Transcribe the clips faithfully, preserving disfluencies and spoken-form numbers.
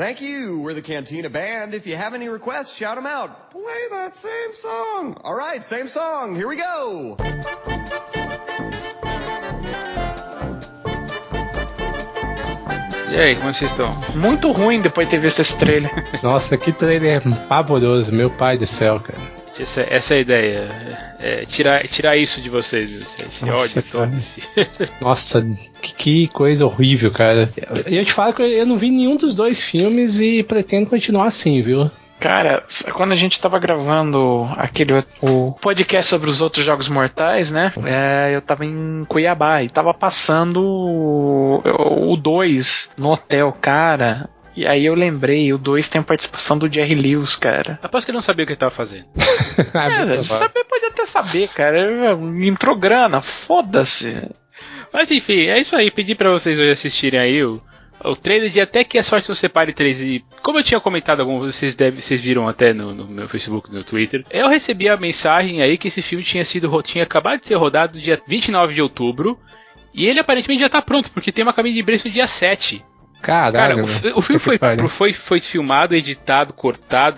Thank you. We're the Cantina Band. If you have any requests, shout them out. Play that same song. All right, same song. Here we go. E aí, como vocês estão? Muito ruim depois de ter visto esse trailer. Nossa, que trailer pavoroso, meu pai do céu, cara. Essa, essa é a ideia. É, tirar, tirar isso de vocês, esse Nossa, ódio todo. Esse... Nossa, que, que coisa horrível, cara. Eu, eu te falo que eu não vi nenhum dos dois filmes e pretendo continuar assim, viu? Cara, quando a gente tava gravando aquele o podcast sobre os outros jogos mortais, né? É, eu tava em Cuiabá e tava passando o dois no hotel, cara. E aí eu lembrei, o dois tem a participação do Jerry Lewis, cara. Aposto que ele não sabia o que ele tava fazendo. Cara, saber pode até saber, cara. Entrou grana, foda-se. Mas enfim, é isso aí. Pedi pra vocês hoje assistirem aí o O trailer de Até Que a Sorte Nos Separe três, e como eu tinha comentado, alguns vocês, deve, vocês viram até no, no meu Facebook, no Twitter, eu recebi a mensagem aí que esse filme tinha sido tinha acabado de ser rodado no dia vinte e nove de outubro, e ele aparentemente já tá pronto, porque tem uma cabine de imprensa no dia sete. Caralho, cara, o, o filme foi, foi, foi filmado, editado, cortado,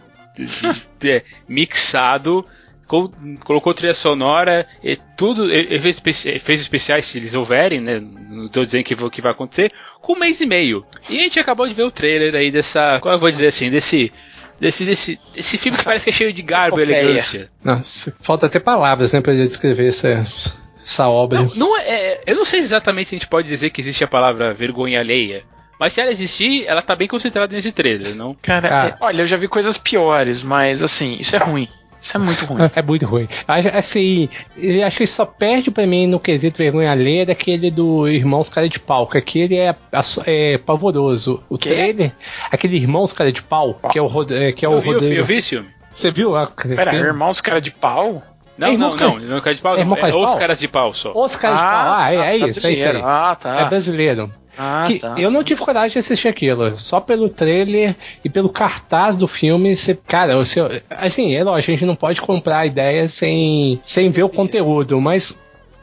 é, mixado, colocou trilha sonora, e tudo, efeitos especiais, se eles houverem, né? Não estou dizendo que, que vai acontecer, com um mês e meio. E a gente acabou de ver o trailer aí dessa, como eu vou dizer assim, desse, desse, desse, desse filme que parece que é cheio de garbo e elegância. Nossa, falta até palavras, né, pra descrever essa, essa obra. Não, não é, eu não sei exatamente se a gente pode dizer que existe a palavra vergonha alheia. Mas se ela existir, ela tá bem concentrada nesse trailer, não? Cara, Cara. É, olha, eu já vi coisas piores, mas assim, isso é ruim. Isso é muito ruim. É muito ruim. Assim, ele, acho que ele só perde pra mim no quesito vergonha alheia daquele do Irmãos Cara de Pau, que aquele é, é pavoroso. O que? Trailer, aquele Irmãos Cara de Pau, que é o, que é o eu vi, Rodrigo. Eu vi esse filme. Você viu? Ah, Pera, Irmãos Cara de Pau? Não, é não, cara... não, não, cara de pau, é, não, cara de é pau? Os Caras de Pau só. Os Caras ah, de Pau, ah, é, é isso, é isso aí. Ah, tá. É brasileiro. Ah, que tá. Eu não tive coragem de assistir aquilo. Só pelo trailer e pelo cartaz do filme, você, cara, você, assim, é lógico, a gente não pode comprar a ideia sem, sem ver o conteúdo, mas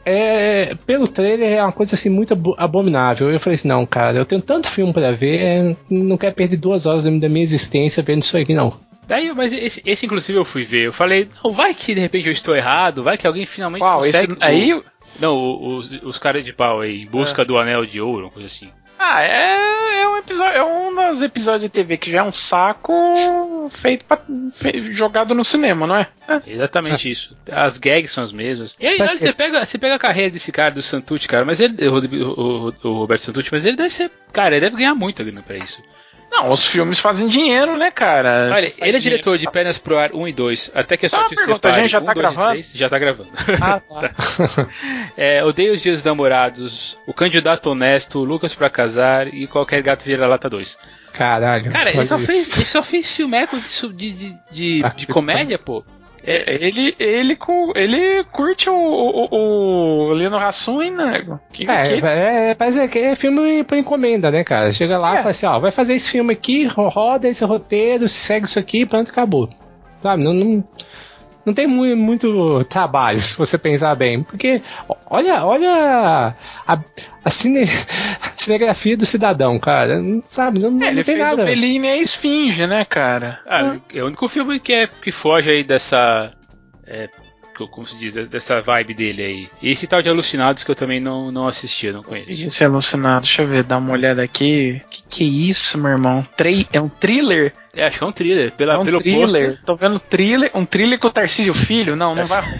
é, pelo trailer é uma coisa assim muito abominável. Eu falei assim, não, cara, eu tenho tanto filme pra ver, não quero perder duas horas da minha existência vendo isso aqui, não. Daí, mas esse, esse inclusive eu fui ver, eu falei, não, vai que de repente eu estou errado, vai que alguém finalmente Uau, consegue... esse, aí... Não, os, os caras de pau aí, em busca é. do Anel de Ouro, uma coisa assim. Ah, é, é um episódio, é um dos episódios de T V que já é um saco feito pra, fe, jogado no cinema, não é? é. Exatamente é. isso. As gags são as mesmas. E aí, olha, você pega, você pega a carreira desse cara do Santucci, cara, mas ele, o, o, o Roberto Santucci, mas ele deve ser, cara, ele deve ganhar muita grana pra isso. Não, os filmes fazem dinheiro, né, cara? Olha, ele é diretor de Pernas pro Ar um e dois, Até Que a Sorte Nos Separe. A gente já tá um, gravando? Já tá gravando. Ah, tá. é, Odeio os Dias dos Namorados, O Candidato Honesto, Lucas pra Casar e Qualquer Gato Vira-Lata dois. Caralho. Cara, ele só, fez, ele só fez filmeco de, de, de, de comédia, pô. É, ele, ele, ele curte o, o, o Leno Hassum, né? Que, é, que... é, parece que é filme por encomenda, né, cara? Chega lá e é. fala assim, ó, vai fazer esse filme aqui, roda esse roteiro, segue isso aqui, pronto, acabou. Sabe, não... não... Não tem muito, muito trabalho, se você pensar bem. Porque, olha, olha a, a cine, cinegrafia do cidadão, cara. Sabe, não, é, não ele tem fez nada. O Bellini é Esfinge, né, cara? Ah, é. é o único filme que, é, que foge aí dessa... É, como se diz, dessa vibe dele aí. E esse tal de Alucinados que eu também não, não assisti, eu não conheço. Esse Alucinado, deixa eu ver, dá uma olhada aqui. Que que é isso, meu irmão? Tri- é um thriller? É, acho que é um thriller. Pela, é um pelo thriller. posto. Tô vendo thriller, um thriller com o Tarcísio Filho? Não, não vai.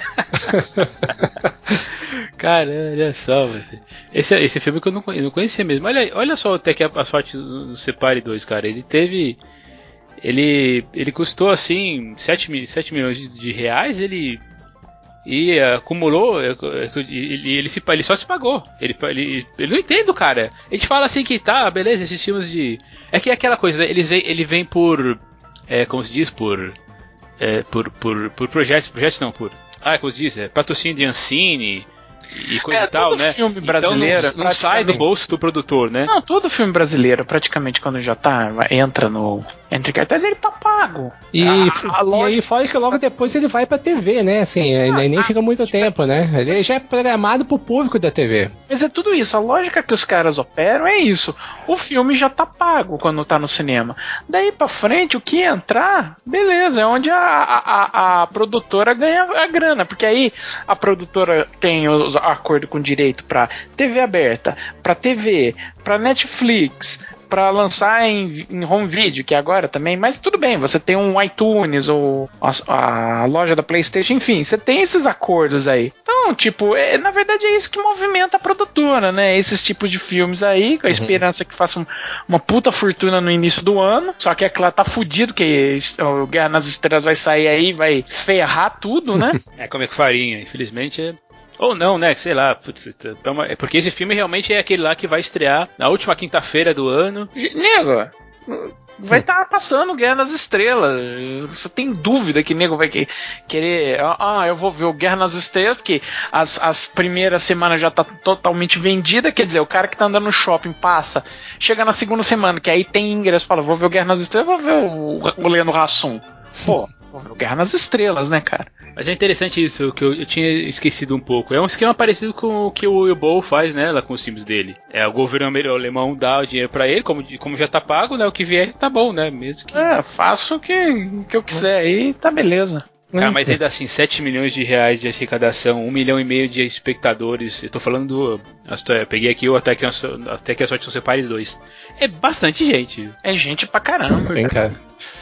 Cara, olha só, velho. Esse, esse filme que eu não, eu não conhecia mesmo. Olha, olha só até que a, a sorte do Separe dois, cara. Ele teve... Ele, ele custou assim sete milhões de, de reais, ele e acumulou, ele, ele, se, ele só se pagou. Ele, ele, ele não entendo, cara. A gente fala assim que tá, beleza, esses filmes de. É que é aquela coisa, né? Ele vem, ele vem por. É, como se diz, por. É, por, por, por projetos, projetos não, por. Ah, como se diz, é patrocínio de Ancine. e coisa é, e tal, né? Filme brasileiro então não, não sai do bolso do produtor, né? Não, todo filme brasileiro, praticamente, quando já tá, entra no entre cartaz, ele tá pago. E, a, a a e aí fora que logo depois ele vai pra T V, né? Assim, ah, ele nem fica muito tempo, né? Ele já é programado pro público da T V. Mas é tudo isso, a lógica que os caras operam é isso. O filme já tá pago quando tá no cinema. Daí pra frente, o que entrar, beleza, é onde a, a, a produtora ganha a grana, porque aí a produtora tem o acordo com direito pra T V aberta, pra T V, pra Netflix, pra lançar em, em home video, que agora também, mas tudo bem, você tem um iTunes ou a, a loja da PlayStation, enfim, você tem esses acordos aí. Então, tipo, é, na verdade é isso que movimenta a produtora, né? Esses tipos de filmes aí, com a uhum. esperança que faça um, uma puta fortuna no início do ano, só que é claro, tá fudido, que o Guerra nas Estrelas vai sair aí, vai ferrar tudo, né? É comer com farinha, infelizmente é... Ou não, né? Sei lá. Putz, tamo... Porque esse filme realmente é aquele lá que vai estrear na última quinta-feira do ano. Nego, vai estar tá passando Guerra nas Estrelas. Você tem dúvida que nego vai que... querer... Ah, eu vou ver o Guerra nas Estrelas, porque as, as primeiras semanas já tá totalmente vendida. Quer dizer, o cara que tá andando no shopping passa, chega na segunda semana, que aí tem ingresso, fala, vou ver o Guerra nas Estrelas, vou ver o, o Leandro Hassum. Pô... Guerra nas Estrelas, né, cara? Mas é interessante isso, que eu, eu tinha esquecido um pouco. É um esquema parecido com o que o Will Bowl faz, né, lá com os filmes dele. É, o governo alemão dá o dinheiro pra ele, como, como já tá pago, né, o que vier tá bom, né, mesmo que... É, faço o que, que eu quiser aí, tá beleza. Cara, mas ainda assim, sete milhões de reais de arrecadação, um milhão e meio de espectadores. Eu tô falando do... Eu peguei aqui o Até que, Até que a Sorte Não Separe dois. É bastante gente. É gente pra caramba. Sim, cara.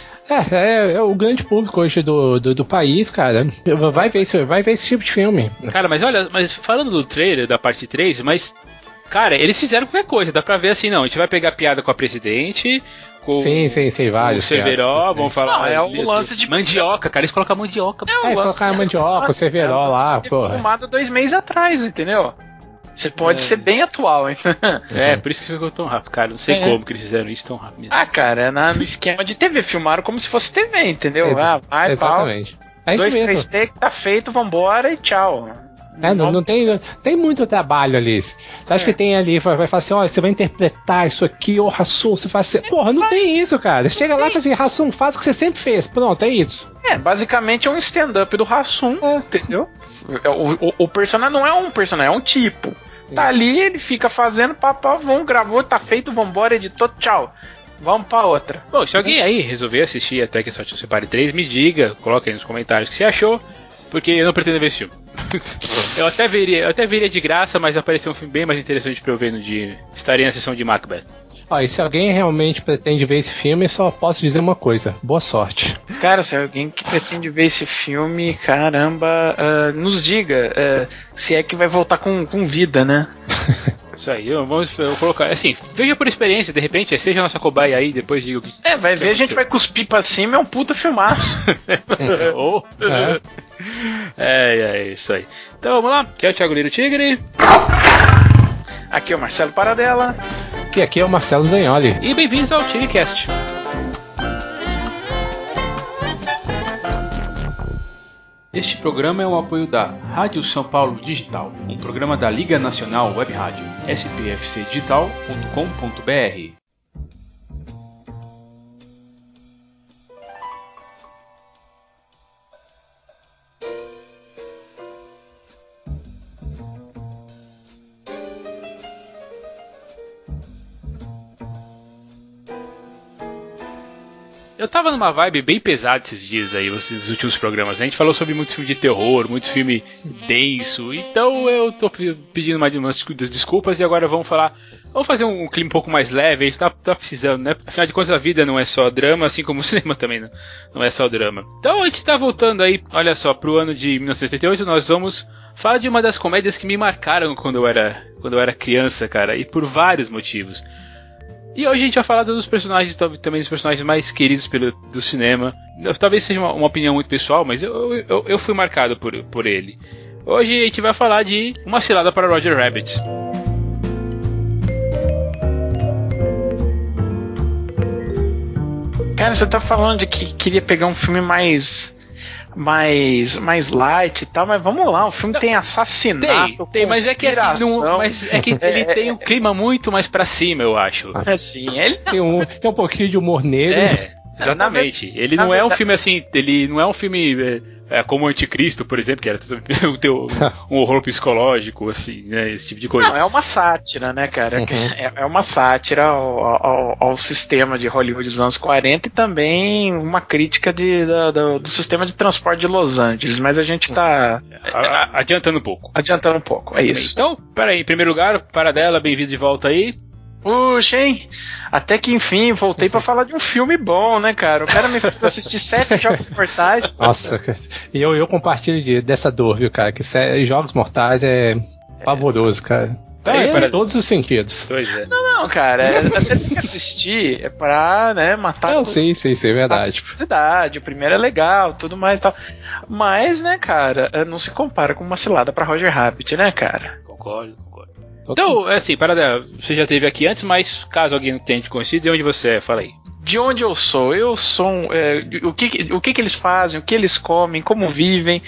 É, é, é o grande público hoje do, do, do país, cara. Vai ver, esse, vai ver esse tipo de filme. Cara, mas olha, mas falando do trailer da parte três, mas, cara, eles fizeram qualquer coisa. Dá pra ver assim, não, a gente vai pegar piada com a presidente, com sim, sim, sim, vários. O Cerveró, vamos falar. Não, é o lance de mandioca, cara, eles colocam mandioca. É, é eles colocaram mandioca, o Cerveró é, lá, pô. Filmado dois meses atrás, entendeu? Você pode é. ser bem atual, hein? É, por isso que ficou tão rápido, cara. Não sei é. como que eles fizeram isso tão rápido. Ah, cara, é na, no esquema de T V. Filmaram como se fosse T V, entendeu? Exa ah, vai, exatamente. Pau, é isso dois, mesmo. três take, tá feito, vambora e tchau. É, não, não, tem, tem muito trabalho ali. Você acha é. que tem ali, vai, vai falar assim, olha, você vai interpretar isso aqui, ô Hassum, você faz assim. Porra, não tem isso, cara. Chega lá e fala assim, Hassum, faz o que você sempre fez. Pronto, é isso. É, basicamente é um stand-up do Hassum, é. entendeu? O, o, o personagem não é um personagem, é um tipo. Tá ali, ele fica fazendo, papá, vamos, gravou, tá feito, vambora, editor, tchau. Vamos pra outra. Bom, se alguém aí resolver assistir Até que a Sorte Não Separe três, me diga, coloque aí nos comentários o que você achou, porque eu não pretendo ver esse filme. eu, até veria, eu até veria de graça, mas apareceu um filme bem mais interessante pra eu ver no dia. Estarei na sessão de Macbeth. Ó, e se alguém realmente pretende ver esse filme, só posso dizer uma coisa: boa sorte. Cara, se alguém que pretende ver esse filme, caramba, uh, nos diga uh, se é que vai voltar com, com vida, né? Isso aí, eu, vamos eu vou colocar. Assim, veja por experiência, de repente, seja a nossa cobaia aí, depois diga o que. É, vai ver, a gente vai cuspir pra cima, é um puta filmaço. Ou. é. é, é isso aí. Então vamos lá, aqui é o Thiago Liro Tigre. Aqui é o Marcelo Paradela. E aqui é o Marcelo Zagnoli. E bem-vindos ao TireCast. Este programa é um apoio da Rádio São Paulo Digital, um programa da Liga Nacional Web Rádio, s p f c digital ponto com ponto b r. Eu tava numa vibe bem pesada esses dias aí, nos últimos programas. A gente falou sobre muito filme de terror, muito filme denso. Então eu tô pedindo umas desculpas e agora vamos falar. Vamos fazer um clima um pouco mais leve. A gente tá, tá precisando, né? Afinal de contas, a vida não é só drama, assim como o cinema também não, não é só drama. Então a gente tá voltando aí, olha só, pro ano de mil novecentos e oitenta e oito. Nós vamos falar de uma das comédias que me marcaram quando eu era, quando eu era criança, cara. E por vários motivos. E hoje a gente vai falar dos personagens, também dos personagens mais queridos pelo, do cinema. Talvez seja uma, uma opinião muito pessoal, mas eu, eu, eu fui marcado por, por ele. Hoje a gente vai falar de Uma Cilada para Roger Rabbit. Cara, você tá falando de que queria pegar um filme mais... mais, mais light e tal, mas vamos lá, o filme não, tem assassinato. Tem, tem mas é que assim, não, mas é que ele é, tem um clima muito mais pra cima, eu acho. Assim, ele tem um, tem um pouquinho de humor negro. É, exatamente. Ele não é um filme assim, ele não é um filme é, como o Anticristo, por exemplo, que era um, um horror psicológico, assim, né, esse tipo de coisa. Não, é uma sátira, né, cara? Uhum. É, é uma sátira ao, ao, ao sistema de Hollywood dos anos quarenta e também uma crítica de, da, do, do sistema de transporte de Los Angeles, mas a gente tá... Adiantando um pouco. Adiantando um pouco, é isso. Então, peraí, em primeiro lugar, Paradela, bem-vindo de volta aí. Puxa, hein? Até que enfim, voltei pra falar de um filme bom, né, cara? O cara me fez assistir sete Jogos Mortais. Nossa, e eu, eu compartilho de, dessa dor, viu, cara? Que sete, Jogos Mortais é pavoroso, cara. É, é, em todos os sentidos. Pois é. Não, não, cara. É, você tem que assistir é pra, né, matar... Não, sim, sim, sim, é verdade. A o primeiro é legal, tudo mais e tal. Mas, né, cara, não se compara com uma cilada pra Roger Rabbit, né, cara? Concordo, concordo. Então, assim, Paradela, você já esteve aqui antes, mas caso alguém não tenha te conhecido, de onde você é? Fala aí. De onde eu sou? Eu sou um, é, o, que, o que que eles fazem, o que eles comem, como vivem.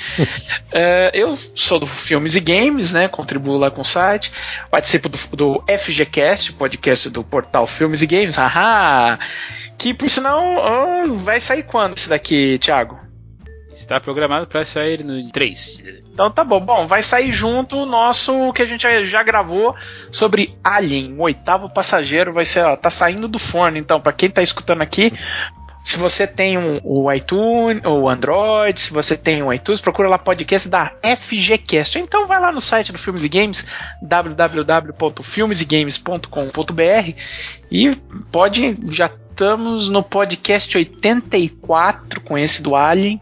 é, eu sou do Filmes e Games, né? Contribuo lá com o site. Participo do, do F G Cast, podcast do portal Filmes e Games. Ahá! Que por sinal oh, vai sair quando esse daqui, Thiago? Está programado para sair no três. Então tá bom. Bom, vai sair junto o nosso que a gente já gravou sobre Alien, o oitavo passageiro. Vai ser, ó, tá saindo do forno. Então, para quem tá escutando aqui, se você tem um, o iTunes ou Android, se você tem o iTunes, procura lá podcast da F G Cast. Então vai lá no site do Filmes e Games, w w w ponto filmes e games ponto com ponto b r, e pode, já estamos no podcast oitenta e quatro com esse do Alien.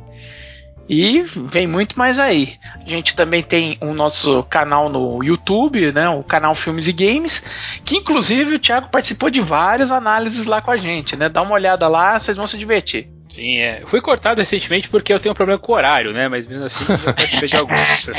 E vem muito mais aí. A gente também tem o nosso canal no YouTube, né? O canal Filmes e Games, que inclusive o Thiago participou de várias análises lá com a gente, né? Dá uma olhada lá, vocês vão se divertir. Sim, é. Fui cortado recentemente porque eu tenho um problema com o horário, né? Mas mesmo assim eu já participei de alguns.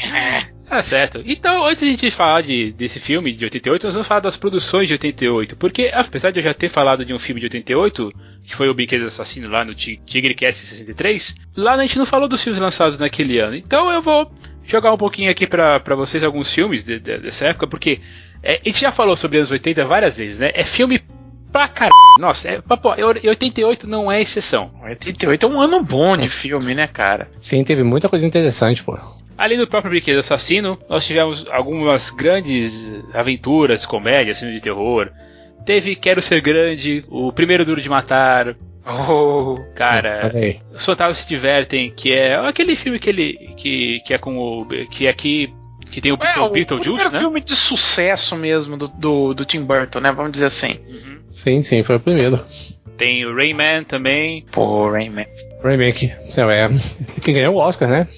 Tá certo. Então, antes de a gente falar de, desse filme de oitenta e oito, nós vamos falar das produções de oitenta e oito. Porque, apesar de eu já ter falado de um filme de oitenta e oito, que foi o Brinquedo Assassino lá no TigreCast sessenta e três, lá a gente não falou dos filmes lançados naquele ano. Então eu vou jogar um pouquinho aqui pra, pra vocês alguns filmes de, de, dessa época, porque é, a gente já falou sobre anos oitenta várias vezes, né? É filme pra caralho. Nossa, é, pô, oitenta e oito não é exceção. oitenta e oito é um ano bom de filme, né, cara? Sim, teve muita coisa interessante, pô. Além do próprio Brinquedo Assassino, nós tivemos algumas grandes aventuras, comédias, filmes de terror. Teve Quero Ser Grande, O Primeiro Duro de Matar. Oh, cara, Os Fantasmas Se Divertem, que é aquele filme que ele que, que é com o que é aqui que tem o, é, o Beetlejuice, né? O filme de sucesso mesmo do, do, do Tim Burton, né? Vamos dizer assim. Uhum. Sim, sim, foi o primeiro. Tem o Rayman também. Pô, Rayman. Rayman que, não, é, que ganhou o Oscar, né?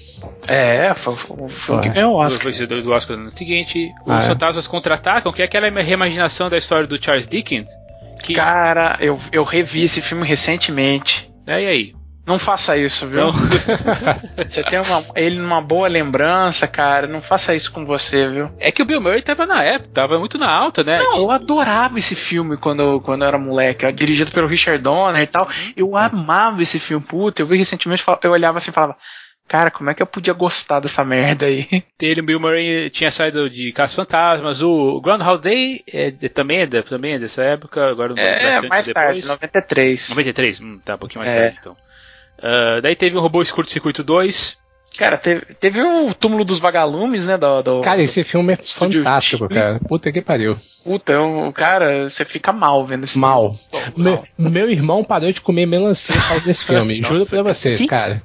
É, foi o filme que ganhou o Oscar. Foi do, do Oscar no ano seguinte. Os ah, Fantasmas é. Contra-Atacam, que é aquela reimaginação da história do Charles Dickens. Que... Cara, eu, eu revi esse filme recentemente. É, e aí? Não faça isso, viu? Você tem uma, ele numa boa lembrança, cara. Não faça isso com você, viu? É que o Bill Murray tava na época, tava muito na alta, né? Não, eu adorava esse filme quando eu, quando eu era moleque. Ó, dirigido pelo Richard Donner e tal. Eu amava esse filme. Puta, eu vi recentemente, eu olhava assim e falava... Cara, como é que eu podia gostar dessa merda aí? Ele, o Bill Murray, tinha saído de Caça Fantasmas. O Groundhog Day é, também, é, também é dessa época. Agora não é, mais depois. tarde, noventa e três. noventa e três? Hum, tá, um pouquinho mais é. tarde, então. Uh, daí teve o Robôs Curto-Circuito dois. Cara, teve, teve o Túmulo dos Vagalumes, né? Do, do, cara, esse filme é fantástico, de... cara. Puta que pariu. Puta, eu, cara, você fica mal vendo esse mal. filme. Meu, meu irmão parou de comer melancia por causa desse filme. Juro pra vocês, cara.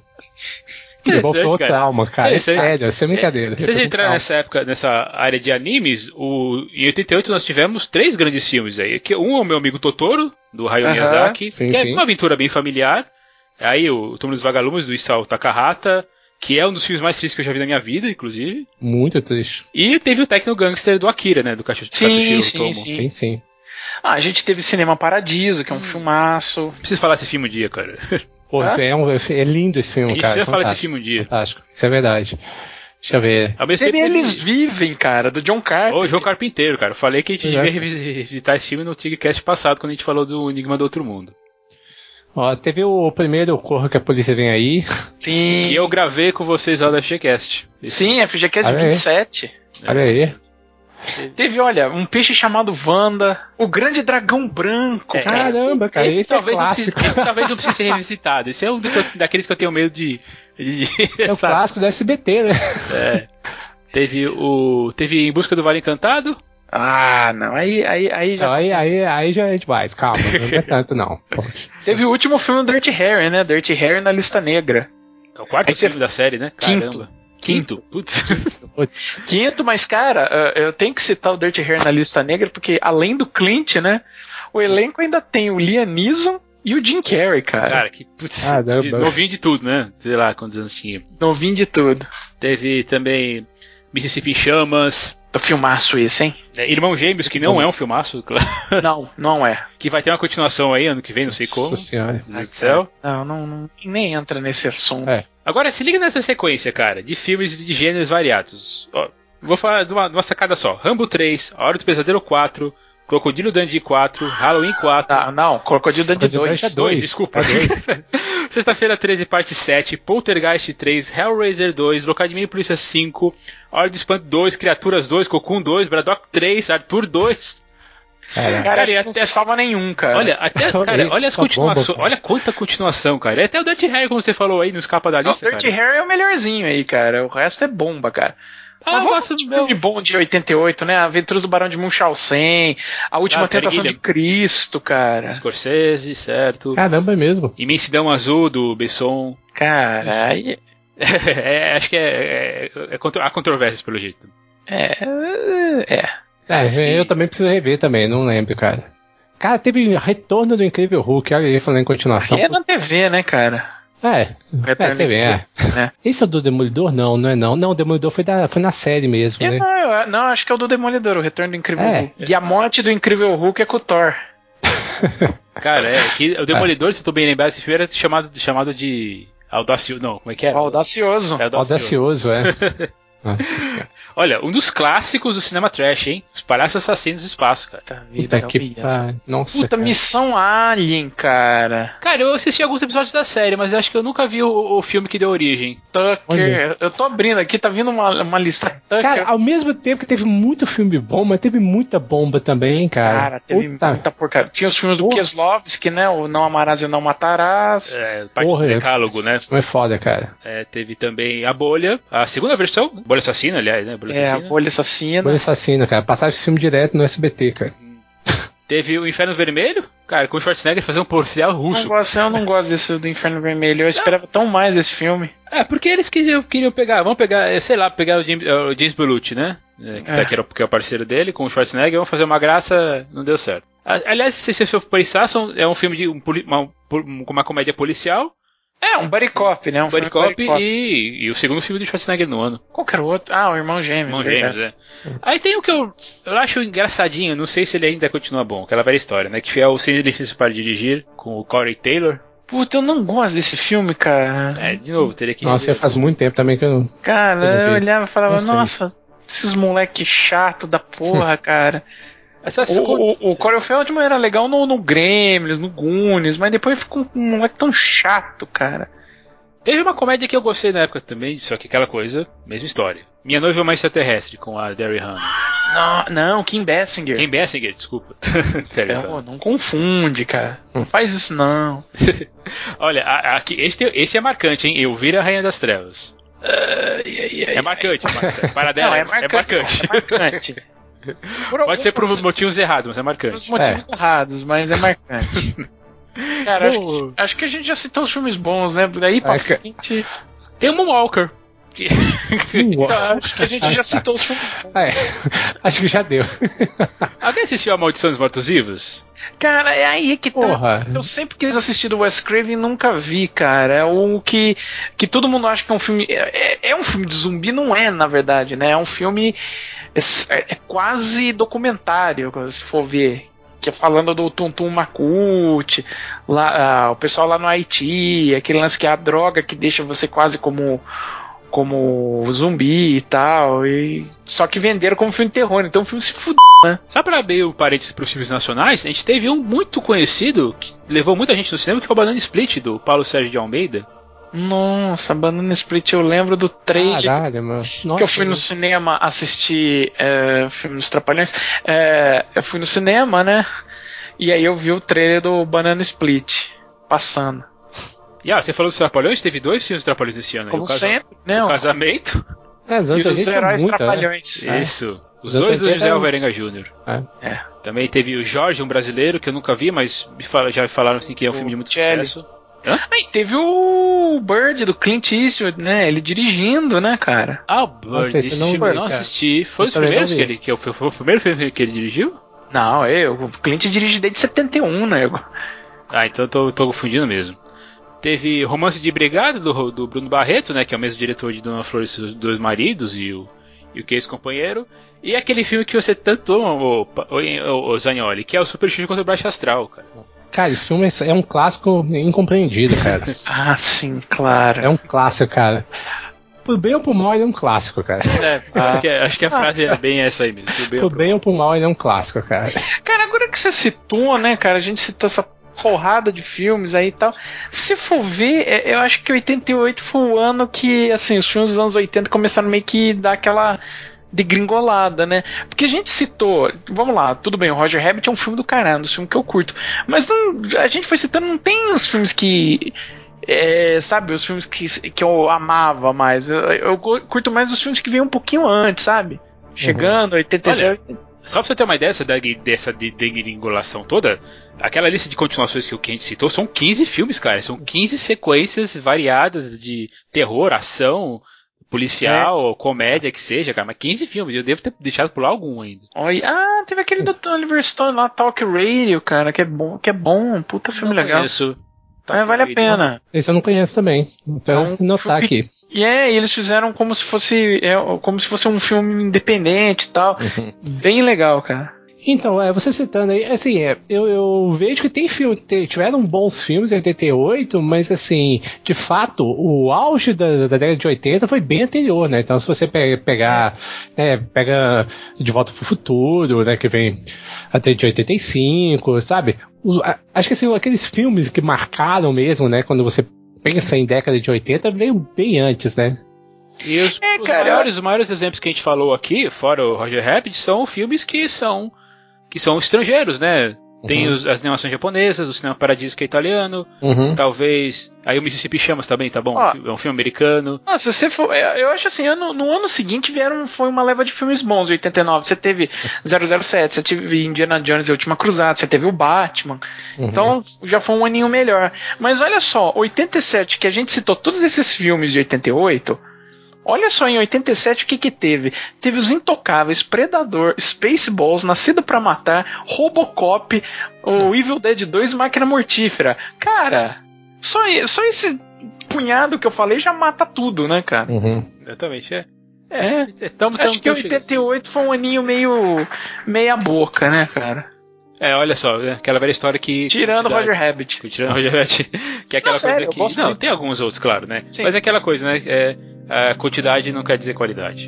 Ele voltou trauma, cara. É sério, sem brincadeira. Se a gente entrar nessa época, nessa área de animes, o, em oitenta e oito nós tivemos três grandes filmes aí. Que um é o Meu Amigo Totoro, do Hayao uh-huh. Miyazaki, sim, que sim. é uma aventura bem familiar. Aí o Túmulo dos Vagalumes, do Isao Takahata, que é um dos filmes mais tristes que eu já vi na minha vida, inclusive. Muito triste. E teve o Tecno Gangster do Akira, né? Do Katsushiro Otomo. Sim, sim, sim. Ah, a gente teve Cinema Paradiso, que é um hum. filmaço. Preciso falar desse filme um dia, cara. Pô, ah? é, um, é lindo esse filme, a gente cara. precisa falar desse filme um dia. Fantástico, isso é verdade. Deixa eu ver. Teve Eles Vivem, cara, do John Carpenter. Ô, João Carpinteiro, cara. Eu falei que a gente é. devia revisitar esse filme no Tigrecast passado, quando a gente falou do Enigma do Outro Mundo. Ó, teve o primeiro Corra que a Polícia Vem Aí. Sim. Que eu gravei com vocês lá da F G Cast. Sim, F G Cast Olha vinte e aí. sete. Olha aí. Teve, olha, um peixe chamado Wanda, o Grande Dragão Branco, É, cara. Caramba, cara, esse, é talvez não clássico. precise- esse talvez não precise ser revisitado. Esse é um do que eu- daqueles que eu tenho medo de. de É o sabe? clássico da S B T, né? É. Teve o. Teve Em Busca do Vale Encantado. Ah, não, aí, aí, aí já. Aí, aí, aí já é demais, calma, não é tanto não. Poxa. Teve o último filme do Dirty Harry, né? Dirty Harry na lista negra. É o quarto Aí você- filme da série, né? Quinto. Caramba. Quinto. Putz. Putz. Quinto, mas cara, uh, eu tenho que citar o Dirty Harry na lista negra, porque além do Clint, né? O elenco ainda tem o Liam Neeson e o Jim Carrey, cara. Cara, que. Putz. Caramba. Novinho de tudo, né? Sei lá quantos anos tinha. Novinho de tudo. Teve também Mississippi em Chamas. Do filmaço esse, hein? É, Irmão Gêmeos, que não é um filmaço, claro. Não, não é. Que vai ter uma continuação aí ano que vem, não sei como. Nossa senhora. Meu Deus do céu. Não, não, não nem entra nesse assunto. É. Agora, se liga nessa sequência, cara, de filmes de gêneros variados. Ó, vou falar de uma, de uma sacada só. Rambo três, A Hora do Pesadelo quatro, Crocodilo Dundee quatro, Halloween quatro. Tá, não, Crocodilo Dundee dois. Crocodilo Dundee dois, desculpa. Sexta-feira treze, parte sete, Poltergeist três, Hellraiser dois, Locademia e Polícia cinco, Hora do Espanto dois, Criaturas dois, Cocoon dois, Braddock três, Arthur dois. Cara, Cara, Cara, e acho que não até- se salva nenhum, cara. Olha, até, Olha cara, aí, olha as só continuações. bomba, cara. Olha quanta continuação, cara. E até o Dirty Harry, como você falou aí, não escapa da Não, o lista, Dirty cara. Harry é o melhorzinho aí, cara. O resto é bomba, cara. Ah, Mas eu vamos gosto de do filme meu. bom de oitenta e oito, né? Aventuras do Barão de Munchausen, A Última Ah, Terry Tentação de Gilliam. Cristo, cara. Scorsese, certo. caramba mesmo. Imensidão Azul, do Besson. Cara, aí... É, acho que é, é, é contro- há controvérsias, pelo jeito. É... É... É, eu também preciso rever também, não lembro, cara. Cara, teve Retorno do Incrível Hulk, olha aí, falando em continuação. É na T V, né, cara? É, Retorno é, teve, é. né? Esse é o do Demolidor? Não, não é não. Não, o Demolidor foi, da, foi na série mesmo, Eu né? não, eu- não, acho que é o do Demolidor, o Retorno do Incrível É. Hulk. E a morte do Incrível Hulk é com o Thor. Cara, é que o Demolidor, se eu tô bem lembrado, esse filme era chamado, chamado de Audacioso. Não, como é que era? Audacioso. É Audacioso, é. Nossa senhora. Olha, um dos clássicos do cinema trash, hein? Os Palhaços Assassinos do Espaço, cara. Puta Puta vida, que Mia. pariu. Nossa, Puta, cara. Missão Alien, cara. Cara, eu assisti alguns episódios da série, mas eu acho que eu nunca vi o, o filme que deu origem. Tucker. Olha. Eu tô abrindo aqui, tá vindo uma, uma lista. Tucker. Cara, ao mesmo tempo que teve muito filme bom, mas teve muita bomba também, cara. Cara, teve Puta. muita porcaria. Tinha os filmes do Porra. Kieslowski, né? O Não Amarás e Não Matarás. É, parte Porra, do decálogo, né? Não é foda, cara. É, teve também A Bolha, a segunda versão, Bolha Assassina, aliás, né? Bolha É, a Assassina. Bolha Assassina. Bolha Assassina, cara. Passava esse filme direto no S B T, cara. Teve o Inferno Vermelho, cara, com o Schwarzenegger fazendo um policial Não russo. gosto, eu não gosto desse do Inferno Vermelho. Eu esperava tão mais desse filme. É, porque eles queriam, queriam pegar, vamos pegar, é, sei lá, pegar o James, o James Belushi, né? É, que, É. tá- que, era, o- que é o parceiro dele, com o Schwarzenegger, vamos fazer uma graça, não deu certo. A- Aliás, se você for pensar, são- é um filme de um, poli- uma, um- uma comédia policial, É, um buddy cop, né? Um um buddy filme cop buddy cop. e, e o segundo filme do Schwarzenegger no ano. Qual que era o outro? Ah, o Irmão Gêmeos. Irmão verdade. Gêmeos, é. Aí tem o que eu, eu acho engraçadinho, não sei se ele ainda continua bom, aquela velha história, né? Que é o Sem Licença para Dirigir, com o Corey Taylor. Puta, eu não gosto desse filme, cara. É, de novo, teria que... Nossa, já faz muito tempo também que eu não. Cara, Eu não eu vi. olhava e falava, Não sei. nossa, esses moleque chato da porra, cara. Essas O, co- o, o Corey Feldman era legal no, no Gremlins, no Goonies, mas depois ficou um moleque tão chato, cara. Teve uma comédia que eu gostei na época também, só que aquela coisa, mesma história. Minha Noiva é uma Extraterrestre, com a Derry Hannah. Não, não, Kim Basinger. Kim Basinger, desculpa. Derry É, Hannah. não confunde, cara. Não faz isso, não. Olha, a- aqui, esse, tem- esse é marcante, hein? Eu viro a Rainha das Trevas. Ai, ai, ai, É marcante, Marcelo. Para dela, Não, é, é marcante. é marcante. É marcante. Por Pode ser por alguns- motivos errados, mas é por marcante. motivos errados, mas é marcante. Cara, acho, Bom. que, acho que a gente já citou os filmes bons, né? Daí pra É, ca- frente. Tem o Moonwalker. que- Então, acho que a gente já citou os filmes bons. É, acho que já deu. Alguém assistiu a Maldição dos Mortos-Vivos? Cara, é aí que tá. Porra. Eu sempre quis assistir do Wes Craven e nunca vi, cara. É o que, que todo mundo acha que é um filme. É, é um filme de zumbi, não é, na verdade, né? É um filme. É, é quase documentário, se for ver. Que é falando do Tum Tum Makut, lá, ah, o pessoal lá no Haiti, aquele lance que é a droga que deixa você quase como. como zumbi e tal, e só que venderam como filme de terror, então o filme se fudeu, né? Só pra abrir um parênteses pros filmes nacionais, a gente teve um muito conhecido, que levou muita gente no cinema, que é o Banana Split, do Paulo Sérgio de Almeida. Nossa, Banana Split, eu lembro do trailer. Caralho, mano. Nossa, que eu fui no cinema assistir é, filme dos Trapalhões. É, eu fui no cinema, né? E aí eu vi o trailer do Banana Split passando. E ah, você falou dos Trapalhões? Teve dois filmes dos Trapalhões esse ano. Como o casa... sempre, né? O Casamento. É, E os Heróis muito, Trapalhões. Né? Isso. Os dois do José Alvarenga Júnior É. É. Também teve o Jorge, um brasileiro, que eu nunca vi, mas me fala, já falaram assim que é um O filme de muito Shelley. sucesso. Hã? Aí teve o Bird do Clint Eastwood, né? Ele dirigindo, né, cara? Ah, o Bird, Nossa, esse esse não filme eu vi, não cara. assisti. Foi Eu os também primeiros não que vi ele. Que foi, foi o primeiro filme que ele dirigiu? Não, eu, o Clint dirige desde setenta e um, nego. Ah, então eu tô, tô confundindo mesmo. Teve Romance de Brigada, do, do Bruno Barreto, né? Que é o mesmo diretor de Dona Flor e seus dois maridos e o, e o ex-companheiro. E aquele filme que você tanto ama, o, o, o Zanioli, que é o Super Xuxa contra o Baixo Astral, cara. Cara, esse filme é um clássico incompreendido, cara. Ah, sim, claro. É um clássico, cara. Por bem ou por mal, ele é um clássico, cara. É, acho, que, acho que a frase é bem essa aí mesmo. Por bem, Por bem ou por mal, ele é um clássico, cara. Cara, agora que você citou, né, cara, a gente citou essa porrada de filmes aí e tal. Se for ver, eu acho que oitenta e oito foi o ano que, assim, os filmes dos anos oitenta começaram meio que dar aquela degringolada, né? Porque a gente citou, vamos lá, tudo bem, o Roger Rabbit é um filme do caralho, um dos filmes que eu curto, mas não, a gente foi citando, não tem os filmes que é, sabe, os filmes que, que eu amava mais, eu, eu curto mais os filmes que vêm um pouquinho antes, sabe? Chegando, uhum. oitenta e sete. Olha, só pra você ter uma ideia dessa, dessa degringolação toda, aquela lista de continuações que a gente citou são quinze filmes, cara, são quinze sequências variadas de terror, ação, policial, é. comédia, que seja, cara, mas quinze filmes, eu devo ter deixado pular algum ainda. Oi. Ah, teve aquele do Oliver Stone lá, Talk Radio, cara, que é bom, que é bom, puta filme não legal. Conheço. É, vale a pena. Esse eu não conheço também, então é um notar filme... aqui. E é, eles fizeram como se fosse, é, como se fosse um filme independente e tal, uhum. Bem legal, cara. Então, é, você citando aí, assim, é, eu, eu vejo que tem filme, tiveram bons filmes em oitenta e oito, mas assim, de fato, o auge da, da década de oitenta foi bem anterior, né? Então, se você pe- pegar, é, pega De Volta pro Futuro, né, que vem até de oitenta e cinco, sabe? O, a, acho que assim, aqueles filmes que marcaram mesmo, né, quando você pensa em década de oitenta, veio bem antes, né? E os, é, os, cara, maiores, os maiores exemplos que a gente falou aqui, fora o Roger Rabbit, são filmes que são que são estrangeiros, né? Tem uhum. os, as animações japonesas, o Cinema Paradiso que é italiano, uhum. talvez... Aí o Mississippi Chamas também, tá bom? Ó, é um filme americano. Ah, se você for, eu acho assim, ano, no ano seguinte vieram, foi uma leva de filmes bons, oitenta e nove. Você teve zero zero sete, você teve Indiana Jones e a Última Cruzada, você teve o Batman. Uhum. Então já foi um aninho melhor. Mas olha só, oitenta e sete, que a gente citou todos esses filmes de oitenta e oito... Olha só, em oitenta e sete o que que teve? Teve Os Intocáveis, Predador, Spaceballs, Nascido pra Matar, Robocop, o Evil Dead dois e Máquina Mortífera. Cara, só, só esse punhado que eu falei já mata tudo, né, cara? Uhum. Exatamente, é. É, tamo, tamo, acho que oitenta e oito foi um aninho meio meia boca, né, cara? É, olha só, aquela velha história que... Tirando o Roger Rabbit. Tirando o Roger Rabbit. Que é aquela não, coisa sério, que... Não, tem alguns outros, claro, né? Sim. Mas é aquela coisa, né? É, a quantidade não quer dizer qualidade.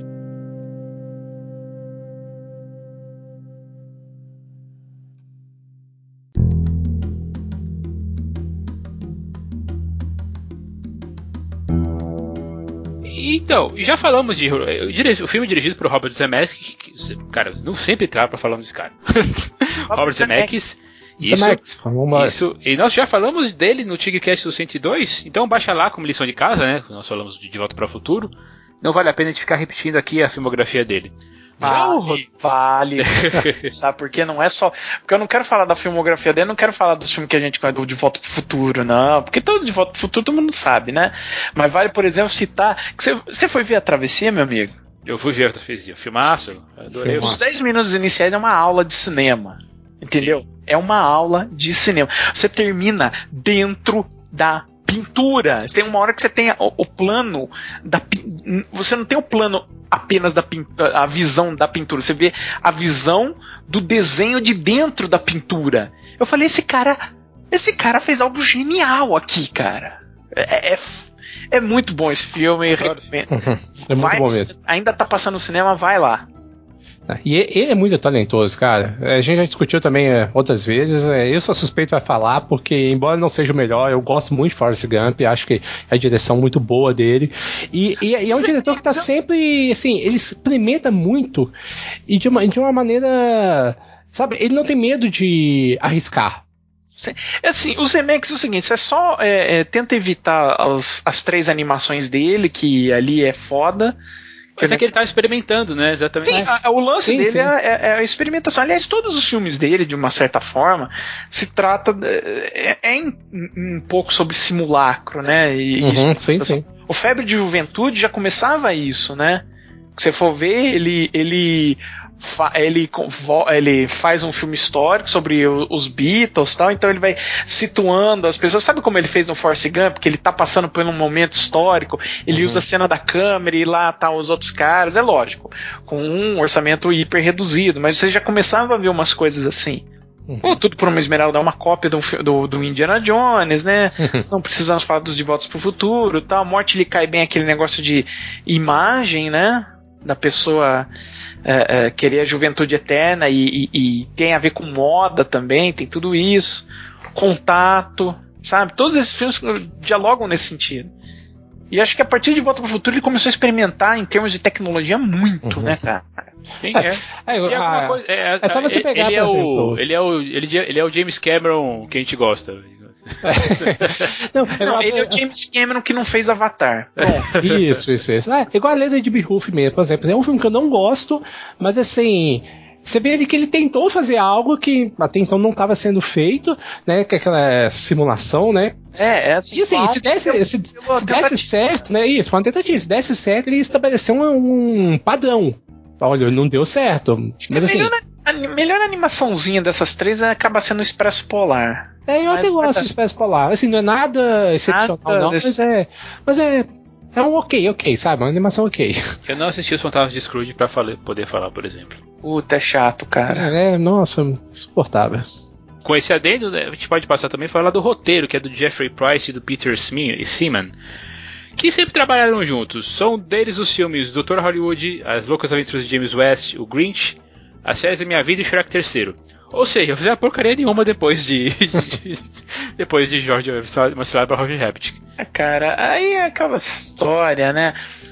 Então, já falamos de... O filme dirigido por Robert Zemeckis, que, cara, não sempre trava pra falar desse cara. Robert Zemeckis... Isso, isso, e nós já falamos dele no TigCast do cento e dois, então baixa lá como lição de casa, né? Nós falamos de De Volta para o Futuro. Não vale a pena a gente ficar repetindo aqui a filmografia dele. Vale, vale. Sabe por quê? Não é só... Porque eu não quero falar da filmografia dele, não quero falar dos filmes que a gente vai do De Volta pro Futuro, não. Porque todo De Volta pro Futuro todo mundo sabe, né? Mas vale, por exemplo, citar... Você, você foi ver A Travessia, meu amigo? Eu fui ver A Travessia. Filmaço. Adorei. Filmaço. Os dez minutos iniciais é uma aula de cinema. Entendeu? Sim. É uma aula de cinema. Você termina dentro da pintura. Tem uma hora que você tem o, o plano da, você não tem o plano apenas da pintura, a visão da pintura. Você vê a visão do desenho de dentro da pintura. Eu falei, esse cara, esse cara fez algo genial aqui, cara. É, é, É muito bom esse filme. Recomendo. É muito vai, bom mesmo. Ainda tá passando no cinema, vai lá. E ele é muito talentoso, cara. A gente já discutiu também é, outras vezes. É, eu sou suspeito pra falar, porque, embora não seja o melhor, eu gosto muito de Forrest Gump. Acho que é a direção muito boa dele. E, e, e é um diretor que tá sempre, assim, ele experimenta muito e de uma, de uma maneira. Sabe, ele não tem medo de arriscar. Assim, os remakes é o seguinte, você só é, é, tenta evitar as, as três animações dele, que ali é foda. Mas é que ele tá experimentando, né? Exatamente. Sim, a, o lance sim, dele sim. É, é, é a experimentação. Aliás, todos os filmes dele, de uma certa forma, se trata. É, é um, um pouco sobre simulacro, né? E, Uhum, isso, sim, sim. O Febre de Juventude já começava isso, né? Se você for ver, ele. ele Fa- ele, ele faz um filme histórico sobre o, os Beatles e tal, então ele vai situando as pessoas. Sabe como ele fez no Forrest Gump, que ele tá passando por um momento histórico, ele Uhum. usa a cena da câmera e lá tá os outros caras, é lógico, com um orçamento hiper reduzido, mas você já começava a ver umas coisas assim. Uhum. Pô, Tudo por uma Esmeralda é uma cópia do, do, do Indiana Jones, né? Não precisamos falar dos De Volta pro Futuro, tal. A morte lhe cai bem aquele negócio de imagem, né? Da pessoa é, é, querer a juventude eterna e, e, e tem a ver com moda também, tem tudo isso. Contato, sabe? Todos esses filmes dialogam nesse sentido. E acho que a partir de Volta pro Futuro ele começou a experimentar em termos de tecnologia muito, Uhum. né, cara? Sim, é. É, Se alguma a- coisa- é, é só você pegar, ele por é exemplo. o, ele é o ele, ele é o James Cameron que a gente gosta. Não, é Não, igual- ele é o James Cameron que não fez Avatar. Pronto. Isso, isso, isso. É, igual a Leda de Beowulf mesmo, por exemplo. É um filme que eu não gosto, mas assim. Você vê ali que ele tentou fazer algo que até então não estava sendo feito, né? Que é aquela simulação, né? É, é assim. E assim, se desse, se, se desse certo, né? Isso, foi uma tentativa. Se desse certo, ele estabeleceu um, um padrão. Olha, não deu certo. Mas a assim. melhor, a melhor animaçãozinha dessas três acaba sendo o Expresso Polar. É, eu Mas- até gosto de Expresso Polar. Assim, não é nada excepcional, Nada não, desse- mas é. Mas é. É um ok, ok, sabe? Uma animação ok. Eu não assisti os Fantasmas de Scrooge pra fale- poder falar, por exemplo. Puta, é chato, cara. É, é, nossa, insuportável. Com esse adendo, né, a gente pode passar também a falar do roteiro, que é do Jeffrey Price e do Peter Sme- Seaman, que sempre trabalharam juntos. São deles os filmes doutor Hollywood, As Loucas Aventuras de James West, O Grinch, As Férias da Minha Vida e Shrek terceiro. Ou seja, eu fiz a porcaria nenhuma depois de, de depois de George Uma Cilada para Roger Rabbit. Cara, aí é aquela história, né?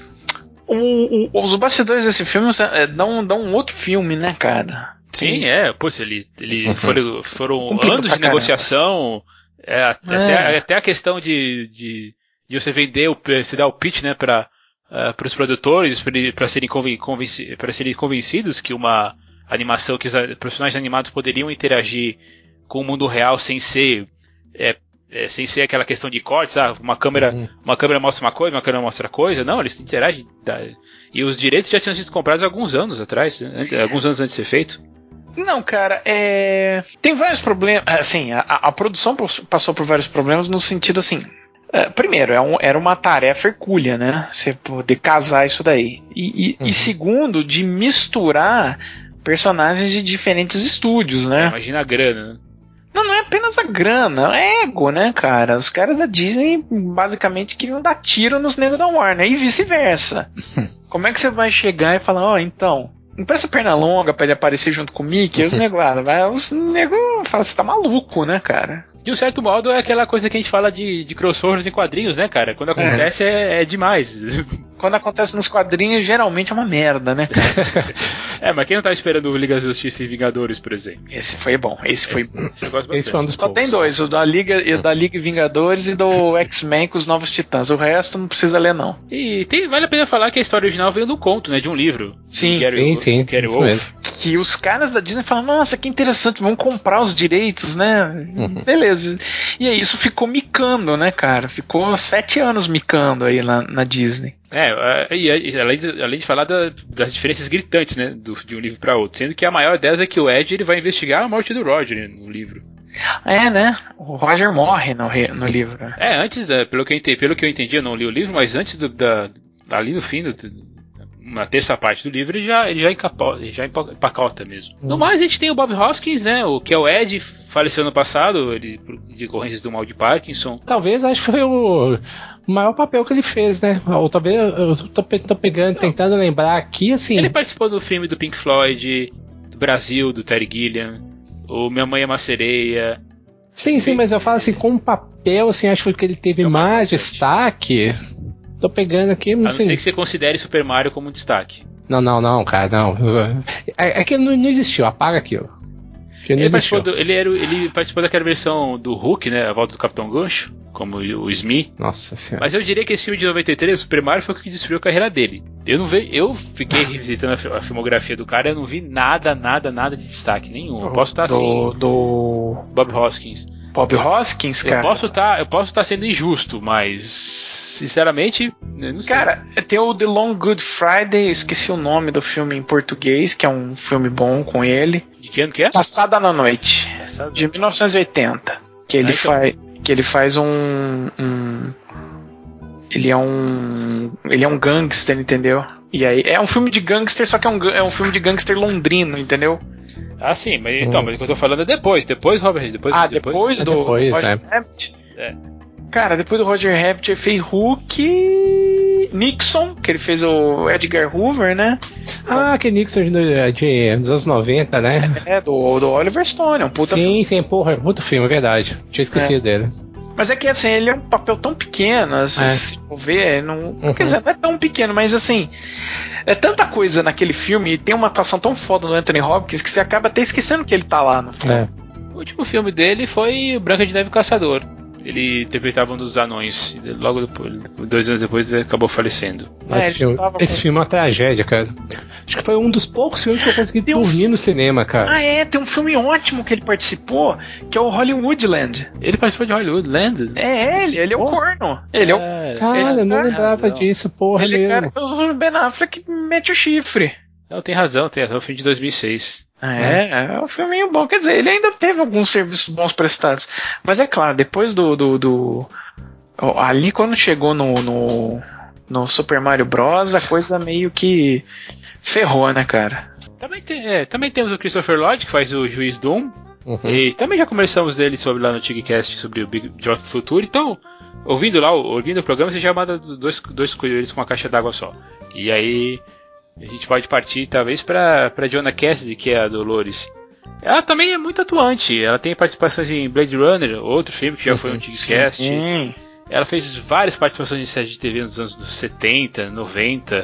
O, o, os bastidores desse filme é, dão, dão um outro filme, né, cara? Sim, é, pois ele, ele foram, foram Complica anos pra de negociação, é, até, É. até a questão de, de, de você vender, o, você dar o pitch, né, para uh, os produtores, para serem, convenci, serem convencidos que uma animação, que os personagens animados poderiam interagir com o mundo real sem ser é, é, sem ser aquela questão de cortes, ah, uma câmera, Uhum. uma câmera mostra uma coisa, uma câmera mostra coisa. Não, eles interagem. Tá? E os direitos já tinham sido comprados há alguns anos atrás, antes, alguns anos antes de ser feito. Não, cara, é... tem vários problemas. Assim, a, a produção passou por vários problemas no sentido assim. Uh, primeiro, é um, era uma tarefa hercúlea, né? Você poder casar isso daí. E, e, Uhum. e segundo, de misturar personagens de diferentes estúdios, né? É, imagina a grana, né? Não, não é apenas a grana, é ego, né, cara? Os caras da Disney basicamente queriam dar tiro nos negros da Warner e vice-versa. Como é que você vai chegar e falar, ó, oh, então, empresta perna longa pra ele aparecer junto com o Mickey? E os negros, ah, vai, os negros falam, você tá maluco, né, cara? De um certo modo é aquela coisa que a gente fala de, de crossovers em quadrinhos, né, cara? Quando acontece é, é demais. Quando acontece nos quadrinhos, geralmente é uma merda, né, cara? É, mas quem não tá esperando o Liga da Justiça e Vingadores, por exemplo? Esse foi bom, esse foi bom. Esse eu gosto Esse foi um bastante. dos Só poucos. tem dois, o da Liga, o da Liga Vingadores e do X-Men com os Novos Titãs. O resto não precisa ler, não. E tem, vale a pena falar que a história original veio do conto, né? De um livro. Sim, do Gary, sim, sim, Gary isso Wolf. mesmo. Que os caras da Disney falam, nossa, que interessante, vamos comprar os direitos, né? Uhum. Beleza. E aí isso ficou micando, né, cara? Ficou sete anos micando aí na, na Disney. É, e, e além, de, além de falar da, das diferenças gritantes, né? Do, de um livro para outro. Sendo que a maior delas é que o Ed ele vai investigar a morte do Roger no livro. É, né? O Roger morre no, no livro. É, antes da. Pelo que eu entendi, pelo que eu, entendi eu não li o livro, mas antes do, da. Ali no fim do. Na terça parte do livro, ele já, ele já, encapota, ele já empacota mesmo. Hum. No mais, a gente tem o Bob Hoskins, né? O que é o Ed, faleceu ano passado, ele de decorrências do mal de Parkinson. Talvez, acho que foi o, o maior papel que ele fez, né? Eu tô, eu tô, tô pegando, tentando lembrar aqui, assim... Ele participou do filme do Pink Floyd, do Brasil, do Terry Gilliam, o Minha Mãe é uma Sereia... Sim, sim, mas eu falo assim, como papel, assim, acho que ele teve mais destaque. Tô pegando aqui, mas. A não assim, ser que você considere Super Mario como um destaque. Não, não, não, cara, não. É, é que não, não existiu, apaga aquilo. Que não Ele existiu. participou, do, ele, era, ele participou daquela versão do Hulk, né? A volta do Capitão Gancho, como o Smee. Nossa senhora. Mas eu diria que esse filme de noventa e três, o Super Mario, foi o que destruiu a carreira dele. Eu não vi, eu fiquei revisitando a, a filmografia do cara, eu não vi nada, nada, nada de destaque nenhum. Eu posso estar do, assim. Do Bob Hoskins. Bob Hoskins, cara. Eu posso estar, eu posso estar sendo injusto, mas sinceramente, eu não sei. Cara, tem o The Long Good Friday, eu esqueci o nome do filme em português, que é um filme bom com ele. De que ano que é? Passada na Noite, Passada de mil novecentos e oitenta, que ele Ah, então. faz, que ele faz um, um, ele é um, ele é um gangster, entendeu? E aí é um filme de gangster, só que é um, é um filme de gangster londrino, entendeu? Ah, sim, mas então, mas o que eu tô falando é depois, depois, Robert, depois, Ah, depois, depois, É do depois, Roger é. Rabbit? É. Cara, depois do Roger Rabbit ele fez Hulk, Nixon, que ele fez o Edgar Hoover, né? Ah, que Nixon de, de, dos anos noventa, né? É, do, do Oliver Stone, é um puta Sim, filme. sim, porra, é muito filme, é verdade. Tinha esquecido dele. Mas é que assim, ele é um papel tão pequeno, assim, É. se for ver, não, Uhum. quer dizer, não é tão pequeno, mas assim, é tanta coisa naquele filme e tem uma atuação tão foda do Anthony Hopkins que você acaba até esquecendo que ele tá lá no filme. É. O último filme dele foi Branca de Neve e o Caçador. Ele interpretava um dos anões. E logo depois, dois anos depois, ele acabou falecendo. Mas É, esse, filme, tava esse com- filme é uma tragédia, cara. Acho que foi um dos poucos filmes que eu consegui Tem um dormir no cinema, cara. Ah, é, tem um filme ótimo que ele participou, que é o Hollywoodland. Ele participou de Hollywood Land. É ele, ele é o Porra. corno. Ele é o, Cara, ele- eu não tem lembrava razão. disso, porra ele é mesmo. cara, o Ben Affleck mete o chifre. Não, tem razão, tem razão. É um filme de dois mil e seis. É, é um filminho bom. Quer dizer, ele ainda teve alguns serviços bons prestados. Mas é claro, depois do. do, do ó, ali quando chegou no, no, no Super Mario Bros, a coisa meio que ferrou, né, cara? Também, tem, é, também temos o Christopher Lloyd, que faz o Juiz Doom. Uhum. E também já conversamos dele sobre lá no TigCast sobre o Big Jota do Futuro. Então, ouvindo lá, ouvindo o programa, você já manda dois, dois coelhos com uma caixa d'água só. E aí a gente pode partir talvez pra, pra Jonah Cassidy, que é a Dolores. Ela também é muito atuante. Ela tem participações em Blade Runner, outro filme que já foi um TigCast. Sim. Ela fez várias participações em séries de T V nos anos setenta, noventa.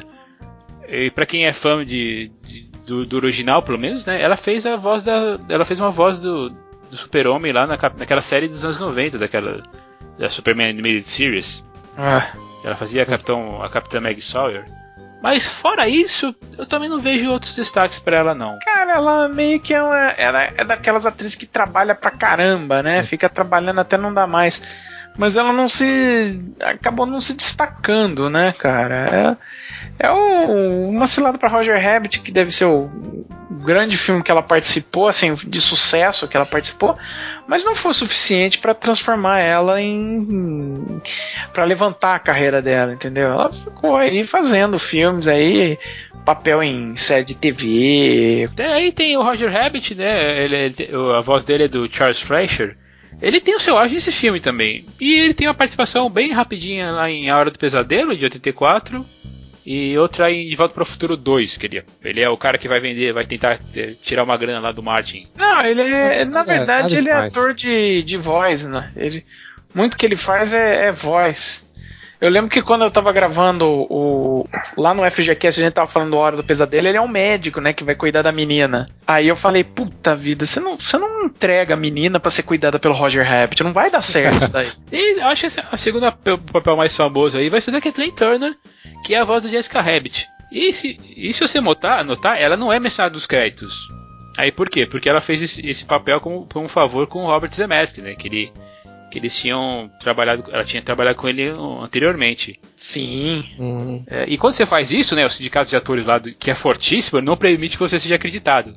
E pra quem é fã de, de- do, do original, pelo menos, né? Ela fez a voz da. Ela fez uma voz do, do Super-Homem lá na, cap- naquela série dos anos noventa, daquela. Da Superman Animated Series. Ah, Ela fazia a, Capitão, a Capitã Meg Sawyer. Mas fora isso, eu também não vejo outros destaques pra ela, não. cara, ela meio que é, uma, ela é daquelas atrizes que trabalha pra caramba, né? Fica trabalhando até não dar mais. Mas ela não se. Acabou não se destacando, né, cara? É, é o, uma cilada pra Roger Rabbit, que deve ser o, o grande filme que ela participou, assim, de sucesso que ela participou, mas não foi o suficiente pra transformar ela em. Pra levantar a carreira dela, entendeu? Ela ficou aí fazendo filmes aí, papel em série de T V. Até aí tem o Roger Rabbit, né? Ele, ele- a voz dele é do Charles Fleischer. Ele tem o seu auge nesse filme também. E ele tem uma participação bem rapidinha lá em A Hora do Pesadelo, de oitenta e quatro. E outra em De Volta para o Futuro dois, que ele, ele é o cara que vai vender, vai tentar eh, tirar uma grana lá do Martin. Não, ele é. Na É, verdade, nada ele é demais. ator de, de voz, né? Ele, muito que ele faz é, é voz. Eu lembro que quando eu tava gravando o. Lá no F G Cast, a gente tava falando do Hora do Pesadelo, ele é um médico, né? Que vai cuidar da menina. Aí eu falei, puta vida, você não, você não entrega a menina pra ser cuidada pelo Roger Rabbit, não vai dar certo isso daí. E eu acho que a segunda p- papel mais famoso aí vai ser da Kathleen Turner, que é a voz da Jessica Rabbit. E se, e se você notar, notar, ela não é mencionada dos créditos. Aí por quê? Porque ela fez esse, esse papel como, como um favor com o Robert Zemeckis, né? Que, ele, que eles tinham trabalhado, ela tinha trabalhado com ele anteriormente. Sim. Hum. É, e quando você faz isso, né? O sindicato de atores lá, do, que é fortíssimo, não permite que você seja acreditado.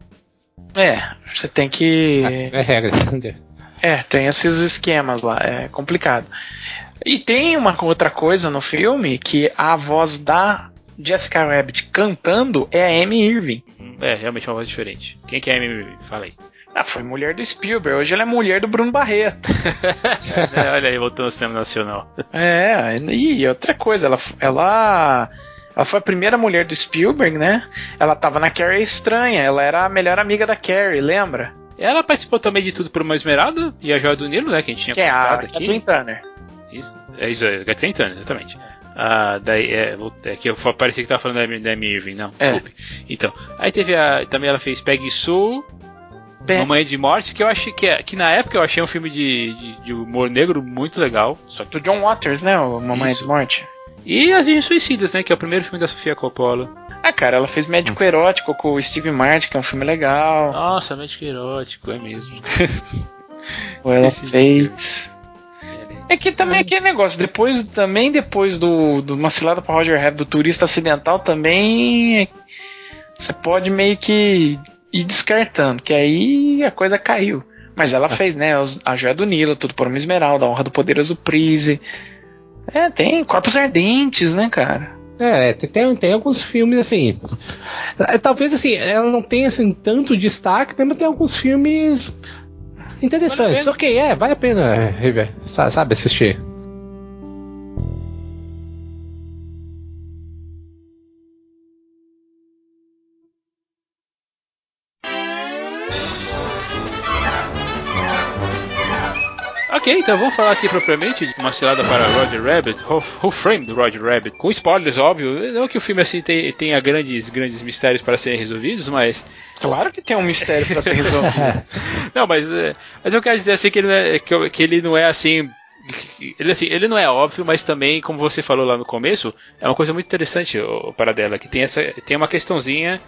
É, você tem que. É regra. É, tem esses esquemas lá, é complicado. E tem uma outra coisa no filme que a voz da Jessica Rabbit cantando é a Amy Irving. É, realmente uma voz diferente. Quem que é a Amy? Fala aí. Ah, foi mulher do Spielberg. Hoje ela é mulher do Bruno Barreto. É, olha aí, voltando ao cinema nacional. É, e outra coisa, ela, ela, ela foi a primeira mulher do Spielberg, né? Ela tava na Carrie Estranha, ela era a melhor amiga da Carrie, lembra? Ela participou também de Tudo por uma Esmeralda e a Joia do Nilo, né? Que a gente tinha Que é a comentado aqui. Kathleen Turner. Isso, é isso, é Kathleen Turner, exatamente. Ah, daí, é, é que eu parecia que tava falando da, da Amy Irving, não, É. desculpe. Então, aí teve a. Também ela fez Peggy Sue, Pe- Mamãe de Morte, que eu achei que, que na época eu achei um filme de, de, de humor negro muito legal. Só que Do John Waters, né? O Mamãe Isso. de Morte. E As Virgens Suicidas, né? Que é o primeiro filme da Sofia Coppola. Ah, cara, ela fez Médico Erótico com o Steve Martin, que é um filme legal. Nossa, médico erótico, é mesmo. Ou ela Esses fez. É que também aquele negócio, depois, também depois do, do Uma Cilada pra Roger Rabbit, do Turista Acidental, também você pode meio que ir descartando, que aí a coisa caiu. Mas ela fez, né, os- A Joia do Nilo, Tudo por uma Esmeralda, A Honra do Poderoso Prise. É, tem Corpos Ardentes, né, cara? É, tem, tem, tem alguns filmes assim. é, Talvez assim, ela não tenha assim, tanto destaque, né, mas tem alguns filmes interessantes. Vale a Ok, é, vale a pena rever, sa- sabe, assistir. Ok, então vamos falar aqui propriamente de Uma Cilada para Roger Rabbit, Who, Who Framed Roger Rabbit, com spoilers, óbvio. Não que o filme assim tenha, tenha grandes, grandes mistérios para serem resolvidos, mas Claro que tem um mistério pra ser resolvido. não, mas, é, mas eu quero dizer assim que ele não é, que, eu- que ele não é assim. Ele, assim, ele não é óbvio, mas também, como você falou lá no começo, é uma coisa muito interessante o, o Paradela, que tem, essa, tem uma questãozinha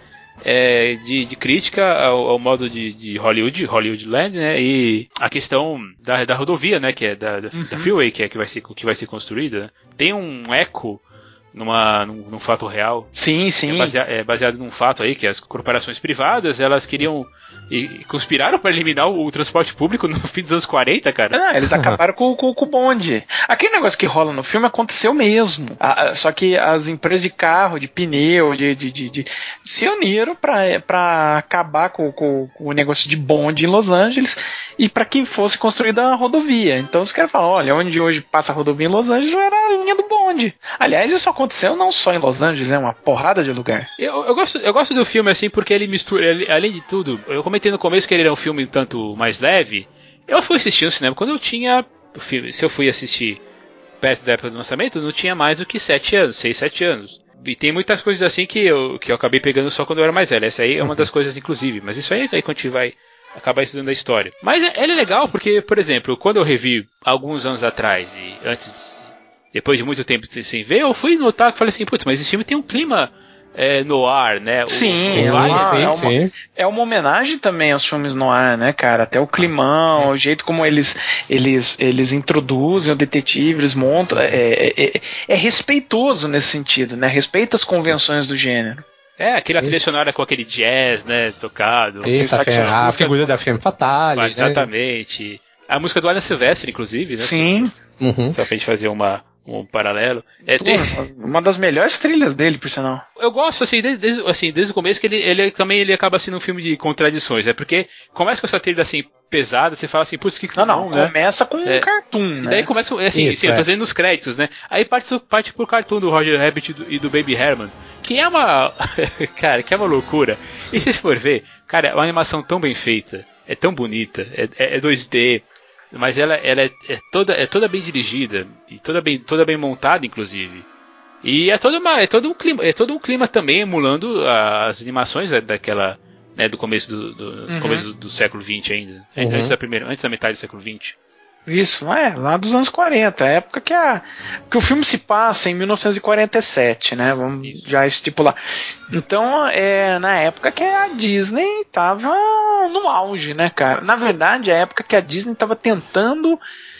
é, de, de crítica ao, ao modo de, de Hollywood, Hollywoodland, né? E a questão da, da rodovia, né? Que é da, da, da freeway, que é que vai ser, que vai ser construída. Né? Tem um eco numa, num, num fato real. Sim, É, sim. basea- é baseado num fato aí que as corporações privadas elas queriam e, e conspiraram para eliminar o, o transporte público no fim dos anos quarenta, cara. Não, eles acabaram com, com, com o bonde. Aquele negócio que rola no filme aconteceu mesmo. Ah, ah, só que as empresas de carro, de pneu, de, de, de, de- se uniram pra, pra acabar com, com, com o negócio de bonde em Los Angeles e pra que fosse construída a rodovia. Então os caras falam: olha, onde hoje passa a rodovia em Los Angeles era a linha do bonde. Aliás, isso aconteceu não só em Los Angeles, né? Uma porrada de lugar. Eu, eu, gosto, eu gosto do filme assim porque ele mistura, ele- além de tudo, eu comentei no começo que ele era um filme um tanto mais leve. Eu fui assistir no cinema quando eu tinha o filme, se eu fui assistir perto da época do lançamento, eu não tinha mais do que sete anos, seis, sete anos. E tem muitas coisas assim que eu, que eu acabei pegando só quando eu era mais velho. Essa aí é uma das coisas, inclusive. Mas isso aí é aí quando a gente vai acabar estudando a história. Mas é- ele é legal porque, por exemplo, quando eu revi alguns anos atrás e antes, depois de muito tempo sem ver, eu fui notar que falei assim, putz, mas esse filme tem um clima é, no ar, né? O- Sim, o- é vai- uma- sim, é uma- sim. É uma homenagem também aos filmes no ar, né, cara? Até o climão, o jeito como eles, eles, eles introduzem o detetive, eles montam. É, é, é- é respeitoso nesse sentido, né? Respeita as convenções do gênero. É, aquela trilha Isso. sonora com aquele jazz, né, tocado. Isso, a, Sabe fe- que a música- figura da Femme Fatale. Ah, né? exatamente. A música do Alan Silvestre, inclusive, né? Sim. Uhum. Só pra gente fazer uma, um paralelo. É, tem- Uma das melhores trilhas dele, por sinal. eu gosto, assim desde, desde- assim, desde o começo, que ele, ele também ele acaba sendo um filme de contradições, né? Porque começa com essa trilha, assim, pesada, você fala assim, putz, que Não, não, bom, né? começa com É. um cartoon, E né? daí começa, assim, Isso, assim eu tô é. dizendo nos créditos, né? Aí parte, parte pro cartoon do Roger Rabbit e do, e do Baby Herman, que é uma, cara, que é uma loucura. E se você for ver, cara, é uma animação tão bem feita, é tão bonita, é, é, é dois D, mas ela, ela é, é toda, é toda bem dirigida, e toda bem, toda bem montada, inclusive. E é todo, uma, é todo um clima, é todo um clima também emulando as animações é, daquela, né, do começo do, do Uhum. começo do, do século vinte ainda, Uhum. antes da primeira, antes da metade do século vinte. Isso, não é? Lá dos anos quarenta, a época que, a, que o filme se passa em mil novecentos e quarenta e sete, né? Vamos Isso. já estipular. Então, é na época que a Disney tava no auge, né, cara? Na verdade, a época que a Disney tava tentando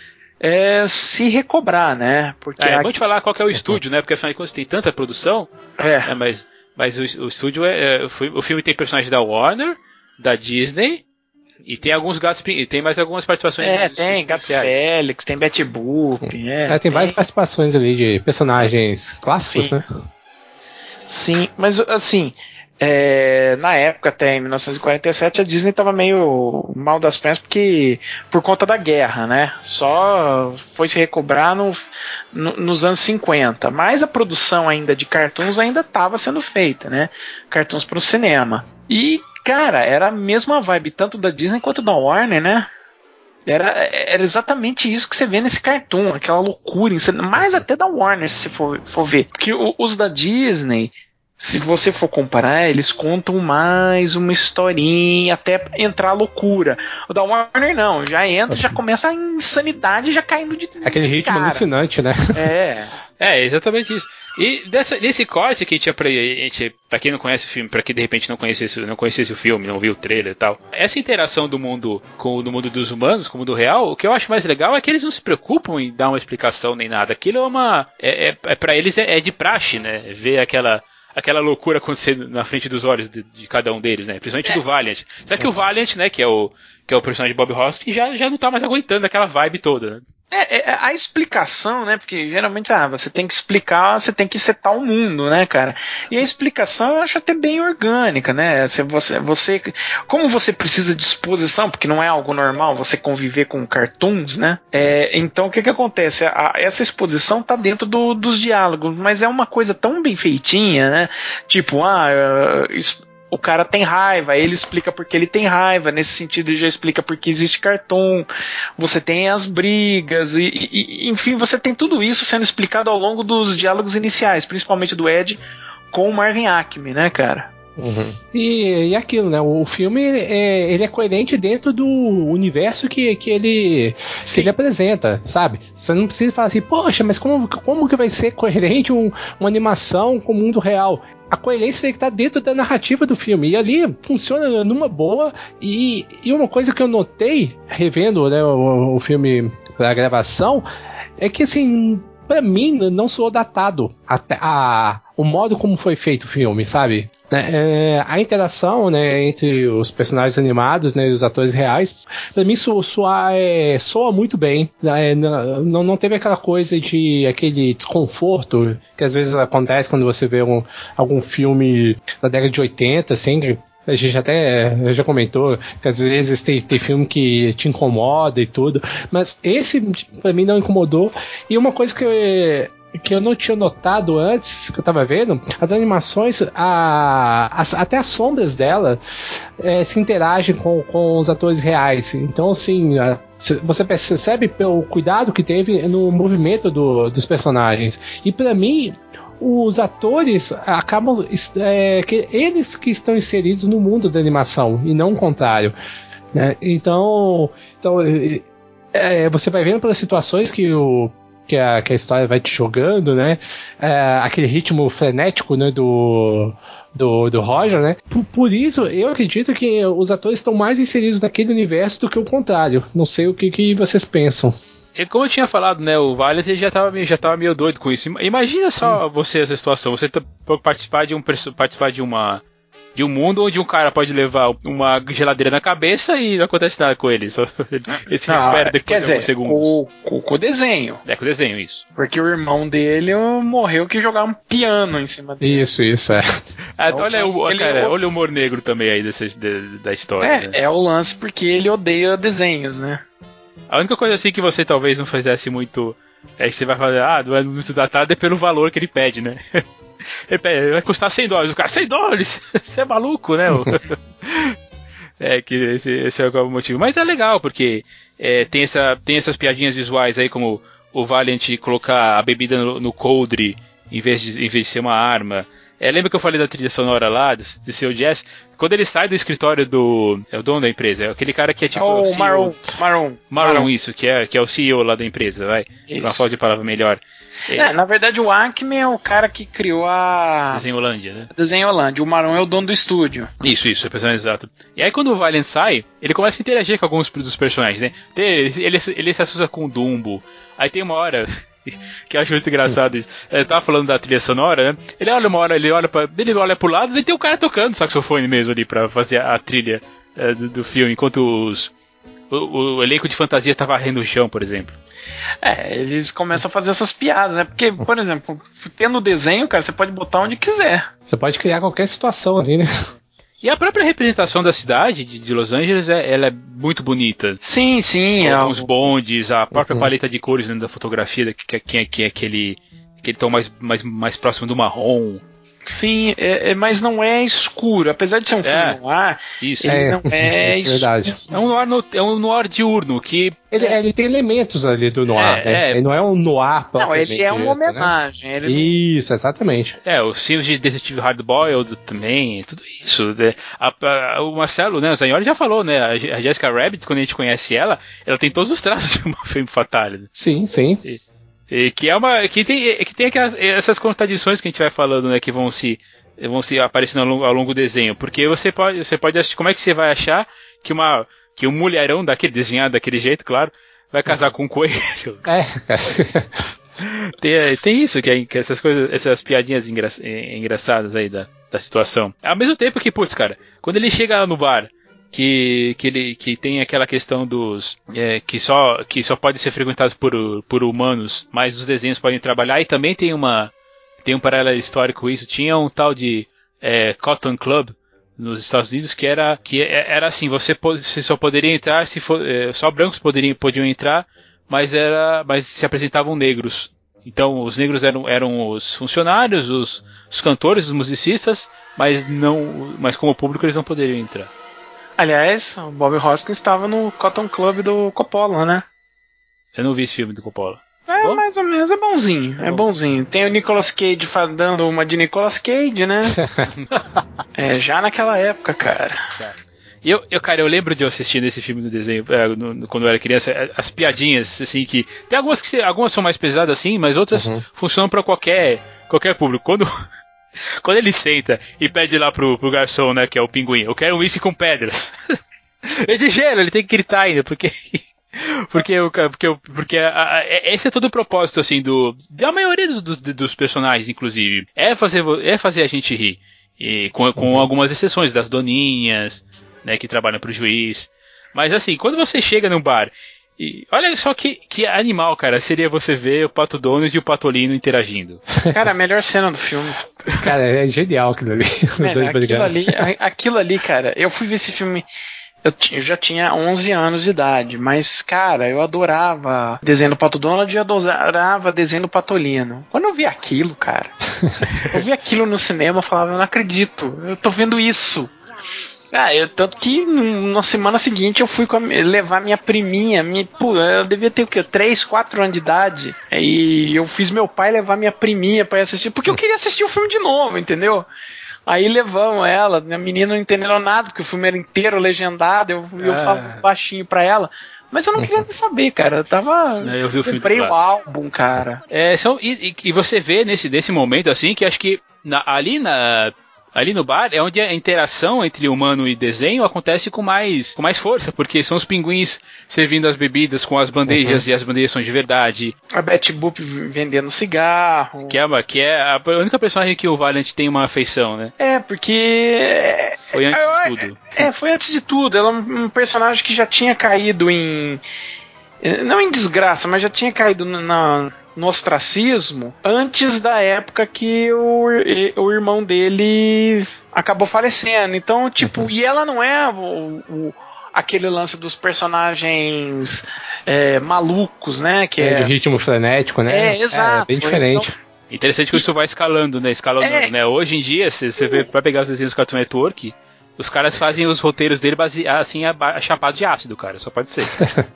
é, se recobrar, né? Porque Ah, é a- bom te falar qual que é o estúdio, né? Porque afinal de contas tem tanta produção, é, né, mas, mas o, o estúdio é, é. O fi- o filme tem personagens da Warner, da Disney. E tem alguns gatos, pin- e tem mais algumas participações. é, dos- tem dos Gato especiais. Félix, tem Betty Boop, é, É, tem várias participações ali de personagens clássicos, Sim. né? Sim, mas assim, é, na época, até em mil novecentos e quarenta e sete, a Disney estava meio mal das pernas porque, por conta da guerra, né? Só foi se recobrar no, no, nos anos cinquenta. Mas a produção ainda de cartoons ainda estava sendo feita, né? Cartoons para o cinema. E, cara, era a mesma vibe tanto da Disney quanto da Warner, né? Era, era exatamente isso que você vê nesse cartoon, aquela loucura, mais até da Warner, se você for, for ver. Porque os da Disney, se você for comparar, eles contam mais uma historinha até entrar a loucura. O da Warner não, já entra, já começa a insanidade já caindo de aquele ritmo cara. Alucinante, né? É, é exatamente isso. E dessa, desse corte que tinha pra gente, pra quem não conhece o filme, pra quem de repente não conhecesse, não conhecesse o filme, não viu o trailer e tal, essa interação do mundo com o mundo dos humanos, com o mundo real, o que eu acho mais legal é que eles não se preocupam em dar uma explicação nem nada. Aquilo é uma. É, é, é pra eles é, é de praxe, né? Ver aquela. Aquela loucura acontecendo na frente dos olhos de, de cada um deles, né? Principalmente é. do Valiant. Só que o Valiant, né, que é o, que é o personagem de Bob Hoskins, já, já não tá mais aguentando aquela vibe toda, né? É, é, a explicação, né? Porque geralmente ah, você tem que explicar, você tem que setar o mundo, né, cara? E a explicação eu acho até bem orgânica, né? Se você, você, como você precisa de exposição, porque não é algo normal você conviver com cartoons, né? É, então o que que acontece? A, essa exposição tá dentro do, dos diálogos, mas é uma coisa tão bem feitinha, né? Tipo, ah, isso, o cara tem raiva, ele explica porque ele tem raiva, nesse sentido ele já explica porque existe cartoon, você tem as brigas, e, e, enfim, você tem tudo isso sendo explicado ao longo dos diálogos iniciais, principalmente do Ed com o Marvin Acme, né, cara? Uhum. E, e aquilo, né? O filme é, ele é coerente dentro do universo que, que, ele, que ele apresenta, sabe? Você não precisa falar assim, poxa, mas como, como que vai ser coerente um, uma animação com o mundo real? A coerência tem que estar dentro da narrativa do filme. E ali funciona numa boa. E, e uma coisa que eu notei, revendo, né, o, o filme pra gravação, é que assim, pra mim não soou datado a, a, o modo como foi feito o filme, sabe? É, a interação, né, entre os personagens animados, né, e os atores reais, pra mim soa, soa, é, soa muito bem. É, não, não teve aquela coisa de aquele desconforto que às vezes acontece quando você vê um, algum filme da década de oitenta, assim. A gente até já comentou que às vezes tem, tem filme que te incomoda e tudo, mas esse pra mim não incomodou. E uma coisa que eu, que eu não tinha notado antes, que eu tava vendo, as animações, a, as, até as sombras dela é, se interagem com, com os atores reais. Então, assim, a, você percebe pelo cuidado que teve no movimento do, dos personagens. E pra mim, os atores acabam é, que eles que estão inseridos no mundo da animação e não o contrário, né? Então, então é, você vai vendo pelas situações que o Que a, que a história vai te jogando, né? É, aquele ritmo frenético, né? Do, do, do Roger, né? Por, por isso, eu acredito que os atores estão mais inseridos naquele universo do que o contrário. Não sei o que, que vocês pensam. E como eu tinha falado, né? O Valiant já estava meio, já tava meio doido com isso. Imagina só hum. você essa situação. Você tá, participar de um participar de uma de um mundo onde um cara pode levar uma geladeira na cabeça e não acontece nada com ele. Só ele se não, recupera depois quer de dizer, alguns segundos. Com, com o desenho. É com o desenho, isso. Porque o irmão dele morreu que jogava um piano em cima dele. Isso, isso, é. Ah, então, olha, o, cara, ele... olha o humor negro também aí desse, de, da história. É, né? é o lance porque ele odeia desenhos, né? A única coisa assim que você talvez não fizesse muito é que você vai falar, ah, não é muito datado, é pelo valor que ele pede, né? Ele pede, vai custar cem dólares. O cara, cem dólares? Você é maluco, né? É, que esse, esse é o motivo. Mas é legal, porque é, tem, essa, tem essas piadinhas visuais aí, como o Valiant colocar a bebida no, no coldre em vez, de, em vez de ser uma arma. É, lembra que eu falei da trilha sonora lá, de, de seu jazz? Quando ele sai do escritório do... É o dono da empresa, é aquele cara que é tipo... Oh, o Maroon, Maroon. Maroon, isso, que é, que é o C E O lá da empresa, vai. Isso. Uma falta de palavra melhor. É, na verdade o Acme é o cara que criou a... Desenholândia, né? Desenholândia. O Maroon é o dono do estúdio. Isso, isso, é o personagem exato. E aí quando o Valiant sai, ele começa a interagir com alguns dos personagens, né? Ele, ele, ele se assusta com o Dumbo. Aí tem uma hora... que eu acho muito engraçado isso. Eu tava falando da trilha sonora, né? Ele olha uma hora, ele olha, pra, ele olha pro lado e tem um cara tocando saxofone mesmo ali pra fazer a trilha é, do, do filme, enquanto os, o, o elenco de fantasia tá varrendo o chão, por exemplo. É, eles começam a fazer essas piadas, né? Porque, por exemplo, tendo o desenho, cara, você pode botar onde quiser. Você pode criar qualquer situação ali, né? E a própria representação da cidade de, de Los Angeles, é, ela é muito bonita. Sim, sim. Com é os bondes, a própria Uhum. paleta de cores dentro da fotografia, que, que, que é aquele, aquele tom mais, mais, mais próximo do marrom. Sim, é, é, mas não é escuro. Apesar de ser um filme É. noir, Isso. ele É, não é isso é verdade. É um noir, no, é um noir diurno, que Ele, ele tem elementos ali do noir, É, né? é. Ele não é um noir Não, propriamente ele é uma dito, né? homenagem. Ele Isso, exatamente. é, os filmes de detetive hardboiled também, tudo isso. Né? A, a, o Marcelo, né, o Zagnoli já falou, né? A, a Jessica Rabbit, quando a gente conhece ela, ela tem todos os traços de uma femme fatale. Né? Sim, sim. E que é uma. Que tem, que tem aquelas, essas contradições que a gente vai falando, né? Que vão se. vão se aparecendo ao longo, ao longo do desenho. Porque você pode, você pode assistir. Como é que você vai achar que uma. Que um mulherão daquele, desenhado daquele jeito, claro, vai casar com um coelho? É, Tem, tem isso, que, é, que essas coisas, essas piadinhas engra, engraçadas aí da, da situação. Ao mesmo tempo que, putz, cara, quando ele chega lá no bar, que, que, ele, que tem aquela questão dos. É, que, só, que só pode ser frequentado por, por humanos, mas os desenhos podem trabalhar, e também tem uma. Tem um paralelo histórico isso. Tinha um tal de é, Cotton Club nos Estados Unidos que era, que era assim, você, pode, você só poderia entrar se for, é, só brancos poderiam, podiam entrar, mas era, mas se apresentavam negros. Então os negros eram, eram os funcionários, os, os cantores, os musicistas, mas não, mas como público eles não poderiam entrar. aliás, o Bob Hoskins estava no Cotton Club do Coppola, né? Eu não vi esse filme do Coppola. É, Bom? mais ou menos, é bonzinho, é bonzinho. Tem o Nicolas Cage fa- dando uma de Nicolas Cage, né? É, já naquela época, cara. E eu, eu, cara, eu lembro de eu assistindo esse filme no desenho, é, no, no, quando eu era criança, as piadinhas, assim, que. Tem algumas que se- algumas são mais pesadas assim, mas outras Uhum. funcionam pra qualquer, qualquer público. Quando, quando ele senta e pede lá pro, pro garçom, né, que é o pinguim, eu quero um uísque com pedras. É de gelo, ele tem que gritar ainda, porque. Porque, eu, porque, eu, porque a, a, esse é todo o propósito, assim, do, da maioria dos, dos, dos personagens, inclusive, é fazer, é fazer a gente rir. E com, com Uhum. algumas exceções das doninhas, né, que trabalham pro juiz. Mas assim, quando você chega num bar, e olha só que, que animal, cara, seria você ver o Pato Donald e o Patolino interagindo. Cara, a melhor cena do filme. Cara, é genial aquilo ali. Os Velho, dois aquilo brigando. ali, a- aquilo ali, cara, eu fui ver esse filme. Eu, ti- eu já tinha onze anos de idade, mas, cara, eu adorava desenho do Pato Donald e eu adorava desenho do Patolino. Quando eu vi aquilo, cara, eu vi aquilo no cinema, eu falava, eu não acredito, eu tô vendo isso. Ah, eu, tanto que hum, na semana seguinte eu fui com a, levar minha priminha, minha, pô, eu devia ter o quê? três, quatro anos de idade. E eu fiz meu pai levar minha priminha pra ir assistir, porque eu queria assistir o filme de novo, entendeu? Aí levamos ela, minha menina não entendeu nada, porque o filme era inteiro legendado, eu, eu Ah. falo baixinho pra ela. Mas eu não queria nem saber, cara. Eu tava. Eu vi o filme comprei o dublado. álbum, cara. É, são, e, e- e você vê nesse, nesse momento, assim, que acho que na- ali na. Ali no bar é onde a interação entre humano e desenho acontece com mais, com mais força, porque são os pinguins servindo as bebidas com as bandejas, e as bandejas são de verdade. A Betty Boop vendendo cigarro. Que é, uma- que é a única personagem que o Valiant tem uma afeição, né? É, porque. Foi antes Eu- de tudo. É, foi antes de tudo. Ela é um um personagem que já tinha caído em. Não em desgraça, mas já tinha caído na, no ostracismo antes da época que o, o irmão dele acabou falecendo. Então, tipo, e ela não é o, o- aquele lance dos personagens é, malucos, né? Que É, é, de ritmo frenético, né? É, exato. É, bem diferente. Interessante que isso vai escalando, né? Escalonando, É. né? Hoje em dia, se você vê, vai pegar os desenhos do Cartoon Network, os caras fazem os roteiros dele baseados assim, a- chapado de ácido, cara. Só pode ser.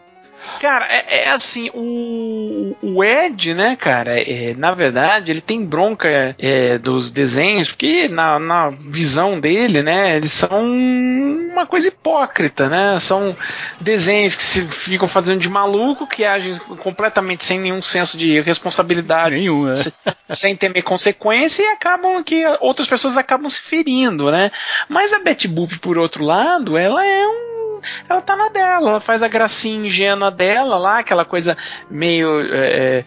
Cara, é, é assim, o, o Ed, né, cara, é, na verdade, ele tem bronca é, dos desenhos, porque na, na visão dele, né, eles são uma coisa hipócrita, né, são desenhos que se ficam fazendo de maluco, que agem completamente sem nenhum senso de responsabilidade, Nenhum, né? se- sem temer consequência, e acabam que outras pessoas acabam se ferindo, né, mas a Betty Boop, por outro lado, ela é um ela tá na dela, ela faz a gracinha ingênua dela lá, aquela coisa meio é,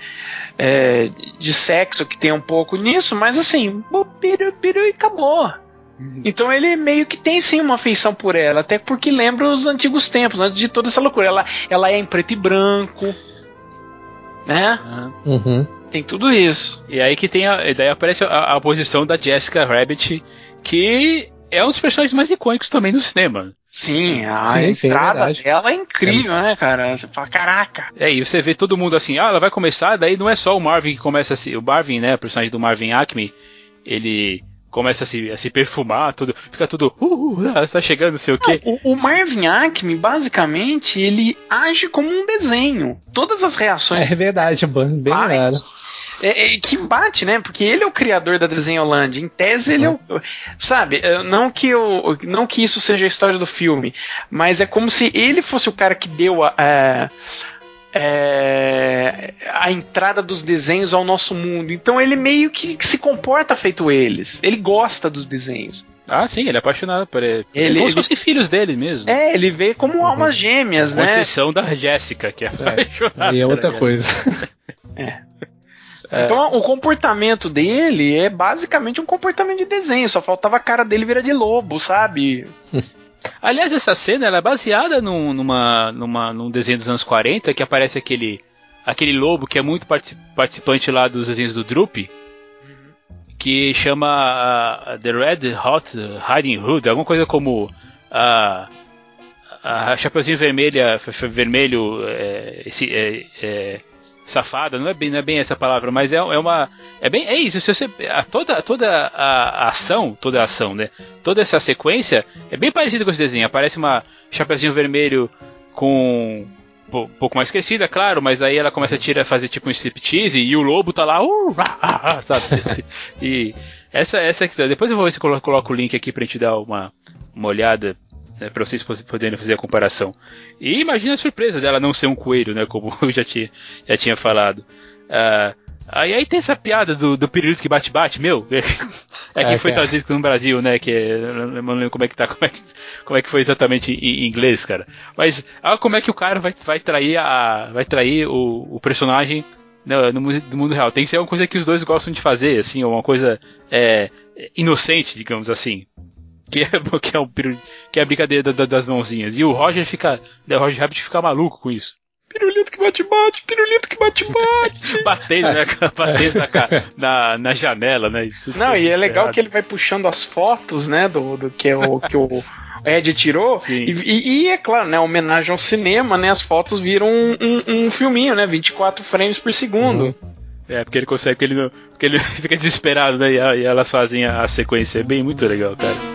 é, de sexo que tem um pouco nisso, mas assim, piru, piru, e acabou. Então ele meio que tem sim uma afeição por ela, até porque lembra os antigos tempos, antes de toda essa loucura. Ela, ela é em preto e branco. né? Uhum. Tem tudo isso. E aí que tem a, daí aparece a, a posição da Jessica Rabbit, que é um dos personagens mais icônicos também do cinema. Sim, a Sim, sim, é entrada verdade. dela é incrível, é. né, cara? Você fala, caraca. É, e você vê todo mundo assim, ah, ela vai começar, daí não é só o Marvin que começa a se... O Marvin, né, o personagem do Marvin Acme, ele começa a se, a se perfumar, tudo, fica tudo, uh, uh, ela está chegando, não sei o quê. Não, o, o Marvin Acme, basicamente, ele age como um desenho. Todas as reações... É verdade, bem claro. É, é, que bate, né? Porque ele é o criador da Desenholândia. Em tese, ele é o. Sabe? Não que, eu, não que isso seja a história do filme, mas é como se ele fosse o cara que deu a. a É, a entrada dos desenhos ao nosso mundo. Então ele meio que, que se comporta feito eles. Ele gosta dos desenhos. Ah, sim, ele é apaixonado por ele. Ele, como ele, se fossem filhos dele mesmo. É, ele vê como uhum. almas gêmeas, Com né? Com exceção da Jéssica, que é apaixonada. Aí é outra coisa. É. É. Então o comportamento dele é basicamente um comportamento de desenho. Só faltava a cara dele virar de lobo, sabe? Aliás, essa cena ela é baseada num, numa, numa, num desenho dos anos quarenta que aparece aquele, aquele lobo que é muito participante lá dos desenhos do Droopy, que chama uh, The Red Hot Riding Hood, alguma coisa como a, a Chapeuzinho Vermelha, vermelho, é, esse, é, é, safada, não é bem, não é bem essa palavra, mas é, é uma, é bem, é isso. Se você, a, toda, toda a, a ação, toda a ação, né? Toda essa sequência é bem parecida com esse desenho. Aparece uma Chapeuzinho Vermelho com um pouco mais crescida, claro, mas aí ela começa a tirar, fazer tipo um striptease e o lobo tá lá, uh, ah, ah, sabe? E essa, essa, depois eu vou ver se eu coloco o link aqui pra gente dar uma, uma olhada. Né, para vocês poderem fazer a comparação. E imagina a surpresa dela não ser um coelho, né, como eu já tinha, já tinha falado. Uh, aí, aí tem essa piada do, do pirulito que bate-bate, meu. É que é, foi traduzido no Brasil, né, que é, eu não lembro como é que tá, como é que, como é que foi exatamente em, em inglês, cara. Mas olha como é que o cara vai, vai trair, a, vai trair o, o personagem no, no, no mundo real. Tem que ser uma coisa que os dois gostam de fazer, assim, uma coisa é, inocente, digamos assim. Que é, que, é um, que é a brincadeira da, das mãozinhas. E o Roger fica. O Roger Rabbit fica maluco com isso. Pirulito que bate-bate, pirulito que bate-bate. Batendo, né? Batendo na, na, na janela, né? Não, e é legal errado. Que ele vai puxando as fotos, né? Do, do que, o, que o Ed tirou. E, e, e é claro, né? Homenagem ao cinema, né? As fotos viram um, um, um filminho, né? vinte e quatro frames por segundo. Uhum. É, porque ele consegue, porque ele, porque ele fica desesperado, né? E, e elas fazem a, a sequência. É bem muito legal, cara.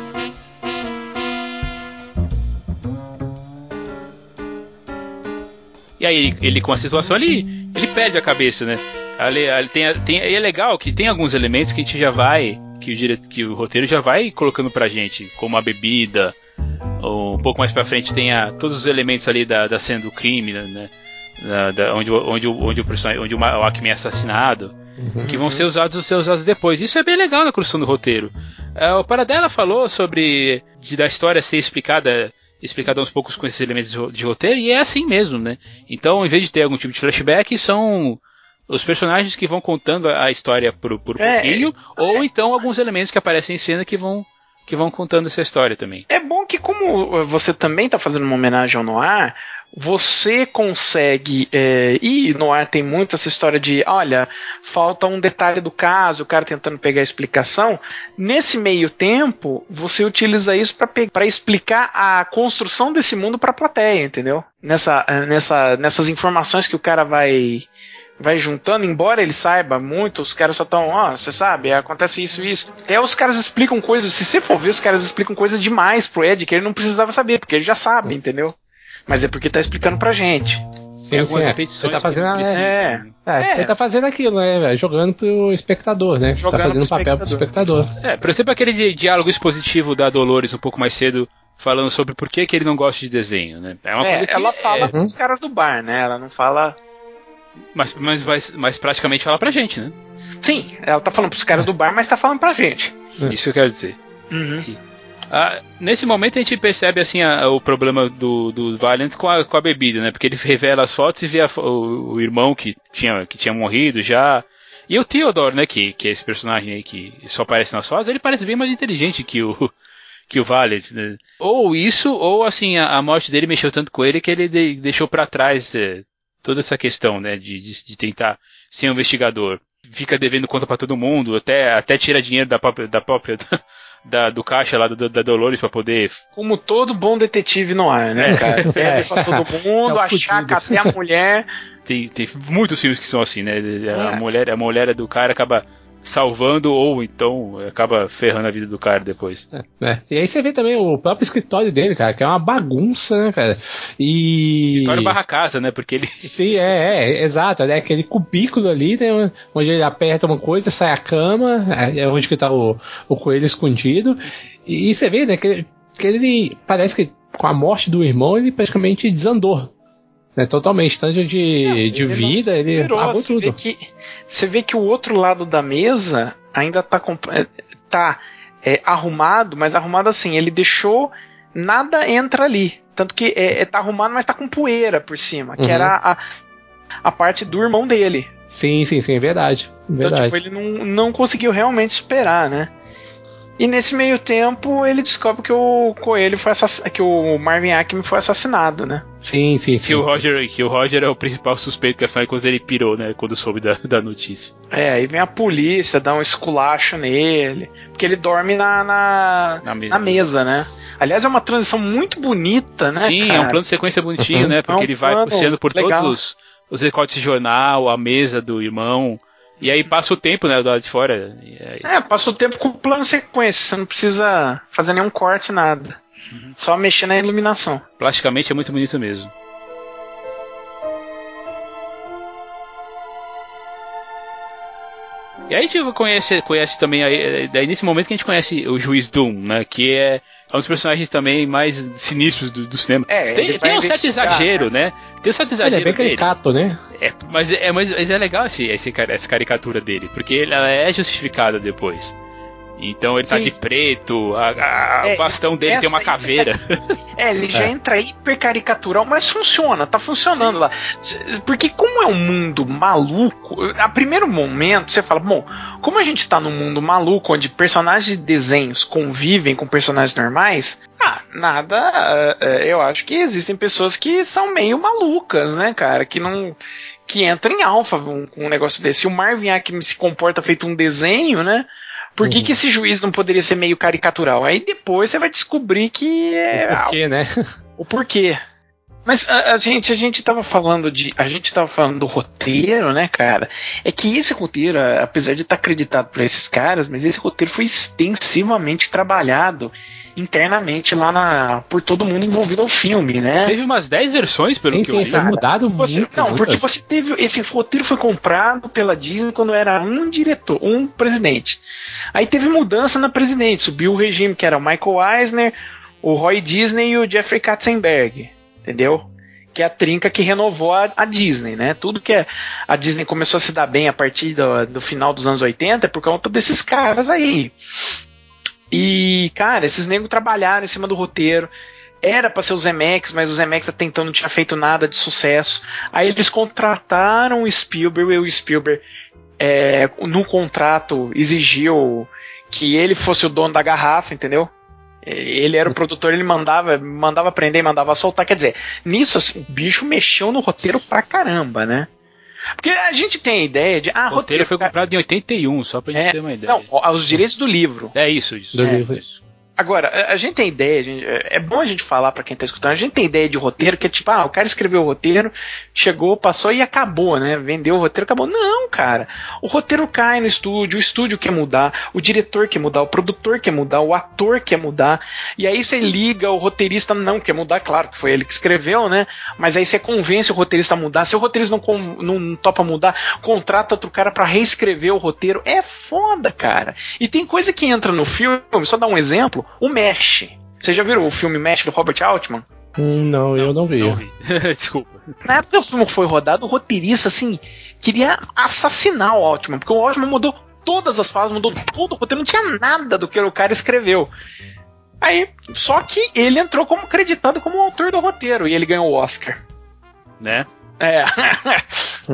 E aí ele, ele com a situação ele, ele perde a cabeça, né? Ali, ali tem, tem, e é legal que tem alguns elementos que a gente já vai, que o, direto, que o roteiro já vai colocando pra gente, como a bebida, ou um pouco mais pra frente tem a, todos os elementos ali da, da cena do crime, né? Da, da, onde, onde, onde, o personagem, onde o Acme é assassinado, uhum. Que vão ser usados, ser usados depois. Isso é bem legal na construção do roteiro. Uh, o Paradela falou sobre de, da história ser explicada explicado aos poucos com esses elementos de roteiro, e é assim mesmo, né? Então, em vez de ter algum tipo de flashback, são os personagens que vão contando a história por, por um é, pouquinho, é, ou é, então alguns elementos que aparecem em cena que vão, que vão contando essa história também. É bom que, como você também está fazendo uma homenagem ao Noir, você consegue, é, e no ar tem muito essa história de, olha, falta um detalhe do caso, o cara tentando pegar a explicação. Nesse meio tempo, você utiliza isso para explicar a construção desse mundo para a plateia, entendeu? Nessa, nessa, nessas informações que o cara vai, vai juntando, embora ele saiba muito, os caras só estão, ó, oh, você sabe, acontece isso e isso. Até os caras explicam coisas, se você for ver, os caras explicam coisas demais pro Ed, que ele não precisava saber, porque ele já sabe, entendeu? Mas é porque tá explicando pra gente. Sim, sim, é. Ele tá fazendo, a... é. É. É. Ele tá fazendo aquilo, né? Jogando pro espectador, né? Jogando tá fazendo um papel pro espectador. É, por exemplo, aquele diálogo expositivo da Dolores um pouco mais cedo, falando sobre por que, que ele não gosta de desenho, né? É uma é, coisa que ela fala é... com os caras do bar, né? Ela não fala... Mas, mas, mas, mas praticamente fala pra gente, né? Sim, ela tá falando pros caras do bar, mas tá falando pra gente. É. Isso eu quero dizer. Uhum. Ah, nesse momento a gente percebe assim a, o problema do, do Valiant com a, com a bebida, né? Porque ele revela as fotos e vê a, o, o irmão que tinha, que tinha morrido já. E o Theodore, né? Que, que é esse personagem aí que só aparece nas fotos, ele parece bem mais inteligente que o, que o Valiant, né? Ou isso, ou assim, a, a morte dele mexeu tanto com ele que ele de, deixou pra trás é, toda essa questão, né, de, de, de tentar ser um investigador. Fica devendo conta pra todo mundo, até, até tira dinheiro da própria, da própria da, do caixa lá da, da Dolores pra poder... Como todo bom detetive no ar, né, cara? Deve pra todo mundo, É achar que até a mulher... Tem, tem muitos filmes que são assim, né? A, É. mulher, a mulher do cara acaba salvando ou então acaba ferrando a vida do cara depois. É. E aí você vê também o próprio escritório dele, cara, que é uma bagunça, né, cara? E... Escritório barra casa, né? Porque ele... Sim, é, é, exato, né? Aquele cubículo ali, né? Onde ele aperta uma coisa, sai a cama, é onde que tá o, o coelho escondido. E, e você vê, né, que, que ele parece que com a morte do irmão ele praticamente desandou. Né, totalmente, tanto de, Não, de ele vida, ele superou, acabou você tudo. Vê que, você vê que o outro lado da mesa ainda tá, tá é, arrumado, mas arrumado assim, ele deixou, nada entra ali. Tanto que é, é, tá arrumado, mas tá com poeira por cima, que Uhum. era a, a parte do irmão dele. Sim, sim, sim, é verdade. verdade. Então, tipo, ele não, não conseguiu realmente superar, né? E nesse meio tempo ele descobre que o Coelho foi assassinado, que o Marvin Acme foi assassinado, né? Sim, sim, sim. Que o, sim. Roger, que o Roger é o principal suspeito, que afinal de contas ele pirou, né? Quando soube da, da notícia. É, aí vem a polícia, dá um esculacho nele, porque ele dorme na, na, Na mesa. na mesa, né? Aliás, é uma transição muito bonita, né? Sim, cara? é um plano de sequência bonitinho, Uhum. né? Porque É um ele vai plano passeando por legal. todos os, os recortes de jornal, a mesa do irmão. E aí passa o tempo, né, do lado de fora. E aí... É, passa o tempo com o plano sequência, você não precisa fazer nenhum corte, nada. Uhum. Só mexer na iluminação. Plasticamente é muito bonito mesmo. E aí a gente conhece, conhece também, aí, daí nesse momento que a gente conhece o Juiz Doom, né? Que é, é um dos personagens também mais sinistros do, do cinema. É, tem ele vai tem um certo investigar, exagero, né? Tem um certo Ele exagero é bem dele. caricato, né? É, mas, é, mas, mas é legal esse, esse, essa caricatura dele, porque ela é justificada depois. Então ele tá Sim. de preto, a, a, É, o bastão dele tem uma essa aí- caveira. É, ele já É. entra hiper caricatural, mas funciona, tá funcionando lá. C- Porque como é um mundo maluco, a primeiro momento você fala, bom, como a gente tá num mundo maluco, onde personagens de desenhos convivem com personagens normais, ah, nada, ah, ah, eu acho que existem pessoas que são meio malucas, né, cara, que não... que entram em alfa com um, um negócio desse. Se o Marvin Acme se comporta feito um desenho, né? Por que, Uhum. que esse juiz não poderia ser meio caricatural? Aí depois você vai descobrir que é Por quê, né? o porquê. Mas a, a gente a gente tava falando de a gente tava falando do roteiro, né, cara? É que esse roteiro, apesar de estar acreditado por esses caras, mas esse roteiro foi extensivamente trabalhado internamente lá na por todo mundo envolvido ao filme, né? Teve umas dez versões, pelo Sim, que eu sim, li. foi mudado Você, muito. não, muito. porque você teve. Esse roteiro foi comprado pela Disney quando era um diretor, um presidente. Aí teve mudança na presidente, subiu o regime, que era o Michael Eisner, o Roy Disney e o Jeffrey Katzenberg. Entendeu? Que é a trinca que renovou a, a Disney, né? Tudo que é, a Disney começou a se dar bem a partir do, do final dos anos oitenta é por conta desses caras aí. E, cara, esses negros trabalharam em cima do roteiro. Era pra ser o Zemeckis, mas o Zemeckis até então não tinha feito nada de sucesso. Aí eles contrataram o Spielberg, e o Spielberg é, no contrato exigiu que ele fosse o dono da garrafa, entendeu? Ele era o produtor, ele mandava, mandava prender, mandava soltar. Quer dizer, nisso assim, o bicho mexeu no roteiro pra caramba, né? Porque a gente tem a ideia de. Ah, O roteiro foi cara, comprado em oitenta e um, só pra gente é, ter uma ideia. não, os direitos do livro. É isso, isso. Do é, livro. isso. Agora, a, a gente tem ideia, a gente- é bom a gente falar pra quem tá escutando, a gente tem ideia de roteiro que é tipo, ah, o cara escreveu o roteiro, chegou, passou e acabou, né? Vendeu o roteiro, acabou. Não, cara. O roteiro cai no estúdio, o estúdio quer mudar, o diretor quer mudar, o produtor quer mudar, o ator quer mudar. E aí você liga, o roteirista não quer mudar, claro que foi ele que escreveu, né? Mas aí você convence o roteirista a mudar. Se o roteirista não, com- não topa mudar, contrata outro cara pra reescrever o roteiro. É foda, cara. E tem coisa que entra no filme, só dar um exemplo, o Mesh. Vocês já viram o filme Mesh do Robert Altman? Hum, não, eu não vi. Não vi. Desculpa. Na época que o filme foi rodado, o roteirista, assim, queria assassinar o Altman, porque o Altman mudou todas as falas, mudou todo o roteiro, não tinha nada do que o cara escreveu. Aí, só que ele entrou como acreditado como autor do roteiro, e ele ganhou o Oscar. Né? É.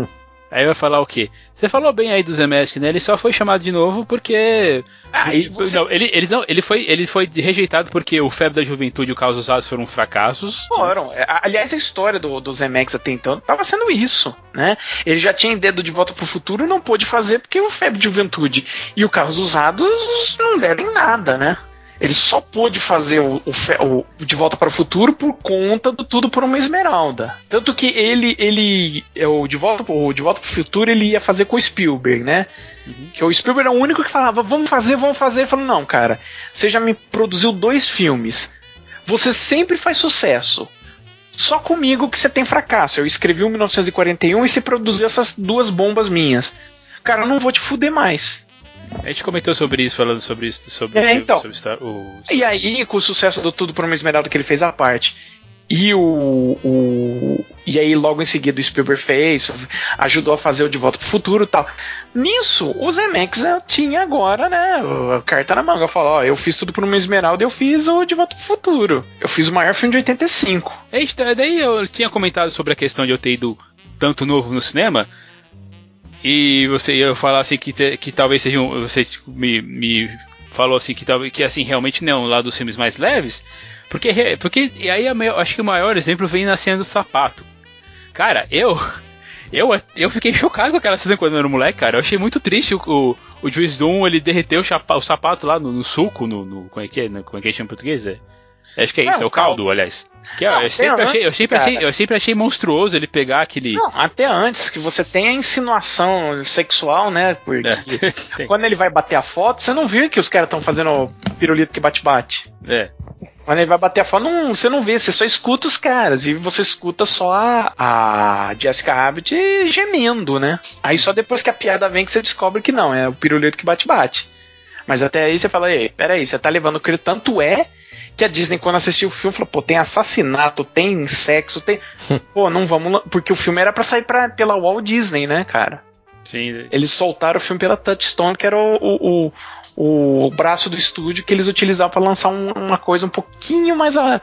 Aí vai falar o quê? Você falou bem aí do Zemeckis, né? Ele só foi chamado de novo porque... Ah, e você... não, ele, ele, não, ele, foi, ele foi rejeitado porque o Febre da Juventude e o Caos Usados foram fracassos. Foram. Aliás, a história do, do Zemeckis até então tava sendo isso, né? Ele já tinha ideia do De Volta pro Futuro e não pôde fazer porque o Febre de Juventude e o Caos Usados não deram em nada, né? Ele só pôde fazer o, o, o De Volta para o Futuro por conta do Tudo por uma Esmeralda. Tanto que ele, ele o, De Volta, o De Volta para o Futuro ele ia fazer com o Spielberg, né? Uhum. Que o Spielberg era o único que falava, vamos fazer, vamos fazer. Ele falou, não, cara, você já me produziu dois filmes. Você sempre faz sucesso. Só comigo que você tem fracasso. Eu escrevi o mil novecentos e quarenta e um e você produziu essas duas bombas minhas. Cara, eu não vou te fuder mais. A gente comentou sobre isso, falando sobre isso, sobre, é, então. sobre Star, o... E aí, com o sucesso do Tudo por uma Esmeralda que ele fez à parte, e o, o e aí logo em seguida o Spielberg fez, ajudou a fazer o De Volta pro Futuro e tal. Nisso, o Zemeckis tinha agora, né, a carta na manga. Falou, ó, eu fiz Tudo por uma Esmeralda e eu fiz o De Volta pro Futuro. Eu fiz o maior filme de oitenta e cinco. Eita, daí eu tinha comentado sobre a questão de eu ter ido tanto novo no cinema. E você ia falar assim que, te, que talvez seja um, você tipo, me, me falou assim que talvez que assim realmente não lá dos filmes mais leves, porque porque e aí eu acho que o maior exemplo vem na cena do sapato. Cara, eu eu eu fiquei chocado com aquela cena quando eu era moleque, cara. Eu achei muito triste o o, o Juiz Doom, ele derreteu o, chapa, o sapato lá no, no suco, no, no como é que é, no, como é que chama em português? É? Acho que é isso, é o caldo, caldo. aliás. Que, ó, não, eu, sempre achei, antes, eu, sempre achei, eu sempre achei monstruoso ele pegar aquele... Não, até antes, que você tem a insinuação sexual, né? Porque é, quando ele vai bater a foto, você não vê que os caras estão fazendo pirulito que bate-bate. É. Quando ele vai bater a foto, não, você não vê, você só escuta os caras. E você escuta só a, a Jessica Rabbit gemendo, né? Aí só depois que a piada vem que você descobre que não, é o pirulito que bate-bate. Mas até aí você fala, ei, peraí, você tá levando o que tanto é... que a Disney, quando assistiu o filme, falou, pô, tem assassinato, tem sexo, tem... pô, não vamos... Porque o filme era pra sair pra, pela Walt Disney, né, cara? Sim. Eles soltaram o filme pela Touchstone, que era o, o, o braço do estúdio que eles utilizavam pra lançar um, uma coisa um pouquinho mais, a,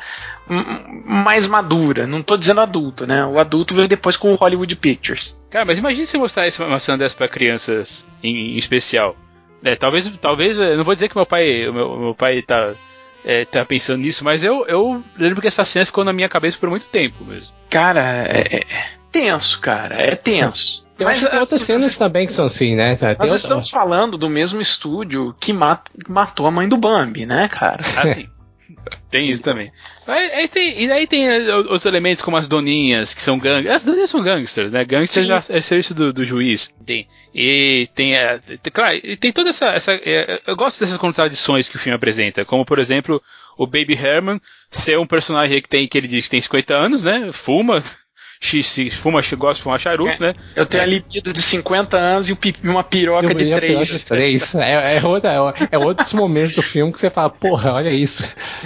mais madura. Não tô dizendo adulto, né? O adulto veio depois com o Hollywood Pictures. Cara, mas imagina se mostrar uma cena dessa pra crianças em, em especial. É, talvez, talvez... Eu não vou dizer que meu pai, meu, meu pai tá... É, tá pensando nisso, mas eu, eu lembro que essa cena ficou na minha cabeça por muito tempo mesmo. Cara, é, é tenso, cara, é tenso. Eu mas acho que tem outras cenas você... também que são assim, né? Tem nós outra... estamos falando do mesmo estúdio que mat... matou a mãe do Bambi, né, cara? Assim, tem isso também. Aí, aí tem, e aí tem outros elementos como as doninhas, que são gangsters. As doninhas são gangsters, né? Gangsters já é serviço do, do juiz. Tem. E tem, é, tem, claro, e tem toda essa, essa é, eu gosto dessas contradições que o filme apresenta, como por exemplo o Baby Herman ser um personagem que tem que ele diz que tem cinquenta anos, né? Fuma, se fuma, gosta de fumar charuto, é, né? Eu tenho é. a libido de cinquenta anos e uma piroca eu, de eu três. De três. É, é, outra, é, é outros momentos do filme que você fala, porra, olha isso.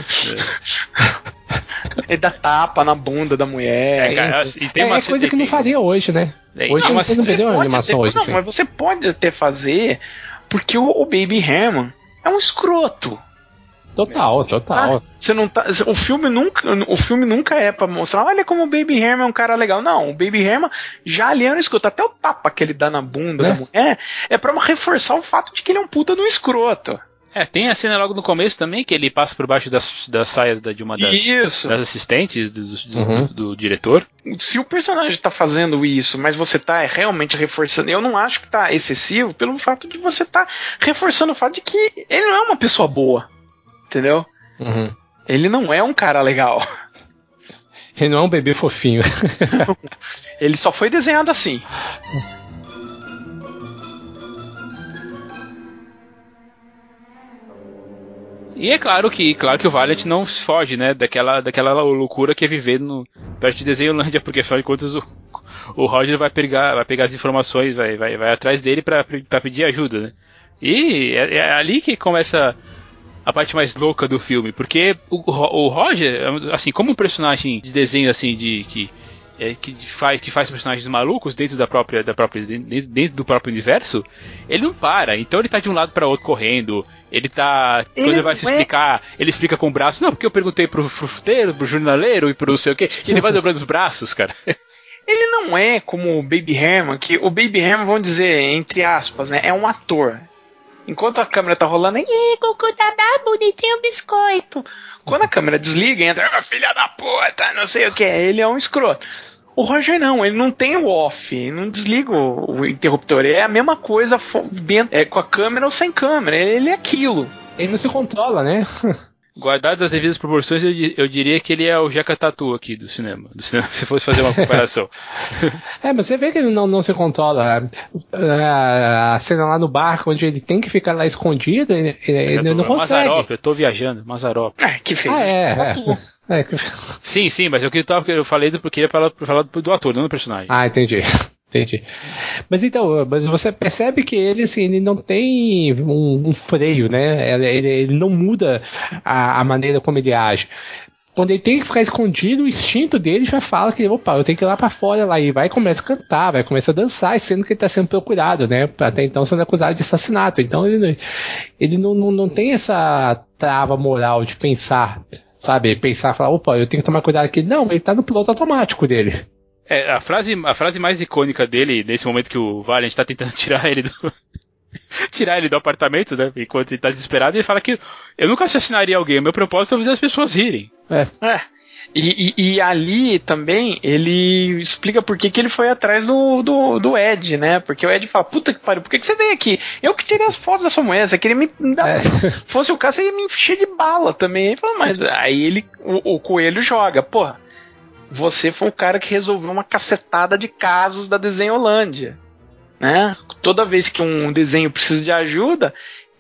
É. Ele dá tapa na bunda da mulher. É, cara, e tem é, é coisa que não faria hoje, né? Hoje não, você não vê uma animação ter, hoje. Não, assim. Mas você pode até fazer, porque o, o Baby Herman é um escroto. Total, você total. Tá, você não tá, o filme nunca, o filme nunca é pra mostrar, olha como o Baby Herman é um cara legal. Não, o Baby Herman já ali é um escroto. Até o tapa que ele dá na bunda né? da mulher é pra reforçar o fato de que ele é um puta do escroto. É, tem a cena logo no começo também, que ele passa por baixo das, das saias de uma das, das assistentes do, do, uhum. do, do diretor. Se o personagem tá fazendo isso, mas você tá realmente reforçando, eu não acho que tá excessivo pelo fato de você tá reforçando o fato de que ele não é uma pessoa boa, entendeu? Uhum. Ele não é um cara legal. Ele não é um bebê fofinho. Ele só foi desenhado assim. E é claro que, claro que o Valiant não foge, né, daquela, daquela loucura que é viver no perto de Desenholândia, porque afinal de contas o, o Roger vai pegar, vai pegar as informações, vai, vai, vai atrás dele pra, pra pedir ajuda, né? E é, é ali que começa a parte mais louca do filme, porque o, o Roger, assim, como um personagem de desenho assim de que É, que faz que faz personagens malucos dentro da própria da própria dentro do próprio universo, ele não para. Então ele tá de um lado para outro correndo. Ele tá ele quando ele vai se explicar, é... ele explica com o braço. Não, porque eu perguntei pro fruteiro, pro jornaleiro e pro não sei o quê. E ele vai dobrando os braços, cara. Ele não é como o Baby Herman, que o Baby Herman, vamos dizer, entre aspas, né, é um ator. Enquanto a câmera tá rolando, ih, Goku tá dá bonitinho biscoito. Quando a câmera desliga, entra, ah, filha da puta, não sei o que, ele é um escroto. O Roger não, ele não tem o off, ele não desliga o, o interruptor, é a mesma coisa dentro, é, com a câmera ou sem câmera, ele é aquilo. Ele não se controla, né? Guardado as devidas proporções, eu, eu diria que ele é o Jeca Tatu aqui do cinema, do cinema, se fosse fazer uma comparação. É, mas você vê que ele não, não se controla. A, a cena lá no barco, onde ele tem que ficar lá escondido, ele, ele tô, não consegue. Mazarop, eu tô viajando, Mazarop. É, que fez. Ah, é, é. é. Sim, sim, mas eu, que eu, eu falei do, porque eu queria falar, falar do ator, não do personagem. Ah, entendi. Entendi. Mas então, mas você percebe que ele, assim, ele não tem um, um freio, né? Ele, ele, ele não muda a, a maneira como ele age. Quando ele tem que ficar escondido, o instinto dele já fala que, opa, eu tenho que ir lá pra fora lá, e vai começa a cantar, vai começar a dançar, sendo que ele tá sendo procurado, né? Até então sendo acusado de assassinato. Então ele, ele não, não, não tem essa trava moral de pensar, sabe? Pensar, falar, opa, eu tenho que tomar cuidado aqui. Não, ele tá no piloto automático dele. É, a frase, a frase mais icônica dele, nesse momento que o Valiant tá tentando tirar ele do... tirar ele do apartamento, né? Enquanto ele tá desesperado, ele fala que eu nunca assassinaria alguém, meu propósito é fazer as pessoas rirem. É. é. E, e, e ali também ele explica por que, que ele foi atrás do, do, do Ed, né? Porque o Ed fala, puta que pariu, por que, que você veio aqui? Eu que tirei as fotos da sua mulher, você queria me dar. É. Fosse o caso, você ia me encher de bala também. Ele fala, mas aí ele, o, o Coelho joga, porra. Você foi o cara que resolveu uma cacetada de casos da Desenholândia, né? Toda vez que um desenho precisa de ajuda,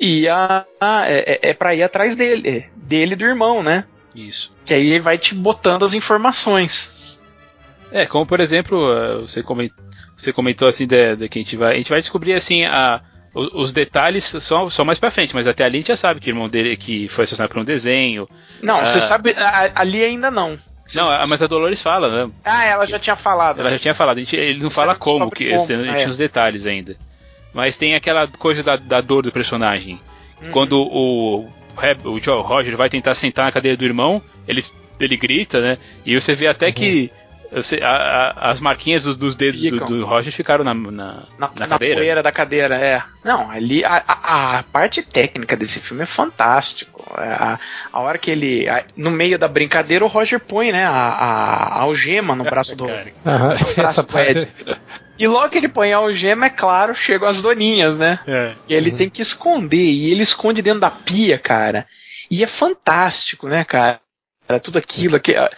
ia, é, é pra ir atrás dele, dele e do irmão, né? Isso. Que aí ele vai te botando as informações. É, como por exemplo, você comentou, você comentou assim, de, de que a gente vai, a gente vai descobrir assim, a, os, os detalhes só, só mais pra frente, mas até ali a gente já sabe que o irmão dele que foi assassinado por um desenho. Não, a... você sabe, a, ali ainda não. Não, mas a Dolores fala, né? Ah, ela já tinha falado. Ela já tinha falado. A gente, ele não Você fala como, que como. a gente é. tinha os detalhes ainda. Mas tem aquela coisa da, da dor do personagem. Uhum. Quando o, o Joe Roger vai tentar sentar na cadeira do irmão, ele, ele grita, né? E você vê até uhum. que você, a, a, as marquinhas dos, dos dedos do, do Roger ficaram na, na, na, na cadeira. Na poeira da cadeira, é. Não, ali a, a, a parte técnica desse filme é fantástico. A, a hora que ele, a, no meio da brincadeira, o Roger põe, né, a, a, a algema no braço do, uhum. no braço do Ed. E logo que ele põe a algema, é claro, chegam as doninhas, né? É. E ele uhum. tem que esconder, e ele esconde dentro da pia, cara. E é fantástico, né, cara? Tudo aquilo aqui é,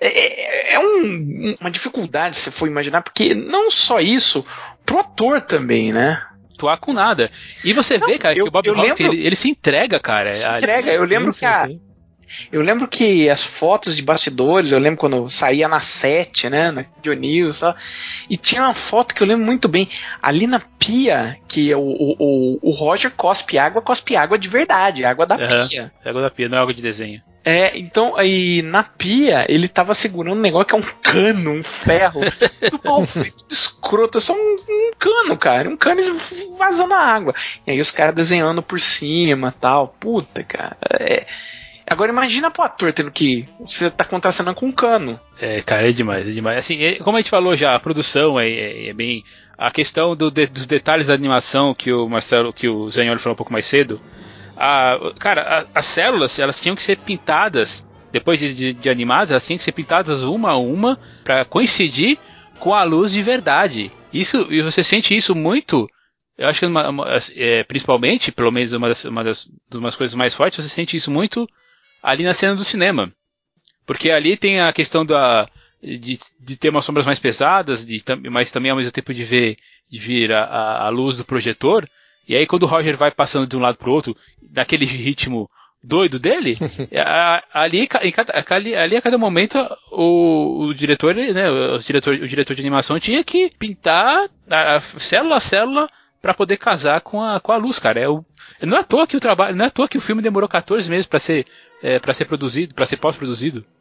é, é um, uma dificuldade, se for imaginar, porque não só isso, pro ator também, né? Atuar com nada. E você não, vê, cara, eu, que o Bob Hoskins, ele, ele se entrega, cara. Se entrega, eu sim, lembro sim, que a, sim. eu lembro que as fotos de bastidores, eu lembro quando saía na sete, né, na Video News, tá? E tinha uma foto que eu lembro muito bem, ali na pia, que o, o, o Roger cospe água, cospe água de verdade, água da uhum. pia. Água da pia, não é água de desenho. É, então, aí na pia, ele tava segurando um negócio que é um cano, um ferro. Tudo escroto, é só um, um cano, cara. Um cano vazando a água. E aí os caras desenhando por cima tal. Puta, cara. É... Agora imagina pro ator tendo que. Você tá contracenando com um cano. É, cara, é demais, é demais. Assim, é, como a gente falou já, a produção é, é, é bem. A questão do, de, dos detalhes da animação que o Marcelo, que o Zaniolo falou um pouco mais cedo. A, cara, a, as células, elas tinham que ser pintadas, depois de, de, de animadas, elas tinham que ser pintadas uma a uma para coincidir com a luz de verdade. Isso, e você sente isso muito, eu acho que uma, uma, é, principalmente, pelo menos uma das, uma das umas coisas mais fortes, você sente isso muito ali na cena do cinema. Porque ali tem a questão da, de, de ter umas sombras mais pesadas, de, mas também ao mesmo tempo de ver, de vir a, a, a luz do projetor. E aí quando o Roger vai passando de um lado pro outro, naquele ritmo doido dele, a, ali, em cada, ali, ali a cada momento o, o diretor, né, o diretor, o diretor de animação tinha que pintar a, a célula a célula para poder casar com a, com a luz, cara. É o, não é à toa que o trabalho, não é à toa que o filme demorou quatorze meses para ser, é, para ser produzido, para ser pós-produzido.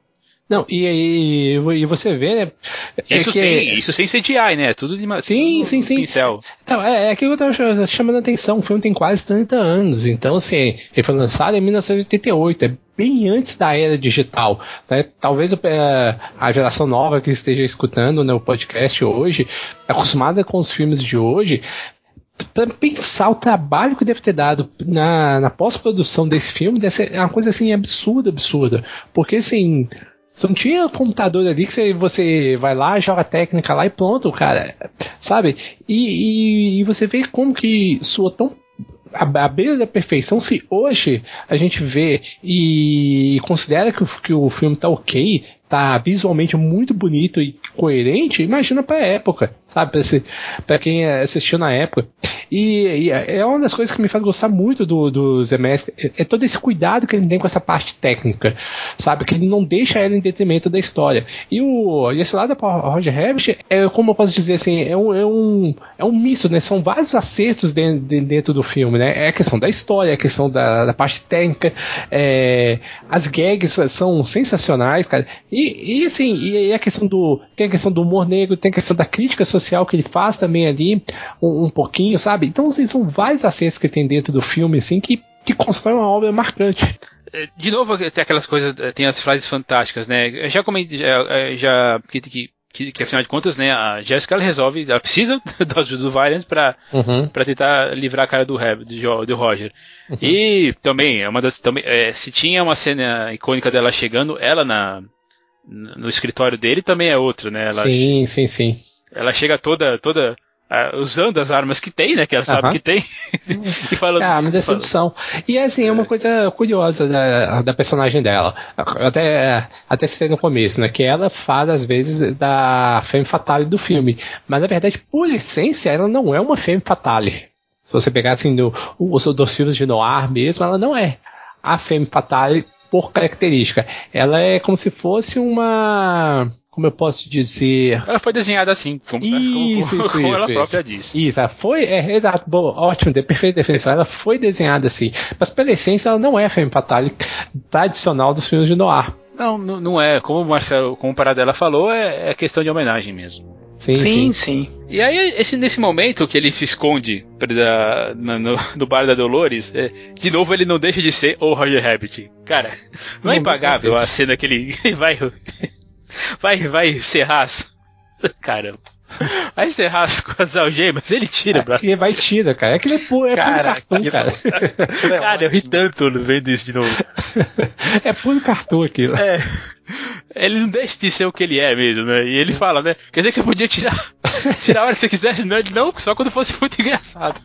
Não, e, e, e você vê, né? É isso, que, sem, isso sem C G I, né? Tudo de uma, sim, tudo sim, sim. pincel. Então, é, é aquilo que eu tava chamando a atenção. O filme tem quase trinta anos. Então, assim, ele foi lançado em mil novecentos e oitenta e oito. É bem antes da era digital. Né? Talvez a geração nova que esteja escutando, né, o podcast hoje, acostumada com os filmes de hoje, para pensar o trabalho que deve ter dado na, na pós-produção desse filme, deve ser uma coisa assim absurda, absurda. Porque, assim, você não tinha computador ali que você, você vai lá, joga a técnica lá e pronto, cara. Sabe? E, e, e você vê como que soa tão a, a beira da perfeição. Se hoje a gente vê e considera que o, que o filme tá ok, tá visualmente muito bonito e coerente, imagina pra época, sabe? Pra, esse, pra quem assistiu na época. E, e é uma das coisas que me faz gostar muito do, do Zemeckis, é, é todo esse cuidado que ele tem com essa parte técnica, sabe? Que ele não deixa ela em detrimento da história. E, o, e esse lado da Roger Rabbit, é, como eu posso dizer assim, é um, é um, é um misto, né? São vários acertos dentro, dentro do filme, né? É a questão da história, é a questão da, da parte técnica, é, as gags são sensacionais, cara. E, e assim, e a questão do. Tem a questão do humor negro, tem a questão da crítica social que ele faz também ali, um, um pouquinho, sabe? Então, assim, são vários acertos que tem dentro do filme, assim, que, que constrói uma obra marcante. De novo, tem aquelas coisas, tem as frases fantásticas, né? Eu já comentei, já. já que, que, que, que afinal de contas, né, a Jessica ela resolve, ela precisa da ajuda do Violence pra, uhum. pra tentar livrar a cara do, do, do Roger. Uhum. E também, é uma das. Também, é, se tinha uma cena icônica dela chegando, ela na. no escritório dele também é outra, né? Ela sim, che- sim, sim. Ela chega toda, toda uh, usando as armas que tem, né? Que ela sabe uh-huh. que tem. E falando, é, uma decepção. E assim, é uma coisa curiosa da, da personagem dela. Até, até citei no começo, né? Que ela faz, às vezes, da femme fatale do filme. Mas, na verdade, por essência, ela não é uma femme fatale. Se você pegar, assim, do, os dos filmes de noir mesmo, ela não é a femme fatale por característica. Ela é como se fosse uma... Como eu posso dizer... Ela foi desenhada assim, como, isso, como, isso, como isso, ela isso. própria disse. Isso, ela foi... É, exato, boa, ótimo, de perfeita definição. Ela foi desenhada assim. Mas pela essência, ela não é a femme fatale tradicional dos filmes de noir. Não, não, não é. Como o Marcelo, como o Paradela falou, é, é questão de homenagem mesmo. Sim, sim, sim, sim. E aí, esse, nesse momento que ele se esconde pra, no, no, no bar da Dolores, é, de novo ele não deixa de ser o Roger Rabbit. Cara, não, não é impagável não a cena que ele vai vai, vai serrar. Caramba. Vai serrar com as algemas, ele tira, é, ele vai e tira, cara. É que ele é puro, é cara, puro cartão, que, cara. É cara, eu ri tanto vendo isso de novo. É puro cartão aquilo. É. Ele não deixa de ser o que ele é mesmo, né? E ele fala, né? Quer dizer que você podia tirar, tirar a hora que você quisesse, não, não, só quando fosse muito engraçado.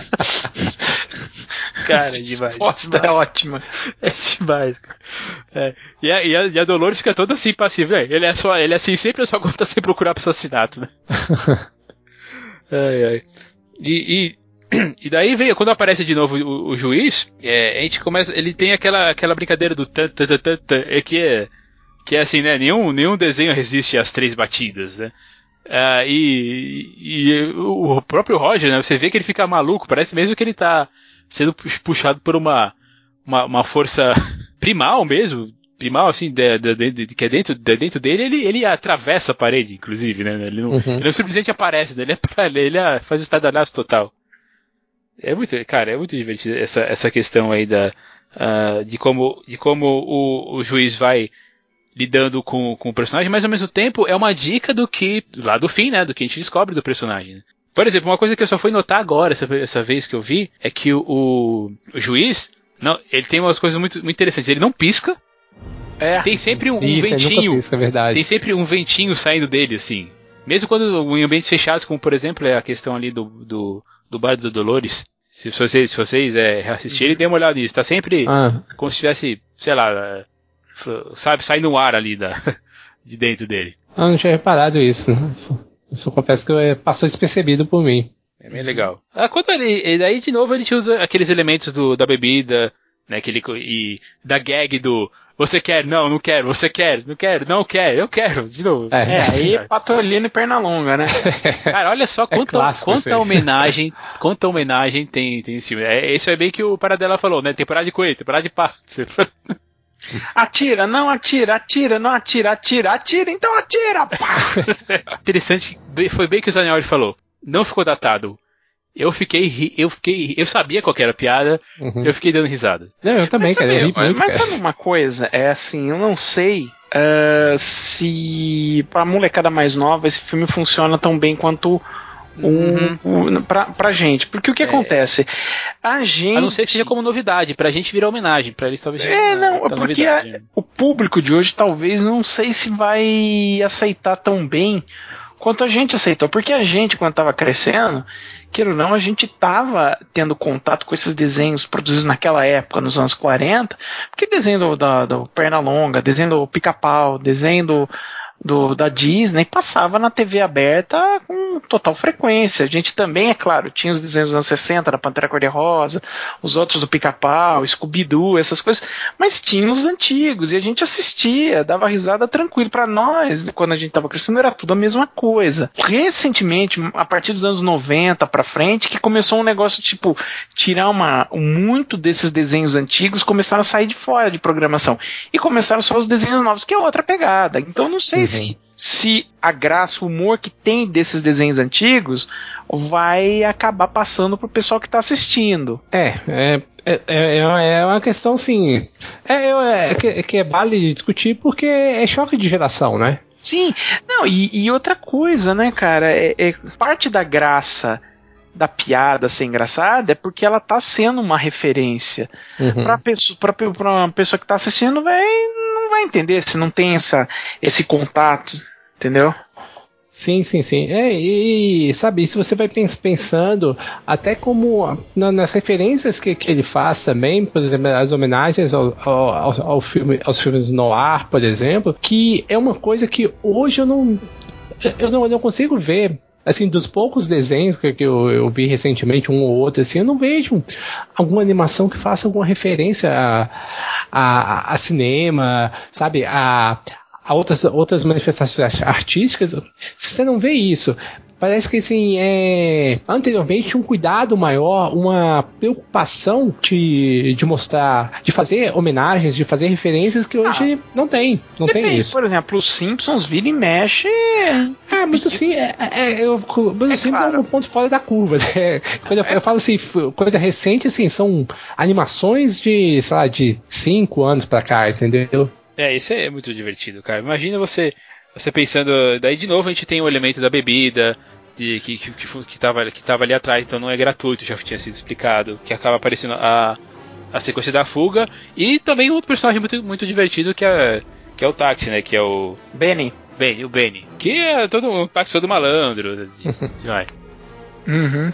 Cara, é demais. A resposta é ótima. É demais, cara. É. E, a, e, a, e a Dolores fica toda assim, passiva, né? Ele é, só, ele é assim sempre, só quando tá sem procurar pro assassinato, né? Ai, ai. E, e, e daí vem, quando aparece de novo o, o juiz, é, a gente começa, ele tem aquela, aquela brincadeira do tan, tan, tan, tan, tan, é que é que é assim, né? Nenhum, nenhum desenho resiste às três batidas, né? Ah, e, e o próprio Roger, né? Você vê que ele fica maluco, parece mesmo que ele tá sendo puxado por uma, uma, uma força primal mesmo, primal, assim, de, de, de, de, que é dentro, de, dentro dele, ele, ele atravessa a parede, inclusive, né? Ele não, uhum. ele não simplesmente aparece, né? Ele, é, ele é, faz o estardalhaço total. É muito, cara, é muito divertido essa, essa questão aí da, uh, de como, de como o, o juiz vai lidando com, com o personagem, mas ao mesmo tempo é uma dica do que, lá do fim, né, do que a gente descobre do personagem. Né? Por exemplo, uma coisa que eu só fui notar agora, essa, essa vez que eu vi, é que o, o, o juiz, não, ele tem umas coisas muito, muito interessantes. Ele não pisca, é, tem sempre um, um Isso, ventinho, pisca, é verdade. tem sempre um ventinho saindo dele, assim. Mesmo quando em ambientes fechados, como por exemplo é a questão ali do, do, do bar da Dolores. Se vocês, se vocês é, assistirem, dêem uma olhada nisso. Tá sempre ah. como se tivesse, sei lá, sabe, sai no ar ali da, de dentro dele. Ah, não tinha reparado isso. Isso, isso eu confesso que passou despercebido por mim. É bem legal. Ah, quando ele, e daí de novo a gente usa aqueles elementos do, da bebida, né, aquele, e da gag do você quer, não, não quero, você quer, não quero, não quero, eu quero, de novo. É, é aí Patolino e Pernalonga, né? Cara, olha só quanta, é quanta homenagem, quanta homenagem tem, tem esse filme. É, isso é bem que o Paradela falou, né, temporada de coelho, temporada de pato. Atira, não atira, atira, não atira, atira, atira, então atira! Pá! Interessante, foi bem que o Zanioli falou. Não ficou datado. Eu fiquei, eu fiquei, eu sabia qual que era a piada, uhum. Eu fiquei dando risada. Não, eu também, mas, cara. Sabe, eu ri muito, mas cara. sabe uma coisa? É assim, eu não sei uh, se pra molecada mais nova esse filme funciona tão bem quanto Uhum. o, o, pra, pra gente. Porque o que é. acontece? A gente. A não ser que seja como novidade, pra gente virar homenagem, pra eles talvez. É, não, porque novidade, a, o público de hoje talvez não sei se vai aceitar tão bem quanto a gente aceitou. Porque a gente, quando tava crescendo, queira ou não, a gente tava tendo contato com esses desenhos produzidos naquela época, nos anos quarenta, porque desenho do, do, do Pernalonga, desenho do Pica-Pau, desenho do, do, da Disney, passava na T V aberta com total frequência. A gente também, é claro, tinha os desenhos dos anos sessenta, da Pantera Cor-de-Rosa, os outros do Pica-Pau, Scooby-Doo, essas coisas, mas tinha os antigos, e a gente assistia, dava risada tranquilo. Pra nós, quando a gente tava crescendo, era tudo a mesma coisa. Recentemente, a partir dos anos noventa pra frente, que começou um negócio tipo, tirar uma, muito desses desenhos antigos, começaram a sair de fora de programação, e começaram só os desenhos novos, que é outra pegada. Então não sei uhum. se, se a graça, o humor que tem desses desenhos antigos vai acabar passando pro pessoal que tá assistindo. É, é É, é, é uma questão assim. É, é, que, que vale discutir porque é choque de geração, né? Sim, não, e, e outra coisa, né, cara? É, é parte da graça da piada ser engraçada é porque ela tá sendo uma referência. Uhum. Pra, pessoa, pra, pra uma pessoa que tá assistindo, vai, não vai entender se não tem essa, esse contato, entendeu? Sim, sim, sim. É, e, sabe, isso você vai pensando até como na, nas referências que, que ele faz também, por exemplo, as homenagens ao, ao, ao filme, aos filmes noir, por exemplo, que é uma coisa que hoje eu não eu não, eu não consigo ver. Assim, dos poucos desenhos que, que eu, eu vi recentemente, um ou outro, assim, eu não vejo alguma animação que faça alguma referência a, a, a cinema, sabe, a a outras, outras manifestações artísticas. Você não vê isso. Parece que assim, é, anteriormente tinha um cuidado maior, uma preocupação de, de mostrar, de fazer homenagens, de fazer referências que hoje ah, não tem. Não depende, tem isso. Por exemplo, os Simpsons vira e mexe. Ah, mas assim, é, é, eu, mas é os Simpsons claro. É um ponto fora da curva. Né? Quando eu, eu falo assim, coisa recente, assim, são animações de, sei lá, de cinco anos pra cá, entendeu? É, isso é muito divertido, cara. Imagina você, você pensando. Daí de novo a gente tem o elemento da bebida, de, que, que, que, que, tava, que tava ali atrás, então não é gratuito, já tinha sido explicado. Que acaba aparecendo a, a sequência da fuga. E também outro personagem muito, muito divertido que é, que é o táxi, né? Que é o. Benny. Benny, o Benny. Que é todo um táxi todo malandro. Vai. Uhum.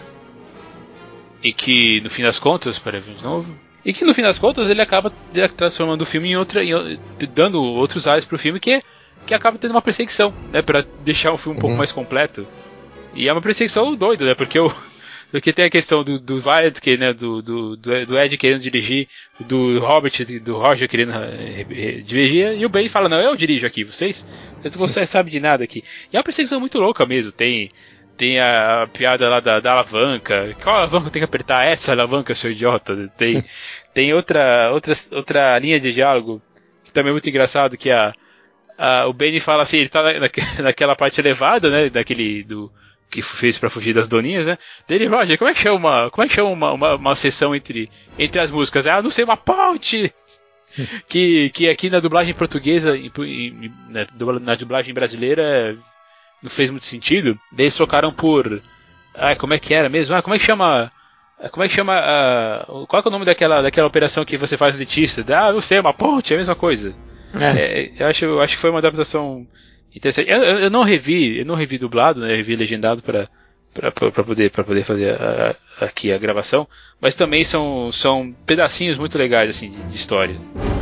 E que no fim das contas, para ver de novo. E que no fim das contas ele acaba transformando o filme em outra, em, dando outros ares pro filme, que, que acaba tendo uma perseguição, né, pra deixar o filme um uhum. pouco mais completo. E é uma perseguição doida, né, porque, o, porque tem a questão do, do Wyatt, que, né, do, do, do Ed querendo dirigir, do Robert, do Roger querendo dirigir, e o Ben fala, não, eu dirijo aqui, vocês, vocês sabem de nada aqui. E é uma perseguição muito louca mesmo, tem... Tem a piada lá da, da alavanca. Qual alavanca tem que apertar? Essa alavanca, seu idiota. Tem, tem outra, outra, outra linha de diálogo que também é muito engraçado, que a, a, o Benny fala assim, ele tá na, naquela parte elevada, né, daquele do que fez pra fugir das doninhas, né? Dele, Roger, como é que chama uma, como é que chama uma, uma, uma sessão entre, entre as músicas? Ah, não sei, uma ponte! que, que aqui na dublagem portuguesa, em, em, na, na dublagem brasileira não fez muito sentido. Daí eles trocaram por... Ah, como é que era mesmo? Ah, como é que chama... Como é que chama... Uh, qual é o nome daquela, daquela operação que você faz no dentista? Ah, não sei, uma ponte, é a mesma coisa. É. É, eu, acho, eu acho que foi uma adaptação interessante. Eu, eu, eu não revi, eu não revi dublado, né? Eu revi legendado para para poder, pra poder fazer a, a, aqui a gravação. Mas também são, são pedacinhos muito legais, assim, de, de história.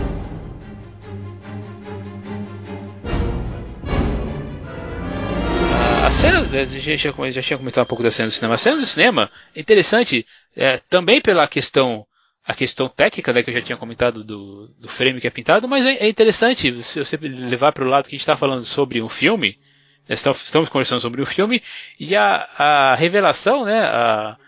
A cena, já, já, já tinha comentado um pouco da cena do cinema. A cena do cinema é interessante, é, também pela questão, a questão técnica, né, que eu já tinha comentado do, do frame que é pintado, mas é, é interessante se você levar para o lado que a gente está falando sobre um filme, né, estamos, estamos conversando sobre um filme, e a, a revelação, né, a,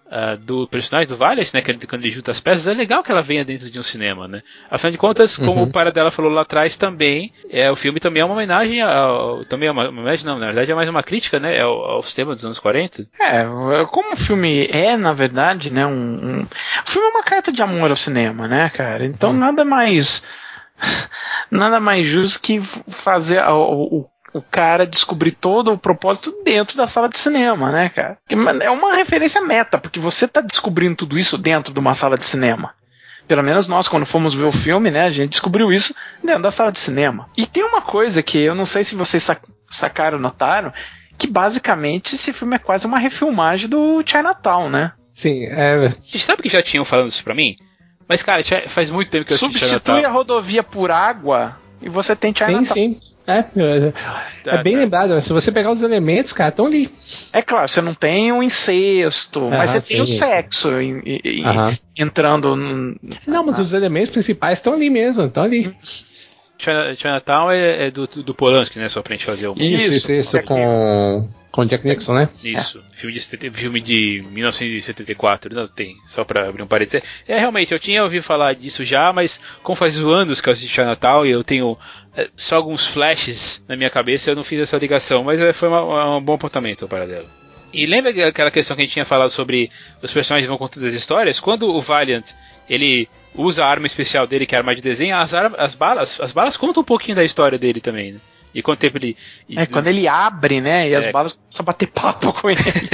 uh, do personagem do Valiant, né, que ele, quando ele junta as peças, é legal que ela venha dentro de um cinema, né? Afinal de contas, como uhum. o Paradela falou lá atrás também, é, o filme também é uma homenagem ao, também é uma, uma homenagem, não, na verdade é mais uma crítica, né, ao, ao sistema dos anos quarenta. É, como o filme é, na verdade, né, um, um o filme é uma carta de amor ao cinema, né, cara? Então uhum. nada mais nada mais justo que fazer o, o o cara descobrir todo o propósito dentro da sala de cinema, né, cara? É uma referência meta, porque você tá descobrindo tudo isso dentro de uma sala de cinema. Pelo menos nós, quando fomos ver o filme, né, a gente descobriu isso dentro da sala de cinema. E tem uma coisa que eu não sei se vocês sacaram, notaram, que basicamente esse filme é quase uma refilmagem do Chinatown, né? Sim, é... Você sabe que já tinham falado isso pra mim? Mas, cara, faz muito tempo que eu assisti Chinatown. Substitui a rodovia por água e você tem Chinatown. Sim, sim. É, é, é bem tá. lembrado, se você pegar os elementos, cara, estão ali. É claro, você não tem um incesto, ah, mas você sim, tem o sexo em, em, uhum. entrando. No... Não, mas ah. os elementos principais estão ali mesmo, estão ali. Chinatown é, é do, do Polanski, né? Só pra gente fazer o. Isso, isso, isso, com. Com Jack Nixon, né? Isso, é. filme, de, filme de mil novecentos e setenta e quatro, não tem, só pra abrir um parênteses. É, realmente, eu tinha ouvido falar disso já, mas como faz anos que eu assisti Chinatown e eu tenho é, só alguns flashes na minha cabeça, eu não fiz essa ligação, mas é, foi uma, um bom apontamento o Paradela. E lembra aquela questão que a gente tinha falado sobre os personagens vão contando as histórias? Quando o Valiant, ele usa a arma especial dele, que é a arma de desenho, as, as, balas, as balas contam um pouquinho da história dele também, né? E quanto tempo ele. É, quando ele abre, né? E é. as balas começam a bater papo com ele.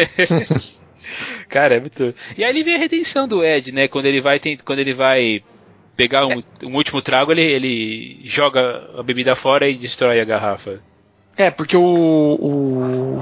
Cara, é muito. E aí ele vem a redenção do Ed, né? Quando ele vai, tem, quando ele vai pegar um, um último trago, ele, ele joga a bebida fora e destrói a garrafa. É, porque o. O,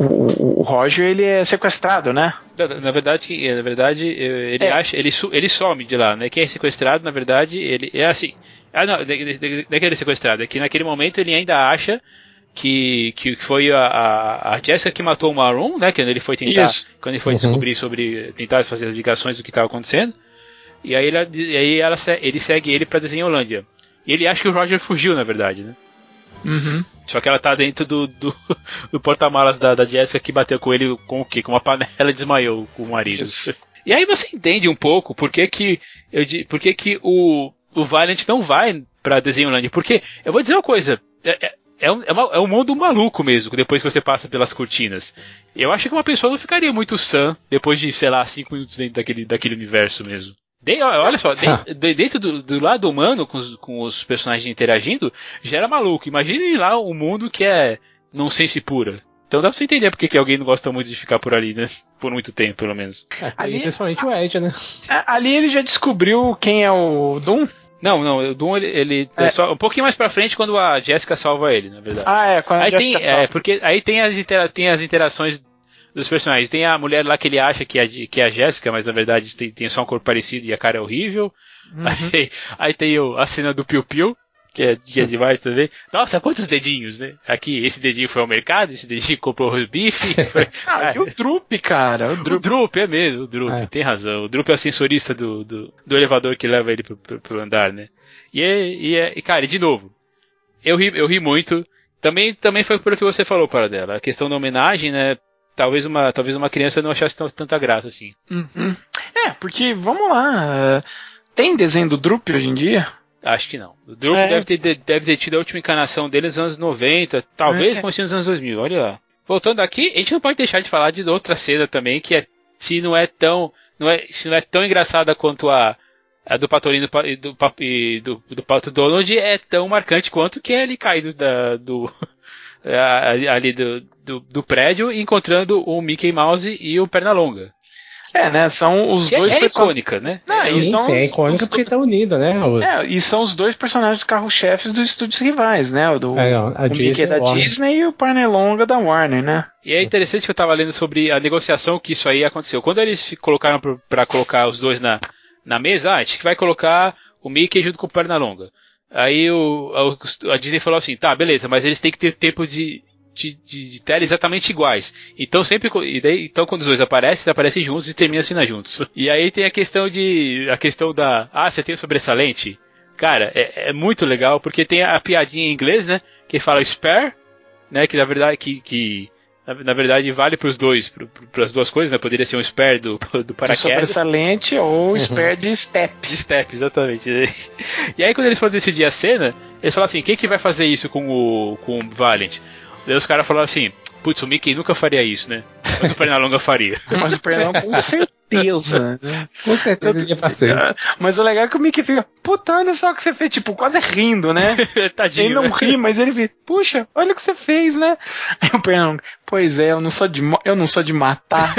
o, o Roger, ele é sequestrado, né? Na, na verdade, na verdade, ele é. acha. Ele, ele some de lá, né? Quem é sequestrado, na verdade, ele. É assim. Ah, não, não é que ele é sequestrado, é que naquele momento ele ainda acha que, que foi a, a, a Jessica que matou o Maroon, né? Quando ele foi tentar, Isso. quando ele foi uhum. descobrir sobre, tentar fazer as ligações do que estava acontecendo. E aí, ela, e aí ela, ele segue ele pra Desenholândia. E ele acha que o Roger fugiu, na verdade, né? Uhum. Só que ela tá dentro do, do, do porta-malas da, da Jessica que bateu com ele com o quê? Com uma panela e desmaiou com o marido. Isso. E aí você entende um pouco por que que, eu, por que, que o o Valiant não vai pra Desenholândia, porque, eu vou dizer uma coisa, é, é, um, é, uma, é um mundo maluco mesmo, depois que você passa pelas cortinas. Eu acho que uma pessoa não ficaria muito sã depois de, sei lá, cinco minutos dentro daquele, daquele universo mesmo. De, olha só, de, de, dentro do, do lado humano, com os, com os personagens interagindo, já era maluco. Imagine lá um mundo que é nonsense pura. Então dá pra você entender porque que alguém não gosta muito de ficar por ali, né? Por muito tempo, pelo menos. É, ali, principalmente o Ed, né? Ali ele já descobriu quem é o Doom? Não, não, o Doom ele, ele é. É só um pouquinho mais pra frente quando a Jessica salva ele, na verdade. Ah, é, quando a aí Jessica tem, salva. É, porque aí tem as, intera- tem as interações dos personagens. Tem a mulher lá que ele acha que é, que é a Jessica, mas na verdade tem, tem só um corpo parecido e a cara é horrível. Uhum. Aí, aí tem o, a cena do Piu Piu, que é, que é demais também. Nossa, quantos dedinhos, né? Aqui, esse dedinho foi ao mercado, esse dedinho comprou o bife. Foi... ah, e o Drup, cara. O Drup, o Drup é mesmo, o Drup, é. Tem razão. O Drup é o sensorista do, do, do elevador que leva ele pro, pro, pro andar, né? E, é, e, é, e, cara, de novo, eu ri, eu ri muito. Também, também foi pelo que você falou, Paradela. A questão da homenagem, né? Talvez uma, talvez uma criança não achasse tanta graça assim. Uhum. É, porque, vamos lá. Tem desenho do Drup hoje em dia? Acho que não. O Drup é. deve, ter, deve ter tido a última encarnação dele nos anos noventa, talvez é. começando nos anos dois mil, olha lá. Voltando aqui, a gente não pode deixar de falar de outra cena também, que é, se não é tão, não é, se não é tão engraçada quanto a, a do Patolino e do, do, do, do Pato Donald, é tão marcante quanto que é ele caindo da, do, ali do, do, do prédio e encontrando o Mickey Mouse e o Pernalonga. É, né? São os que dois é, é person... icônica, né? Não, é, e são sim, é icônica os... porque tá unido, né? Os... É, e são os dois personagens carro-chefes dos estúdios rivais, né? O do é, não, a o Disney Mickey da Warner. Disney e o Pernalonga da Warner, né? E é interessante que eu tava lendo sobre a negociação que isso aí aconteceu. Quando eles colocaram pra, pra colocar os dois na, na mesa, ah, a gente vai colocar o Mickey junto com o Pernalonga. Aí o, a, a Disney falou assim, tá, beleza, mas eles têm que ter tempo de De, de, de tela exatamente iguais. Então sempre e daí, então quando os dois aparecem, eles aparecem juntos e terminam assim juntos. E aí tem a questão de a questão da ah, você tem o sobressalente? Cara, é, é muito legal porque tem a piadinha em inglês, né, que fala spare, né, que na verdade que, que Na, na verdade, vale pros dois, pro, pro, pras duas coisas, né? Poderia ser um spare do, do paraquedas. Sobressalente ou spare de step. De step, exatamente. E aí, quando eles foram decidir a cena, eles falaram assim, quem que vai fazer isso com o, com o Valiant? Daí os caras falaram assim, putz, o Mickey nunca faria isso, né? Mas o Pernalonga faria. Mas o Pernalonga com certeza. Né? Com certeza ele ia fazer. Mas o legal é que o Mickey fica, puta, olha só o que você fez, tipo, quase rindo, né? Tadinho, ele não né? ri, mas ele fica, puxa, olha o que você fez, né? Aí o Pernalonga, pois é, eu não sou de, eu não sou de matar.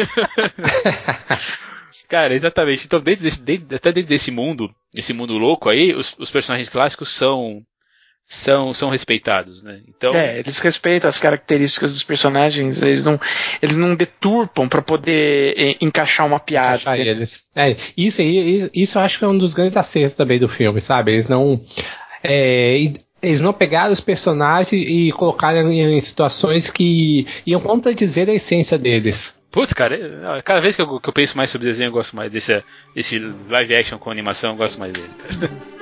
Cara, exatamente. Então, dentro desse, dentro, até dentro desse mundo, esse mundo louco aí, os, os personagens clássicos são... São, são respeitados, né? Então... É, eles respeitam as características dos personagens, eles não, eles não deturpam pra poder é, encaixar uma piada. Encaixar eles. É, isso, isso, isso eu acho que é um dos grandes acertos também do filme, sabe? Eles não. É, eles não pegaram os personagens e colocaram em situações que iam contradizer a essência deles. Putz, cara, cada vez que eu, que eu penso mais sobre desenho, eu gosto mais desse, desse live action com animação, eu gosto mais dele, cara.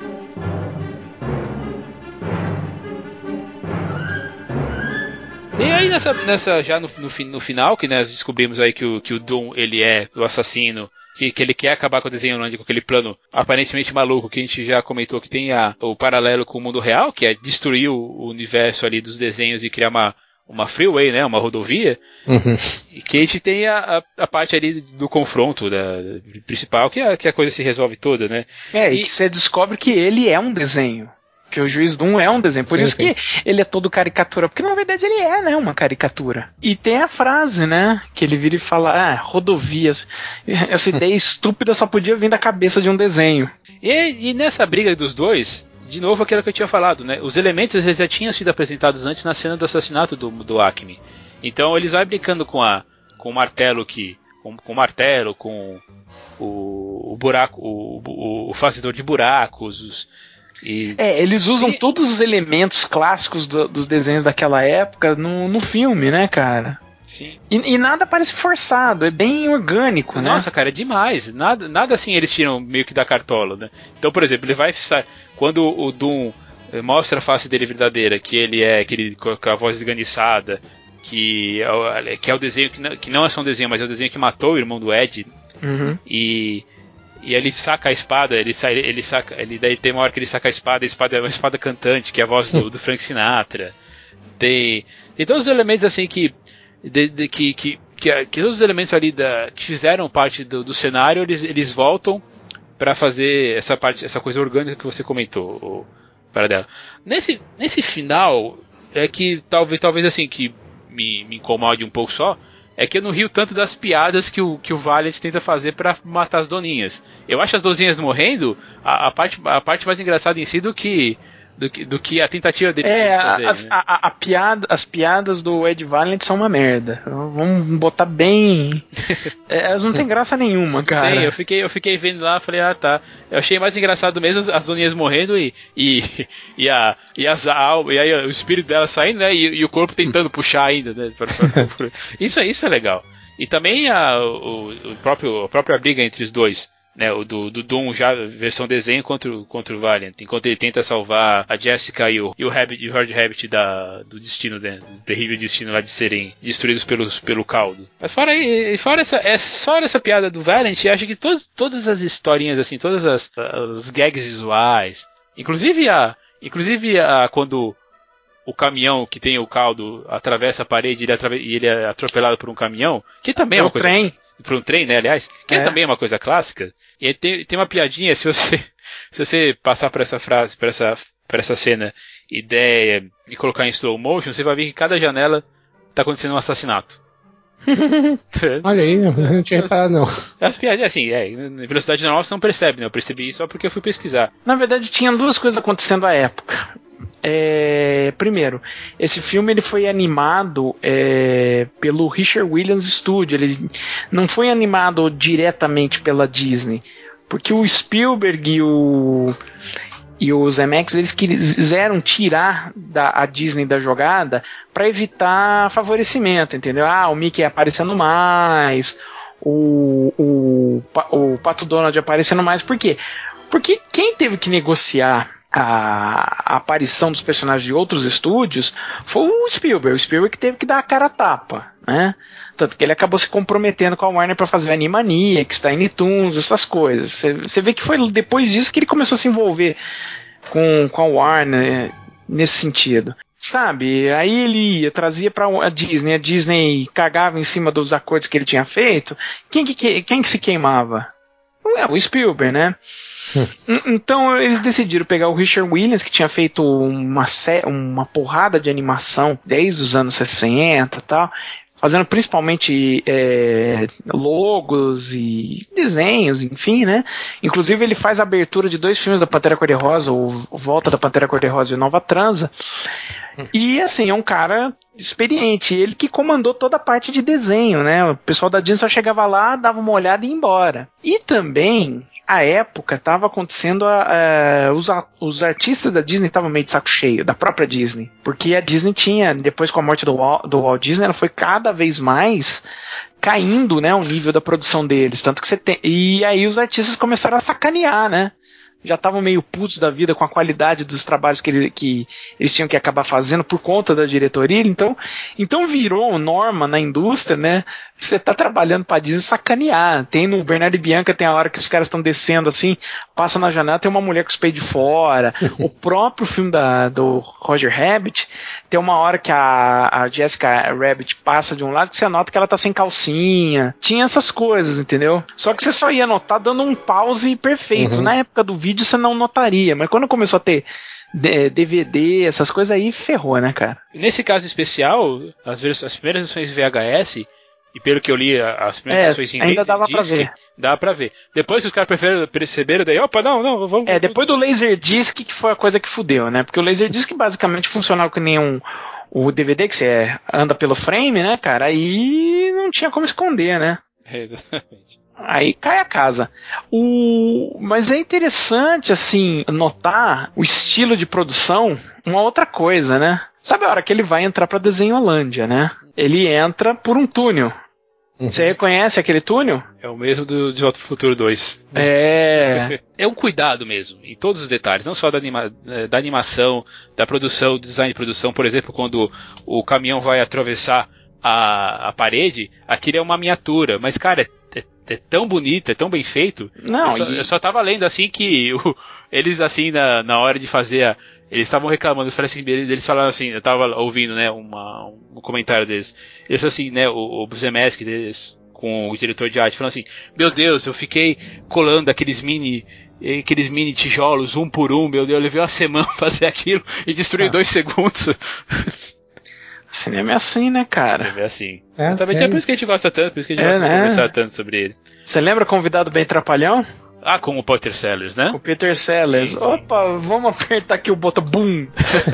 E aí nessa, nessa já no, no, no final, que nós descobrimos aí que o, que o Doom, ele é o assassino, que, que ele quer acabar com o Desenholândia, com aquele plano aparentemente maluco, que a gente já comentou que tem a, o paralelo com o mundo real, que é destruir o, o universo ali dos desenhos e criar uma, uma freeway, né, uma rodovia, uhum. E que a gente tem a, a, a parte ali do confronto da, principal, que a, que a coisa se resolve toda, né. É, e, e que você descobre que ele é um desenho. Que o Juiz Doom é um desenho, por sim, isso sim. que ele é todo caricatura, porque na verdade ele é, né, uma caricatura. E tem a frase, né, que ele vira e fala, ah, rodovias, essa ideia estúpida só podia vir da cabeça de um desenho. E, e nessa briga dos dois, de novo aquilo que eu tinha falado, né, os elementos eles já tinham sido apresentados antes na cena do assassinato do, do Acme. Então eles vão brincando com, a, com o martelo, que, com, com o martelo, com o, o buraco, o, o, o fazedor de buracos, os... E... É, eles usam e... todos os elementos clássicos do, dos desenhos daquela época no, no filme, né, cara? Sim. E, e nada parece forçado, é bem orgânico, Nossa, né? Nossa, cara, é demais. Nada, nada assim eles tiram meio que da cartola, né? Então, por exemplo, ele vai... Quando o Doom mostra a face dele verdadeira, que ele é aquele com a voz esganiçada, que é, que é o desenho, que não, que não é só um desenho, mas é o desenho que matou o irmão do Ed. Uhum. E... E ele saca a espada, ele sai, ele saca, ele daí tem uma hora que ele saca a espada, a espada é uma espada cantante, que é a voz do, do Frank Sinatra. Tem, tem todos os elementos assim que, de, de, que, que, que, que todos os elementos ali da, que fizeram parte do, do cenário, eles, eles voltam para fazer essa parte, essa coisa orgânica que você comentou, para dela. Nesse, nesse final é que talvez, talvez assim que me, me incomode um pouco só. É que eu não rio tanto das piadas que o, que o Valiant tenta fazer pra matar as doninhas. Eu acho as doninhas morrendo a, a, parte, a parte mais engraçada em si do que, do que, do que a tentativa dele é, de fazer. As, né? a, a piada, as piadas do Ed Valiant são uma merda. Vamos botar bem... é, elas não tem graça nenhuma, cara. Tem, eu fiquei, eu fiquei vendo lá, falei, ah tá. Eu achei mais engraçado mesmo as, as doninhas morrendo e, e, e, a, e, as, a, e aí o espírito dela saindo, né? E, e o corpo tentando puxar ainda, né? Isso é, isso é legal. E também a, o, o próprio, a própria briga entre os dois. Né, o do, do Doom já versão desenho contra o, contra o Valiant, enquanto ele tenta salvar a Jessica e o, e o, Rabbit, e o Hard Rabbit da, do destino, né, do terrível destino lá de serem destruídos pelos, pelo caldo. Mas fora, fora, essa, é, fora essa piada do Valiant, acho que todos, todas as historinhas, assim, todas as, as gags visuais, inclusive a, inclusive a quando o caminhão que tem o caldo atravessa a parede e ele, atrave, e ele é atropelado por um caminhão, que também é uma coisa... trem. Por um trem, né, aliás, que é. é também uma coisa clássica. E tem, tem uma piadinha, se você, se você passar por essa frase, por essa, por essa cena, ideia e colocar em slow motion, você vai ver que cada janela tá acontecendo um assassinato. Olha aí, eu não tinha reparado não. As piadinhas, assim, é, em velocidade normal você não percebe, né? Eu percebi isso só porque eu fui pesquisar. Na verdade, tinha duas coisas acontecendo à época. É, primeiro, esse filme ele foi animado é, pelo Richard Williams Studio. Ele não foi animado diretamente pela Disney, porque o Spielberg e o e o Zemeckis eles quiseram tirar da, a Disney da jogada para evitar favorecimento, entendeu? Ah, o Mickey aparecendo mais, o, o, o Pato Donald aparecendo mais. Por quê? Porque quem teve que negociar a, a aparição dos personagens de outros estúdios foi o Spielberg. O Spielberg que teve que dar a cara a tapa, né? Tanto que ele acabou se comprometendo com a Warner para fazer Animaniacs, Tiny Toons, essas coisas. Você vê que foi depois disso que ele começou a se envolver com, com a Warner nesse sentido. Sabe, aí ele ia, trazia pra a Disney, a Disney cagava em cima dos acordos que ele tinha feito. Quem que, quem que se queimava? Ué, o Spielberg, né? Hum. Então eles decidiram pegar o Richard Williams, que tinha feito uma, uma porrada de animação desde os anos sessenta e tal, fazendo principalmente é, logos e desenhos, enfim, né? Inclusive ele faz a abertura de dois filmes da Pantera Cor-de-Rosa, o Volta da Pantera Cor-de-Rosa e Nova Transa. E assim, é um cara experiente, ele que comandou toda a parte de desenho, né? O pessoal da Disney só chegava lá, dava uma olhada e ia embora. E também, à época, estava acontecendo a, a, os, a, os artistas da Disney estavam meio de saco cheio, da própria Disney, porque a Disney tinha, depois com a morte do Walt, do Walt Disney, ela foi cada vez mais caindo, né, o nível da produção deles, tanto que você tem, e aí os artistas começaram a sacanear, né? Já estavam meio putos da vida com a qualidade dos trabalhos que, ele, que eles tinham que acabar fazendo por conta da diretoria, então, então virou norma na indústria, né? Você tá trabalhando pra Disney sacanear. Tem no Bernardo e Bianca, tem a hora que os caras estão descendo assim, passa na janela, tem uma mulher com os peitos de fora. O próprio filme da, do Roger Rabbit, tem uma hora que a, a Jessica Rabbit passa de um lado que você nota que ela tá sem calcinha. Tinha essas coisas, entendeu? Só que você só ia notar dando um pause perfeito. Uhum. Na época do vídeo você não notaria, mas quando começou a ter D V D, essas coisas aí, ferrou, né, cara? Nesse caso especial, as, as primeiras versões V H S, e pelo que eu li, as primeiras é, versões em inglês, ainda dava pra ver. Dá pra ver. Depois que os caras perceberam, daí, opa, não, não, vamos... É, depois do Laserdisc que foi a coisa que fudeu, né? Porque o Laserdisc basicamente funcionava que nem um, o D V D, que você anda pelo frame, né, cara? Aí não tinha como esconder, né? É, exatamente. Aí cai a casa. O... Mas é interessante, assim, notar o estilo de produção, uma outra coisa, né? Sabe a hora que ele vai entrar pra Desenholândia, né? Ele entra por um túnel. Uhum. Você reconhece aquele túnel? É o mesmo do De Volta pro Futuro dois. É. É um cuidado mesmo, em todos os detalhes, não só da, anima... da animação, da produção, do design de produção. Por exemplo, quando o caminhão vai atravessar a, a parede, aquilo é uma miniatura. Mas, cara, é é tão bonito, é tão bem feito. Não, eu, só, e... eu só tava lendo assim que o, eles assim na, na hora de fazer a, eles estavam reclamando, assim, eles falaram assim, eu tava ouvindo, né, uma, um comentário deles, eles assim, né, o, o Zemeckis deles, com o diretor de arte, falando assim, meu Deus, eu fiquei colando aqueles mini aqueles mini tijolos um por um, meu Deus, eu levei uma semana pra fazer aquilo e destruí ah. dois segundos. O cinema é assim, né, cara? O cinema é assim. É, Exatamente, é, é por isso que a gente gosta tanto, por isso que a gente é, gosta né? de conversar tanto sobre ele. Você lembra Convidado Bem Trapalhão? Ah, com o Peter Sellers, né? Com o Peter Sellers. Sim, sim. Opa, vamos apertar aqui o botão, bum!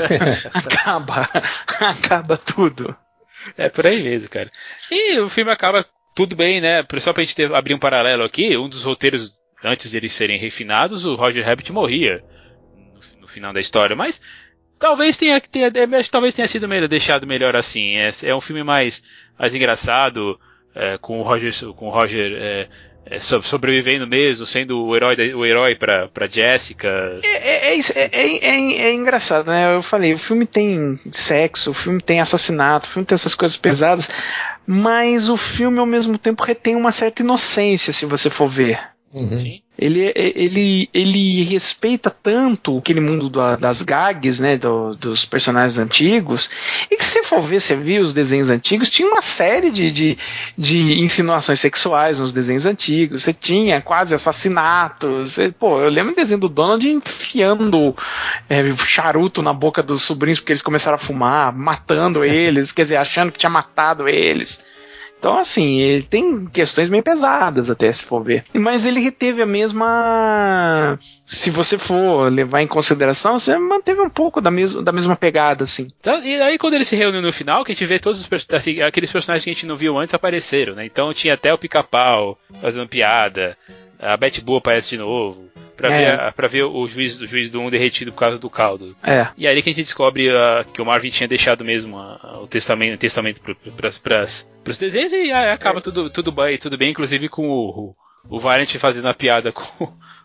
Acaba, acaba tudo. É por aí mesmo, cara. E o filme acaba tudo bem, né? Só pra gente ter, abrir um paralelo aqui, um dos roteiros, antes de eles serem refinados, o Roger Rabbit morria no, no final da história, mas talvez tenha, tenha, talvez tenha sido melhor, deixado melhor assim. É, é um filme mais, mais engraçado, é, com o Roger, com o Roger é, é, sobrevivendo mesmo, sendo o herói, o herói pra, pra Jessica. É, é, é, é, é engraçado, né? Eu falei, o filme tem sexo, o filme tem assassinato, o filme tem essas coisas pesadas, mas o filme ao mesmo tempo retém uma certa inocência, se você for ver. Uhum. Sim. Ele, ele, ele respeita tanto aquele mundo da, das gags, né, do, dos personagens antigos, e que se for ver, você viu os desenhos antigos, tinha uma série de, de, de insinuações sexuais nos desenhos antigos, você tinha quase assassinatos, você, pô, eu lembro do desenho do Donald enfiando é, charuto na boca dos sobrinhos porque eles começaram a fumar, matando eles, quer dizer, achando que tinha matado eles. Então, assim, ele tem questões meio pesadas até, se for ver. Mas ele reteve a mesma... Se você for levar em consideração, você manteve um pouco da, mes... da mesma pegada, assim. Então, e aí, quando ele se reuniu no final, que a gente vê todos os assim, aqueles personagens que a gente não viu antes apareceram, né? Então tinha até o Pica-Pau fazendo piada, a Betty Boa aparece de novo, pra, é. ver, pra ver o juiz, o juiz do um derretido por causa do caldo. É. E aí que a gente descobre uh, que o Marvin tinha deixado mesmo uh, o testamento, o testamento pro, pro, pras, pras, pros desenhos, e aí acaba é. tudo, tudo, bem, tudo bem, inclusive com o, o Variant fazendo a piada com,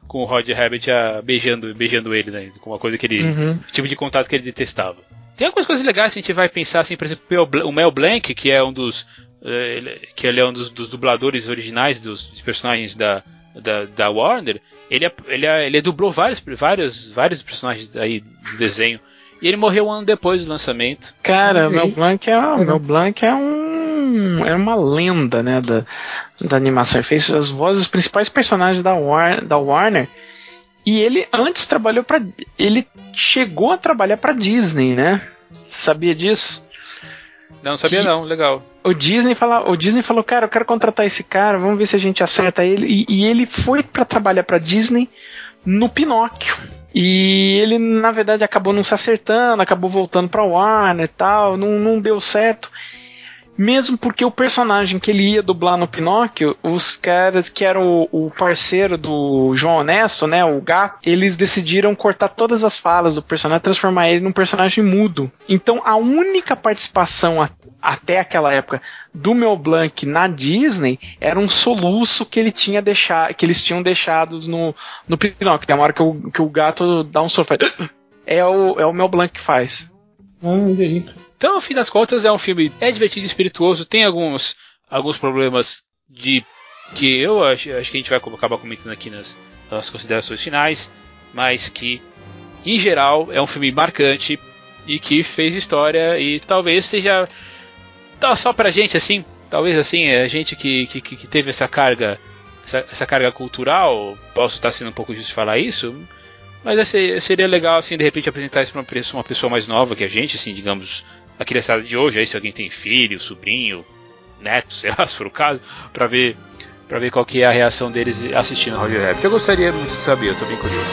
com o Roger Rabbit a, beijando, beijando ele, né? Com uma coisa que ele. Uhum. Tipo de contato que ele detestava. Tem algumas coisas legais se a gente vai pensar, assim, por exemplo, o Mel Blanc, que é um dos. Ele, que ele é um dos, dos dubladores originais dos, dos personagens da, da, da Warner. Ele, ele, ele dublou vários, vários, vários personagens aí do desenho. E ele morreu um ano depois do lançamento. Cara, o Mel Blanc é, o Mel Blanc é um é uma lenda, né, da, da animação. Ele fez as vozes dos principais personagens da, War, da Warner. E ele antes trabalhou para ele chegou a trabalhar para Disney, né? Sabia disso? Não sabia que não, legal. O Disney, fala, o Disney falou, cara, eu quero contratar esse cara, vamos ver se a gente acerta ele. E, e ele foi para trabalhar para Disney no Pinóquio. E ele, na verdade, acabou não se acertando, acabou voltando pra Warner e tal, não, não deu certo. Mesmo porque o personagem que ele ia dublar no Pinóquio, os caras que eram o, o parceiro do João Honesto, né, o gato, eles decidiram cortar todas as falas do personagem, transformar ele num personagem mudo. Então a única participação a, até aquela época do Mel Blanc na Disney era um soluço que ele tinha deixado, que eles tinham deixado no, no Pinóquio. Tem uma hora que o, que o gato dá um sofá. É o, é o Mel Blanc que faz. Ah, aí. Então, no fim das contas, é um filme é divertido e espirituoso, tem alguns, alguns problemas de que eu acho, acho que a gente vai acabar comentando aqui nas, nas considerações finais, mas que, em geral, é um filme marcante e que fez história e talvez seja tá, só pra gente, assim, talvez assim, a gente que, que, que teve essa carga, essa, essa carga cultural, posso estar sendo um pouco justo de falar isso, mas seria legal, assim, de repente apresentar isso pra uma pessoa, uma pessoa mais nova que a gente, assim, digamos, a criançada de hoje, aí se alguém tem filho, sobrinho, neto, sei lá, se for o caso, pra ver, pra ver qual que é a reação deles assistindo Roger Rabbit. Eu gostaria muito de saber, eu tô bem curioso.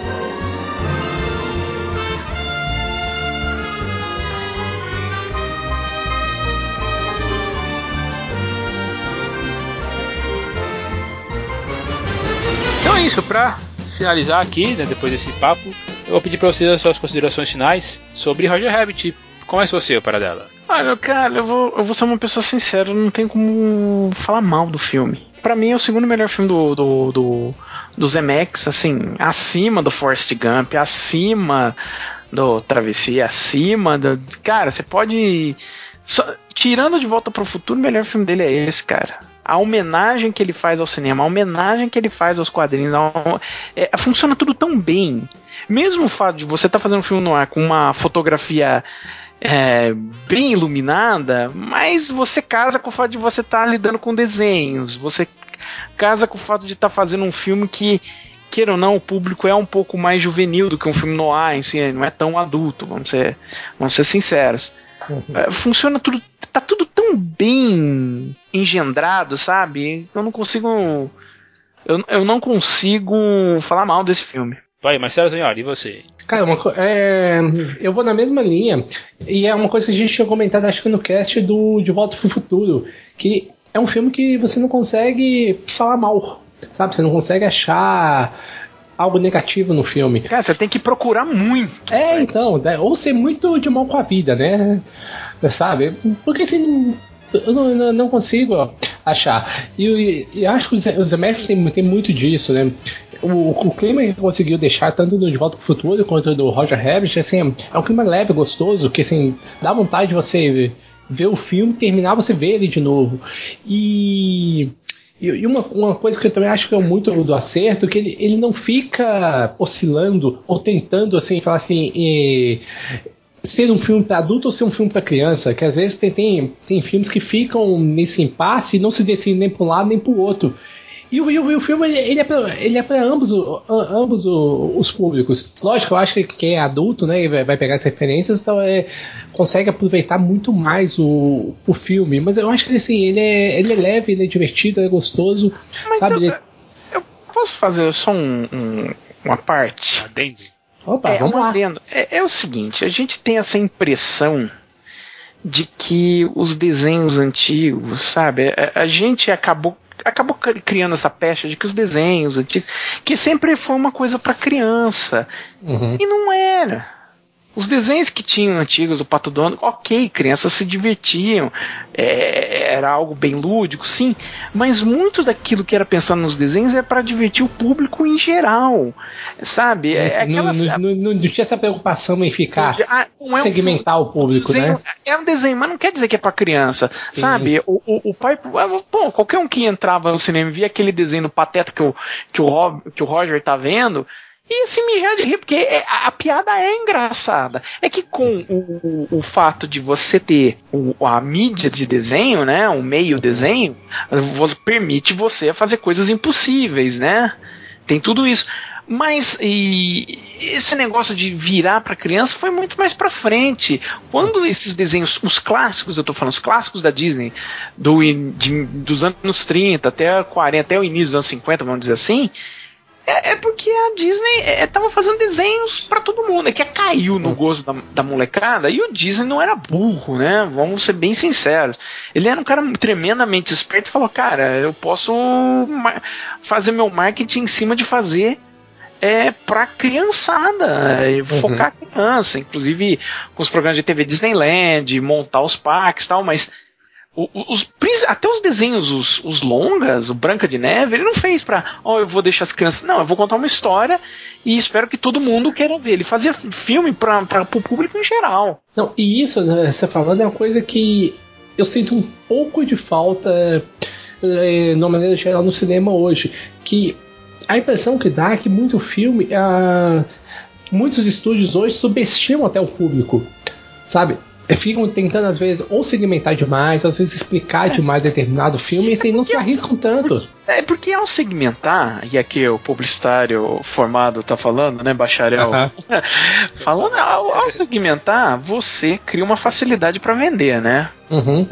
Então é isso, pra finalizar aqui, né, depois desse papo, eu vou pedir pra vocês as suas considerações finais sobre Roger Rabbit. Começa você, Paradela. Olha, cara, eu vou, eu vou ser uma pessoa sincera, não tem como falar mal do filme. Pra mim é o segundo melhor filme do, do, do, do Zemeckis, assim, acima do Forrest Gump, acima do Travessia, acima do... Cara, você pode... Só, tirando De Volta pro Futuro, o melhor filme dele é esse, cara. A homenagem que ele faz ao cinema, a homenagem que ele faz aos quadrinhos, a, é, funciona tudo tão bem. Mesmo o fato de você estar tá fazendo um filme no ar com uma fotografia... É, bem iluminada, mas você casa com o fato de você estar tá lidando com desenhos, você casa com o fato de estar tá fazendo um filme que, queira ou não, o público é um pouco mais juvenil do que um filme noir em si, não é tão adulto, vamos ser, vamos ser sinceros. Uhum. É, funciona tudo, tá tudo tão bem engendrado, sabe? Eu não consigo eu, eu não consigo falar mal desse filme. Vai, Marcelo Zanhori, e você? Cara, uma, é, eu vou na mesma linha, e é uma coisa que a gente tinha comentado, acho que no cast do De Volta pro Futuro, que é um filme que você não consegue falar mal, sabe? Você não consegue achar algo negativo no filme. Cara, você tem que procurar muito. É, né? Então, ou ser muito de mal com a vida, né? Sabe? Porque assim, eu não, não consigo ó, achar. E, e acho que os Zemeckis tem, tem muito disso, né? O, o clima que ele conseguiu deixar tanto do De Volta pro Futuro quanto do Roger Rabbit, assim, é um clima leve, gostoso, que assim, dá vontade de você ver, ver o filme, terminar, você ver ele de novo. E, e uma, uma coisa que eu também acho que é muito do acerto, que ele, ele não fica oscilando ou tentando assim, falar assim, e, ser um filme para adulto ou ser um filme para criança, que às vezes tem, tem, tem filmes que ficam nesse impasse e não se decidem nem para um lado nem para o outro. E o, e o filme ele é para ele é para ambos, ambos os públicos. Lógico, eu acho que quem é adulto, né, vai pegar as referências, então é, consegue aproveitar muito mais o, o filme. Mas eu acho que assim, ele é, ele é leve, ele é divertido, ele é gostoso. Mas sabe? Eu, Ele... eu posso fazer só um, um, uma parte? Adendo. Opa, é, vamos um lá. adendo. É, é o seguinte, a gente tem essa impressão de que os desenhos antigos, sabe? A, a gente acabou acabou criando essa pecha de que os desenhos antigos, que sempre foi uma coisa para criança, uhum. E não era, Os desenhos que tinham antigos, o Pato Donald, ok, crianças se divertiam, é, era algo bem lúdico, sim, mas muito daquilo que era pensado nos desenhos era para divertir o público em geral, sabe? É, é não, aquela, não, não, não tinha essa preocupação em ficar, ah, não é segmentar um, o público, desenho, né? É um desenho, mas não quer dizer que é para criança, sim, sabe? Sim. O, o, o pai, pô, qualquer um que entrava no cinema e via aquele desenho do Pateta que o, que o, Rob, que o Roger tá vendo, ia se mijar de rir, porque é, a, a piada é engraçada. É que com o, o, o fato de você ter o, a mídia de desenho, né, o meio desenho, você, permite você fazer coisas impossíveis, né? Tem tudo isso. Mas e, esse negócio de virar para criança foi muito mais para frente. Quando esses desenhos, os clássicos, eu tô falando, os clássicos da Disney, do, de, dos anos trinta até quarenta, até o início dos anos cinquenta, vamos dizer assim, É, é porque a Disney estava é, fazendo desenhos para todo mundo, é que caiu no gosto da, da molecada, e o Disney não era burro, né? Vamos ser bem sinceros. Ele era um cara tremendamente esperto e falou, cara, eu posso fazer meu marketing em cima de fazer é, pra criançada, uhum. focar a criança, inclusive com os programas de T V Disneyland, montar os parques e tal, mas Os, até os desenhos, os, os longas, o Branca de Neve, ele não fez pra, ó, oh, eu vou deixar as crianças. Não, eu vou contar uma história e espero que todo mundo queira ver. Ele fazia filme pra, pra, pro público em geral. Não, e isso, você falando, é uma coisa que eu sinto um pouco de falta, é, de uma maneira geral, no cinema hoje. Que a impressão que dá é que muito filme, ah, muitos estúdios hoje subestimam até o público, sabe? Ficam tentando, às vezes, ou segmentar demais, ou às vezes explicar é. demais determinado filme, e assim, não se arriscam tanto. É porque ao segmentar, e aqui o publicitário formado tá falando, né, bacharel, uh-huh. falando, ao, ao segmentar, você cria uma facilidade para vender, né? Uhum.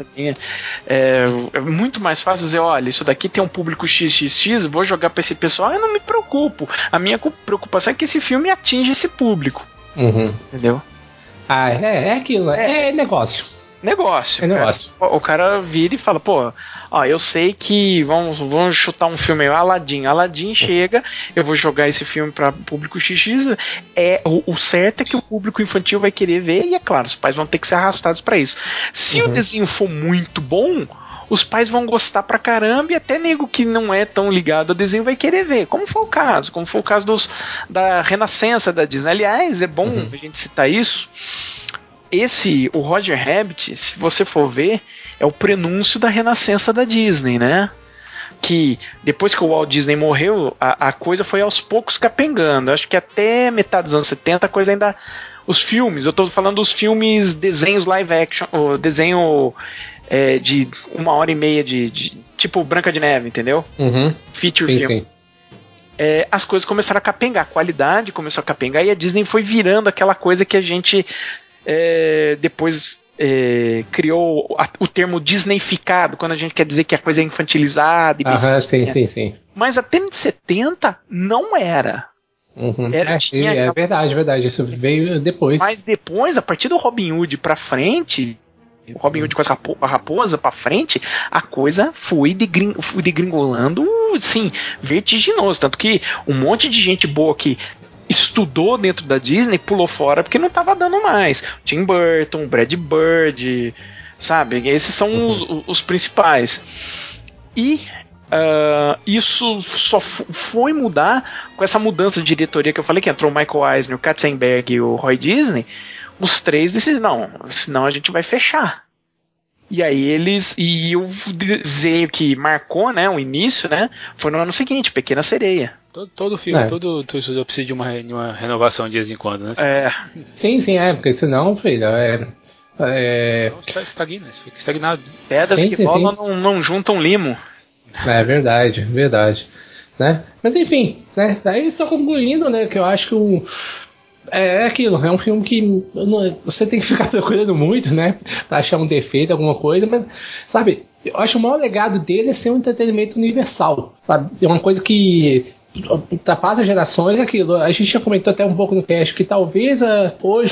É, é muito mais fácil dizer, olha, isso daqui tem um público X X X, vou jogar para esse pessoal, eu não me preocupo. A minha preocupação é que esse filme atinja esse público. Uhum. Entendeu? Ah, é, é aquilo, é, é negócio. Negócio. É negócio. Cara. O cara vira e fala, pô, ó, eu sei que vamos, vamos chutar um filme aí, Aladdin. Aladdin chega, eu vou jogar esse filme para público X X. É, o, o certo é que o público infantil vai querer ver, e é claro, os pais vão ter que ser arrastados para isso. Se uhum. o desenho for muito bom, os pais vão gostar pra caramba, e até nego que não é tão ligado ao desenho vai querer ver, como foi o caso, como foi o caso dos, da renascença da Disney. Aliás, é bom uhum. a gente citar isso. Esse, o Roger Rabbit, se você for ver, é o prenúncio da renascença da Disney, né? Que depois que o Walt Disney morreu, a, a coisa foi aos poucos capengando. Acho que até metade dos anos setenta a coisa ainda... Os filmes, eu tô falando dos filmes, desenhos live action, o desenho... É, de uma hora e meia de, de tipo Branca de Neve, entendeu? Uhum. Feature sim, film. Sim. É, as coisas começaram a capengar, a qualidade começou a capengar, e a Disney foi virando aquela coisa que a gente é, depois é, criou a, o termo Disneyficado, quando a gente quer dizer que a coisa é infantilizada e Aham, sim, sim, sim. Mas até nos setenta não era. Uhum. Era é, tinha, é verdade, verdade. Isso veio depois. Mas depois, a partir do Robin Hood pra frente, o Robin Hood com a raposa pra frente, a coisa foi degringolando, sim, vertiginoso. Tanto que um monte de gente boa que estudou dentro da Disney pulou fora porque não tava dando mais. Tim Burton, Brad Bird, sabe? Esses são uhum. os, os principais. E uh, isso só f- foi mudar com essa mudança de diretoria que eu falei, que entrou o Michael Eisner, o Katzenberg e o Roy Disney. Os três decidiram, não, senão a gente vai fechar. E aí eles, e o desenho que marcou, né, o início, né, foi no ano seguinte, Pequena Sereia. Todo, todo filme, é. todo estúdio precisa de uma, de uma renovação de vez em quando, né? É. Sim, sim, é, porque senão, filho, é... é... Não, estagna, fica estagnado. Pedras sim, que sim, bolam sim. Não, não juntam limo. É verdade, verdade. Né? Mas enfim, né, daí só concluindo, né, que eu acho que o... É aquilo, é um filme que não, você tem que ficar procurando muito, né, pra achar um defeito, alguma coisa, mas, sabe, eu acho o maior legado dele é ser um entretenimento universal, sabe? É uma coisa que ultrapassa gerações, é aquilo, a gente já comentou até um pouco no cast, que talvez a, hoje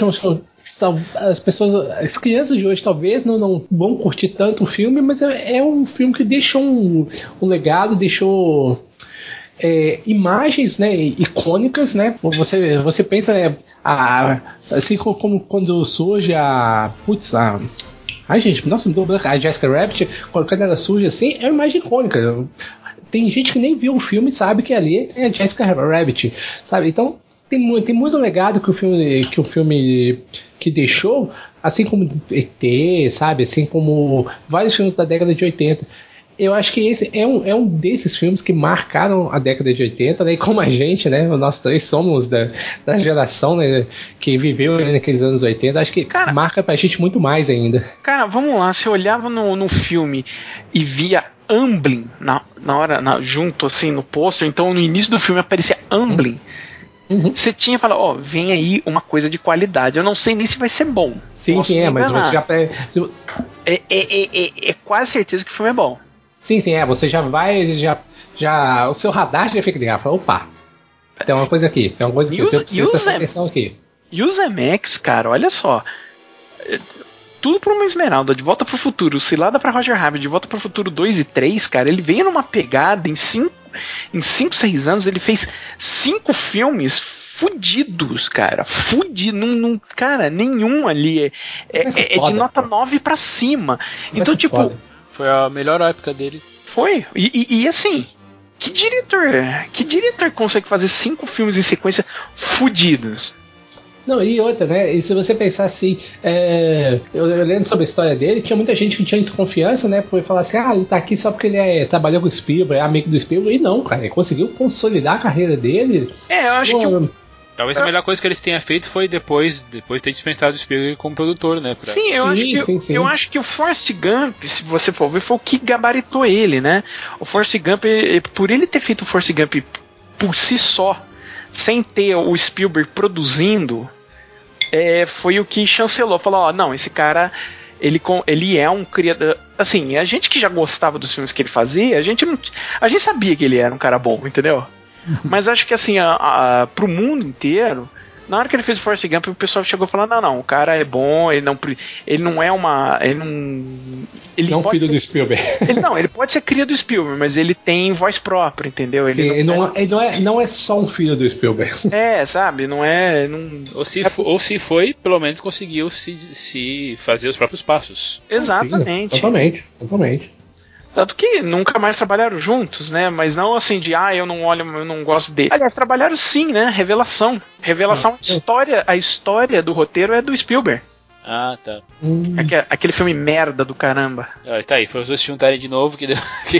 as pessoas, as crianças de hoje talvez não, não vão curtir tanto o filme, mas é, é um filme que deixou um, um legado, deixou... é, imagens, né, icônicas, né? Você, você pensa, né, a, assim como, como quando surge a. Putz, a. Ai, gente, nossa, me deu branco. A Jessica Rabbit, quando ela surge assim, é uma imagem icônica. Tem gente que nem viu o filme e sabe que ali é a Jessica Rabbit, sabe? Então, tem, tem muito legado que o filme que o filme que deixou, assim como E T, sabe? Assim como vários filmes da década de oitenta. Eu acho que esse é um, é um desses filmes que marcaram a década de oitenta, né? E como a gente, né? Nós três somos da, da geração, né, que viveu naqueles anos oitenta, acho que cara, marca pra gente muito mais ainda. Cara, vamos lá, você olhava no, no filme e via Amblin na, na hora, na, junto assim no pôster, então no início do filme aparecia Amblin. Uhum. Você tinha falado, ó, oh, vem aí uma coisa de qualidade. Eu não sei nem se vai ser bom. Sim, sim, é, mas você já. É, é, é, é, é quase certeza que o filme é bom. Sim, sim, é. Você já vai, já, já o seu radar já fica ligado. Fala, opa, tem uma coisa aqui, tem uma coisa aqui. Use, eu preciso prestar atenção aqui. E o Zemeckis, cara, olha só. Tudo pra uma esmeralda, De Volta pro Futuro, Cilada pra Roger Rabbit, De Volta pro Futuro dois e três, cara, ele veio numa pegada em cinco, em cinco, seis anos, ele fez cinco filmes fudidos, cara, fudido, não, não, cara, nenhum ali é, é, é de nota nove pra cima. Então, tipo, foda. Foi a melhor época dele. Foi, e, e, e assim, que diretor, que diretor consegue fazer cinco filmes em sequência fudidos? Não, e outra, né? E se você pensar assim, é, eu, eu lendo sobre a história dele, tinha muita gente que tinha desconfiança, né? Por falar assim, ah, ele tá aqui só porque ele é, trabalhou com o Spielberg, é amigo do Spielberg. E não, cara, ele conseguiu consolidar a carreira dele. É, eu acho Pô, que. O... Talvez a melhor coisa que eles tenham feito foi depois, depois ter dispensado o Spielberg como produtor, né? Pra... Sim, eu, sim, acho que, sim, sim. eu acho que o Forrest Gump, se você for ver, foi o que gabaritou ele, né? O Forrest Gump, ele, por ele ter feito o Forrest Gump por si só, sem ter o Spielberg produzindo. É, foi o que chancelou, falou, ó, não, esse cara ele, ele é um criador, assim, a gente que já gostava dos filmes que ele fazia, a gente não, a gente sabia que ele era um cara bom, entendeu? Mas acho que assim, a, a, pro mundo inteiro, na hora que ele fez o Forrest Gump, o pessoal chegou e falou, não, não, o cara é bom, ele não, ele não é uma, ele não... Ele não filho ser, do Spielberg. Ele, não, ele pode ser cria do Spielberg, mas ele tem voz própria, entendeu? Ele, Sim, não, ele, não, ele não, é, não é só um filho do Spielberg. É, sabe, não é... Não, ou, se é... for, ou se foi, pelo menos conseguiu se, se fazer os próprios passos. Exatamente. Sim, totalmente, totalmente. Tanto que nunca mais trabalharam juntos, né? Mas não assim de, ah, eu não olho, eu não gosto dele. Aliás, trabalharam sim, né? Revelação. Revelação, ah, a história, a história do roteiro é do Spielberg. Ah, tá. Hum. Aquele, aquele filme merda do caramba. Ah, tá aí, foi os dois se juntarem de novo que deu que,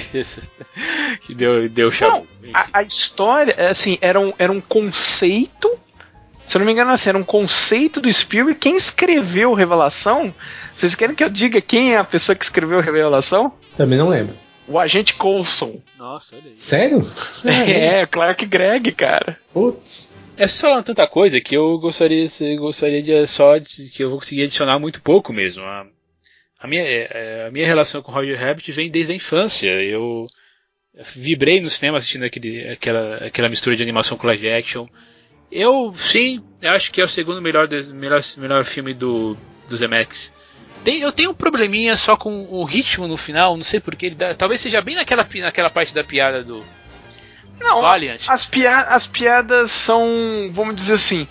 que deu, deu chabu. A, a história, assim, era um, era um conceito, se eu não me engano, assim, era um conceito do Spielberg. Quem escreveu Revelação, vocês querem que eu diga quem é a pessoa que escreveu Revelação? Também não lembro. O agente Coulson. Nossa, olha aí. Sério? É, Clark Gregg, cara. Putz. É só falando tanta coisa que eu gostaria, gostaria de só de, que eu vou conseguir adicionar muito pouco mesmo. A, a, minha, a minha relação com Roger Rabbit vem desde a infância. Eu vibrei no cinema assistindo aquele, aquela, aquela mistura de animação com live action. Eu, sim, acho que é o segundo melhor, melhor, melhor filme do, do Zemeckis. Tem, eu tenho um probleminha só com o ritmo no final, não sei porquê. Ele dá, talvez seja bem naquela, naquela parte da piada do Não, Valiant. As, pia- as piadas são, vamos dizer assim,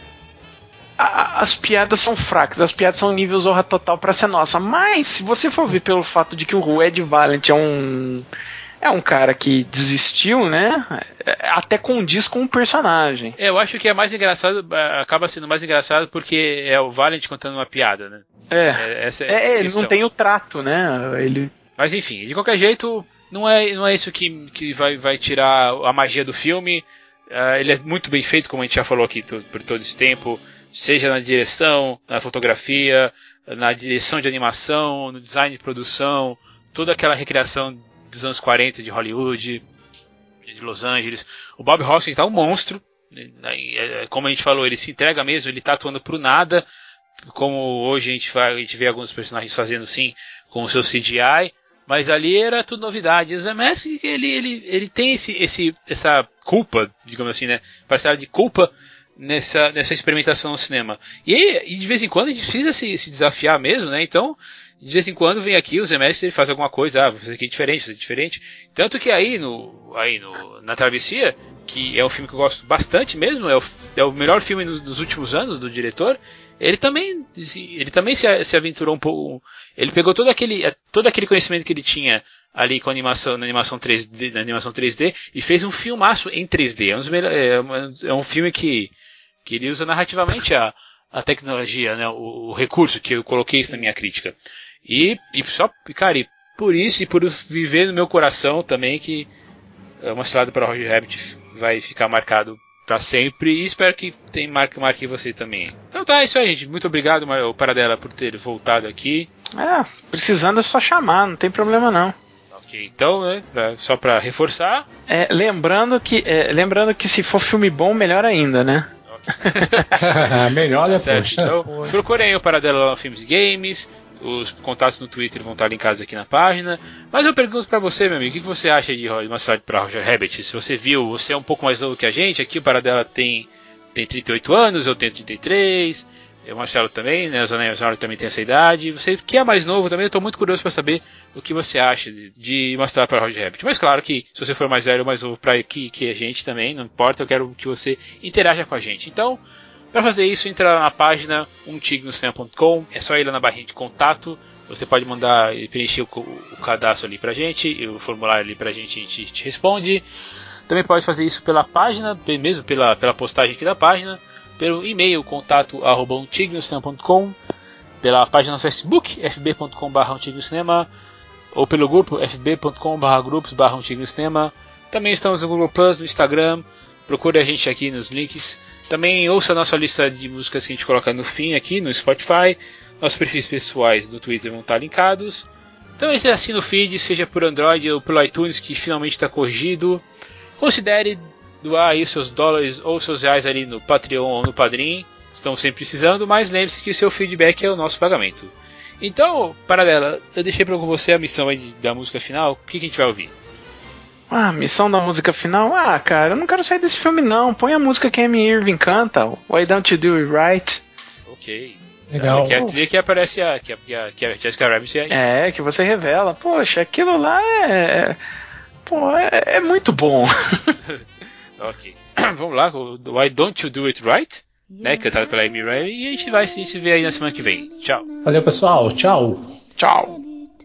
a, as piadas são fracas, as piadas são nível Zorra Total pra ser nossa. Mas, se você for ver pelo fato de que o Ed Valiant é um é um cara que desistiu, né, até condiz com o personagem. É, eu acho que é mais engraçado, acaba sendo mais engraçado porque é o Valiant contando uma piada, né? É, é, essa é, é ele não tem o trato, né, ele... Mas enfim, de qualquer jeito... Não é, não é isso que, que vai, vai tirar a magia do filme. Uh, ele é muito bem feito, como a gente já falou aqui to, por todo esse tempo. Seja na direção, na fotografia, na direção de animação, no design de produção. Toda aquela recriação dos anos quarenta de Hollywood, de Los Angeles. O Bob Hoskins está um monstro. Como a gente falou, ele se entrega mesmo, ele está atuando pro nada. Como hoje a gente, faz, a gente vê alguns personagens fazendo sim com o seu C G I. Mas ali era tudo novidade. E o Zemeckis, ele, ele, ele tem esse, esse, essa culpa, digamos assim, né? Parcela de culpa nessa, nessa experimentação no cinema. E, e de vez em quando a gente precisa se, se desafiar mesmo, né? Então, de vez em quando vem aqui os Zemeckis, ele faz alguma coisa, ah, vou fazer aqui diferente, fazer diferente. Tanto que aí, no, aí no, na Travessia, que é um filme que eu gosto bastante mesmo, é o, é o melhor filme dos, dos últimos anos do diretor, ele também, ele também se, se aventurou um pouco, ele pegou todo aquele, todo aquele conhecimento que ele tinha ali com a animação, na animação três D, na animação três D, e fez um filmaço em três D. É um, é, é um filme que, que ele usa narrativamente a, a tecnologia, né, o, o recurso, que eu coloquei isso na minha crítica. E, e só, cara, e por isso e por viver no meu coração também, que Uma Estrada para Roger Rabbit vai ficar marcado para sempre, e espero que tem marque, marque você também. Então tá, é isso aí, gente. Muito obrigado, o Paradela, por ter voltado aqui. É, precisando é só chamar, não tem problema não. Ok, então, né, pra, só pra reforçar. É, lembrando, que, é, lembrando que se for filme bom, melhor ainda, né? Okay. Melhor é, certo, poxa. então procurem aí o Paradela lá no Filmes e Games. Os contatos no Twitter vão estar linkados aqui na página. Mas eu pergunto pra você, meu amigo, o que você acha de Uma Estrada para Roger Rabbit? Se você viu, você é um pouco mais novo que a gente. Aqui o Paradela tem, tem trinta e oito anos, eu tenho trinta e três. O Marcelo também, né? O Zanello também tem essa idade. Você que é mais novo também, eu tô muito curioso pra saber o que você acha de, de Uma Estrada para Roger Rabbit. Mas claro que se você for mais velho ou mais novo pra que, que a gente também, não importa, eu quero que você interaja com a gente. Então, para fazer isso, entra lá na página um tigre no cinema ponto com, é só ir lá na barrinha de contato, você pode mandar e preencher o, o cadastro ali pra gente, o formulário ali pra gente, a gente te responde. Também pode fazer isso pela página, mesmo pela, pela postagem aqui da página, pelo e-mail contato arroba um tigre no cinema ponto com, pela página no Facebook, f b ponto com barra um tigre no cinema, ou pelo grupo f b ponto com barra grupos barra um tigre no cinema. Também estamos no Google Plus, no Instagram. Procure a gente aqui nos links. Também ouça a nossa lista de músicas que a gente coloca no fim aqui no Spotify. Nossos perfis pessoais do Twitter vão estar linkados. Também se assina o feed, seja por Android ou pelo iTunes, que finalmente está corrigido. Considere doar aí seus dólares ou seus reais ali no Patreon ou no Padrim. Estão sempre precisando, mas lembre-se que seu feedback é o nosso pagamento. Então, Paradela, eu deixei para você a missão aí da música final. O que, que a gente vai ouvir? Ah, missão da música final? Ah, cara, eu não quero sair desse filme não. Põe a música que a Amy Irving canta, Why Don't You Do It Right? Ok. Legal. Que é a trilha que aparece a, que a, que a Jessica Rabbit aí. É, que você revela. Poxa, aquilo lá é... Pô, é, é muito bom. Ok. Vamos lá, Why Don't You Do It Right? Né, cantado pela Amy Irving. E a gente vai se, se ver aí na semana que vem. Tchau. Valeu, pessoal. Tchau. Tchau.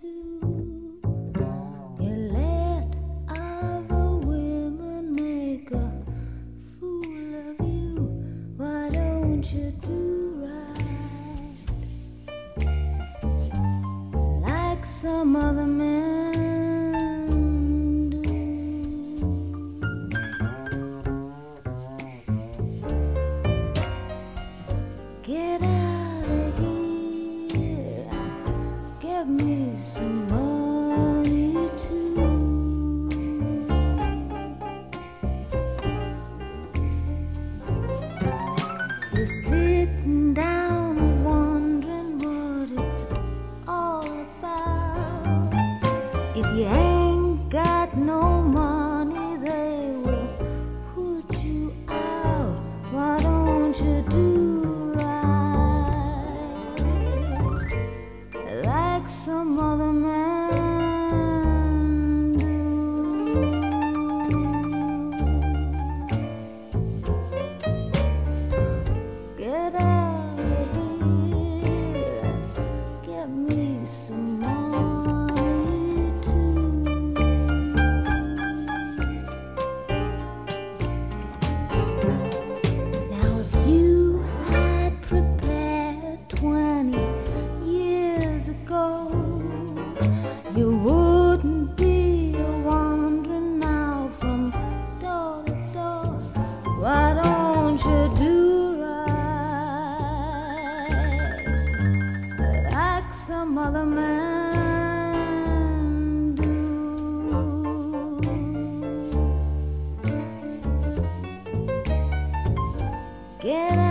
Some other men do. Get out of here, give me some money too. You're sitting down wondering what it's all about. If you ain't got no money, they will put you out. Why don't you do right like some other man do? Get out of here, get me some money too. Now if you had prepared twenty years ago, you wouldn't be wandering now from door to door. Why don't you do right like some other man do? Get out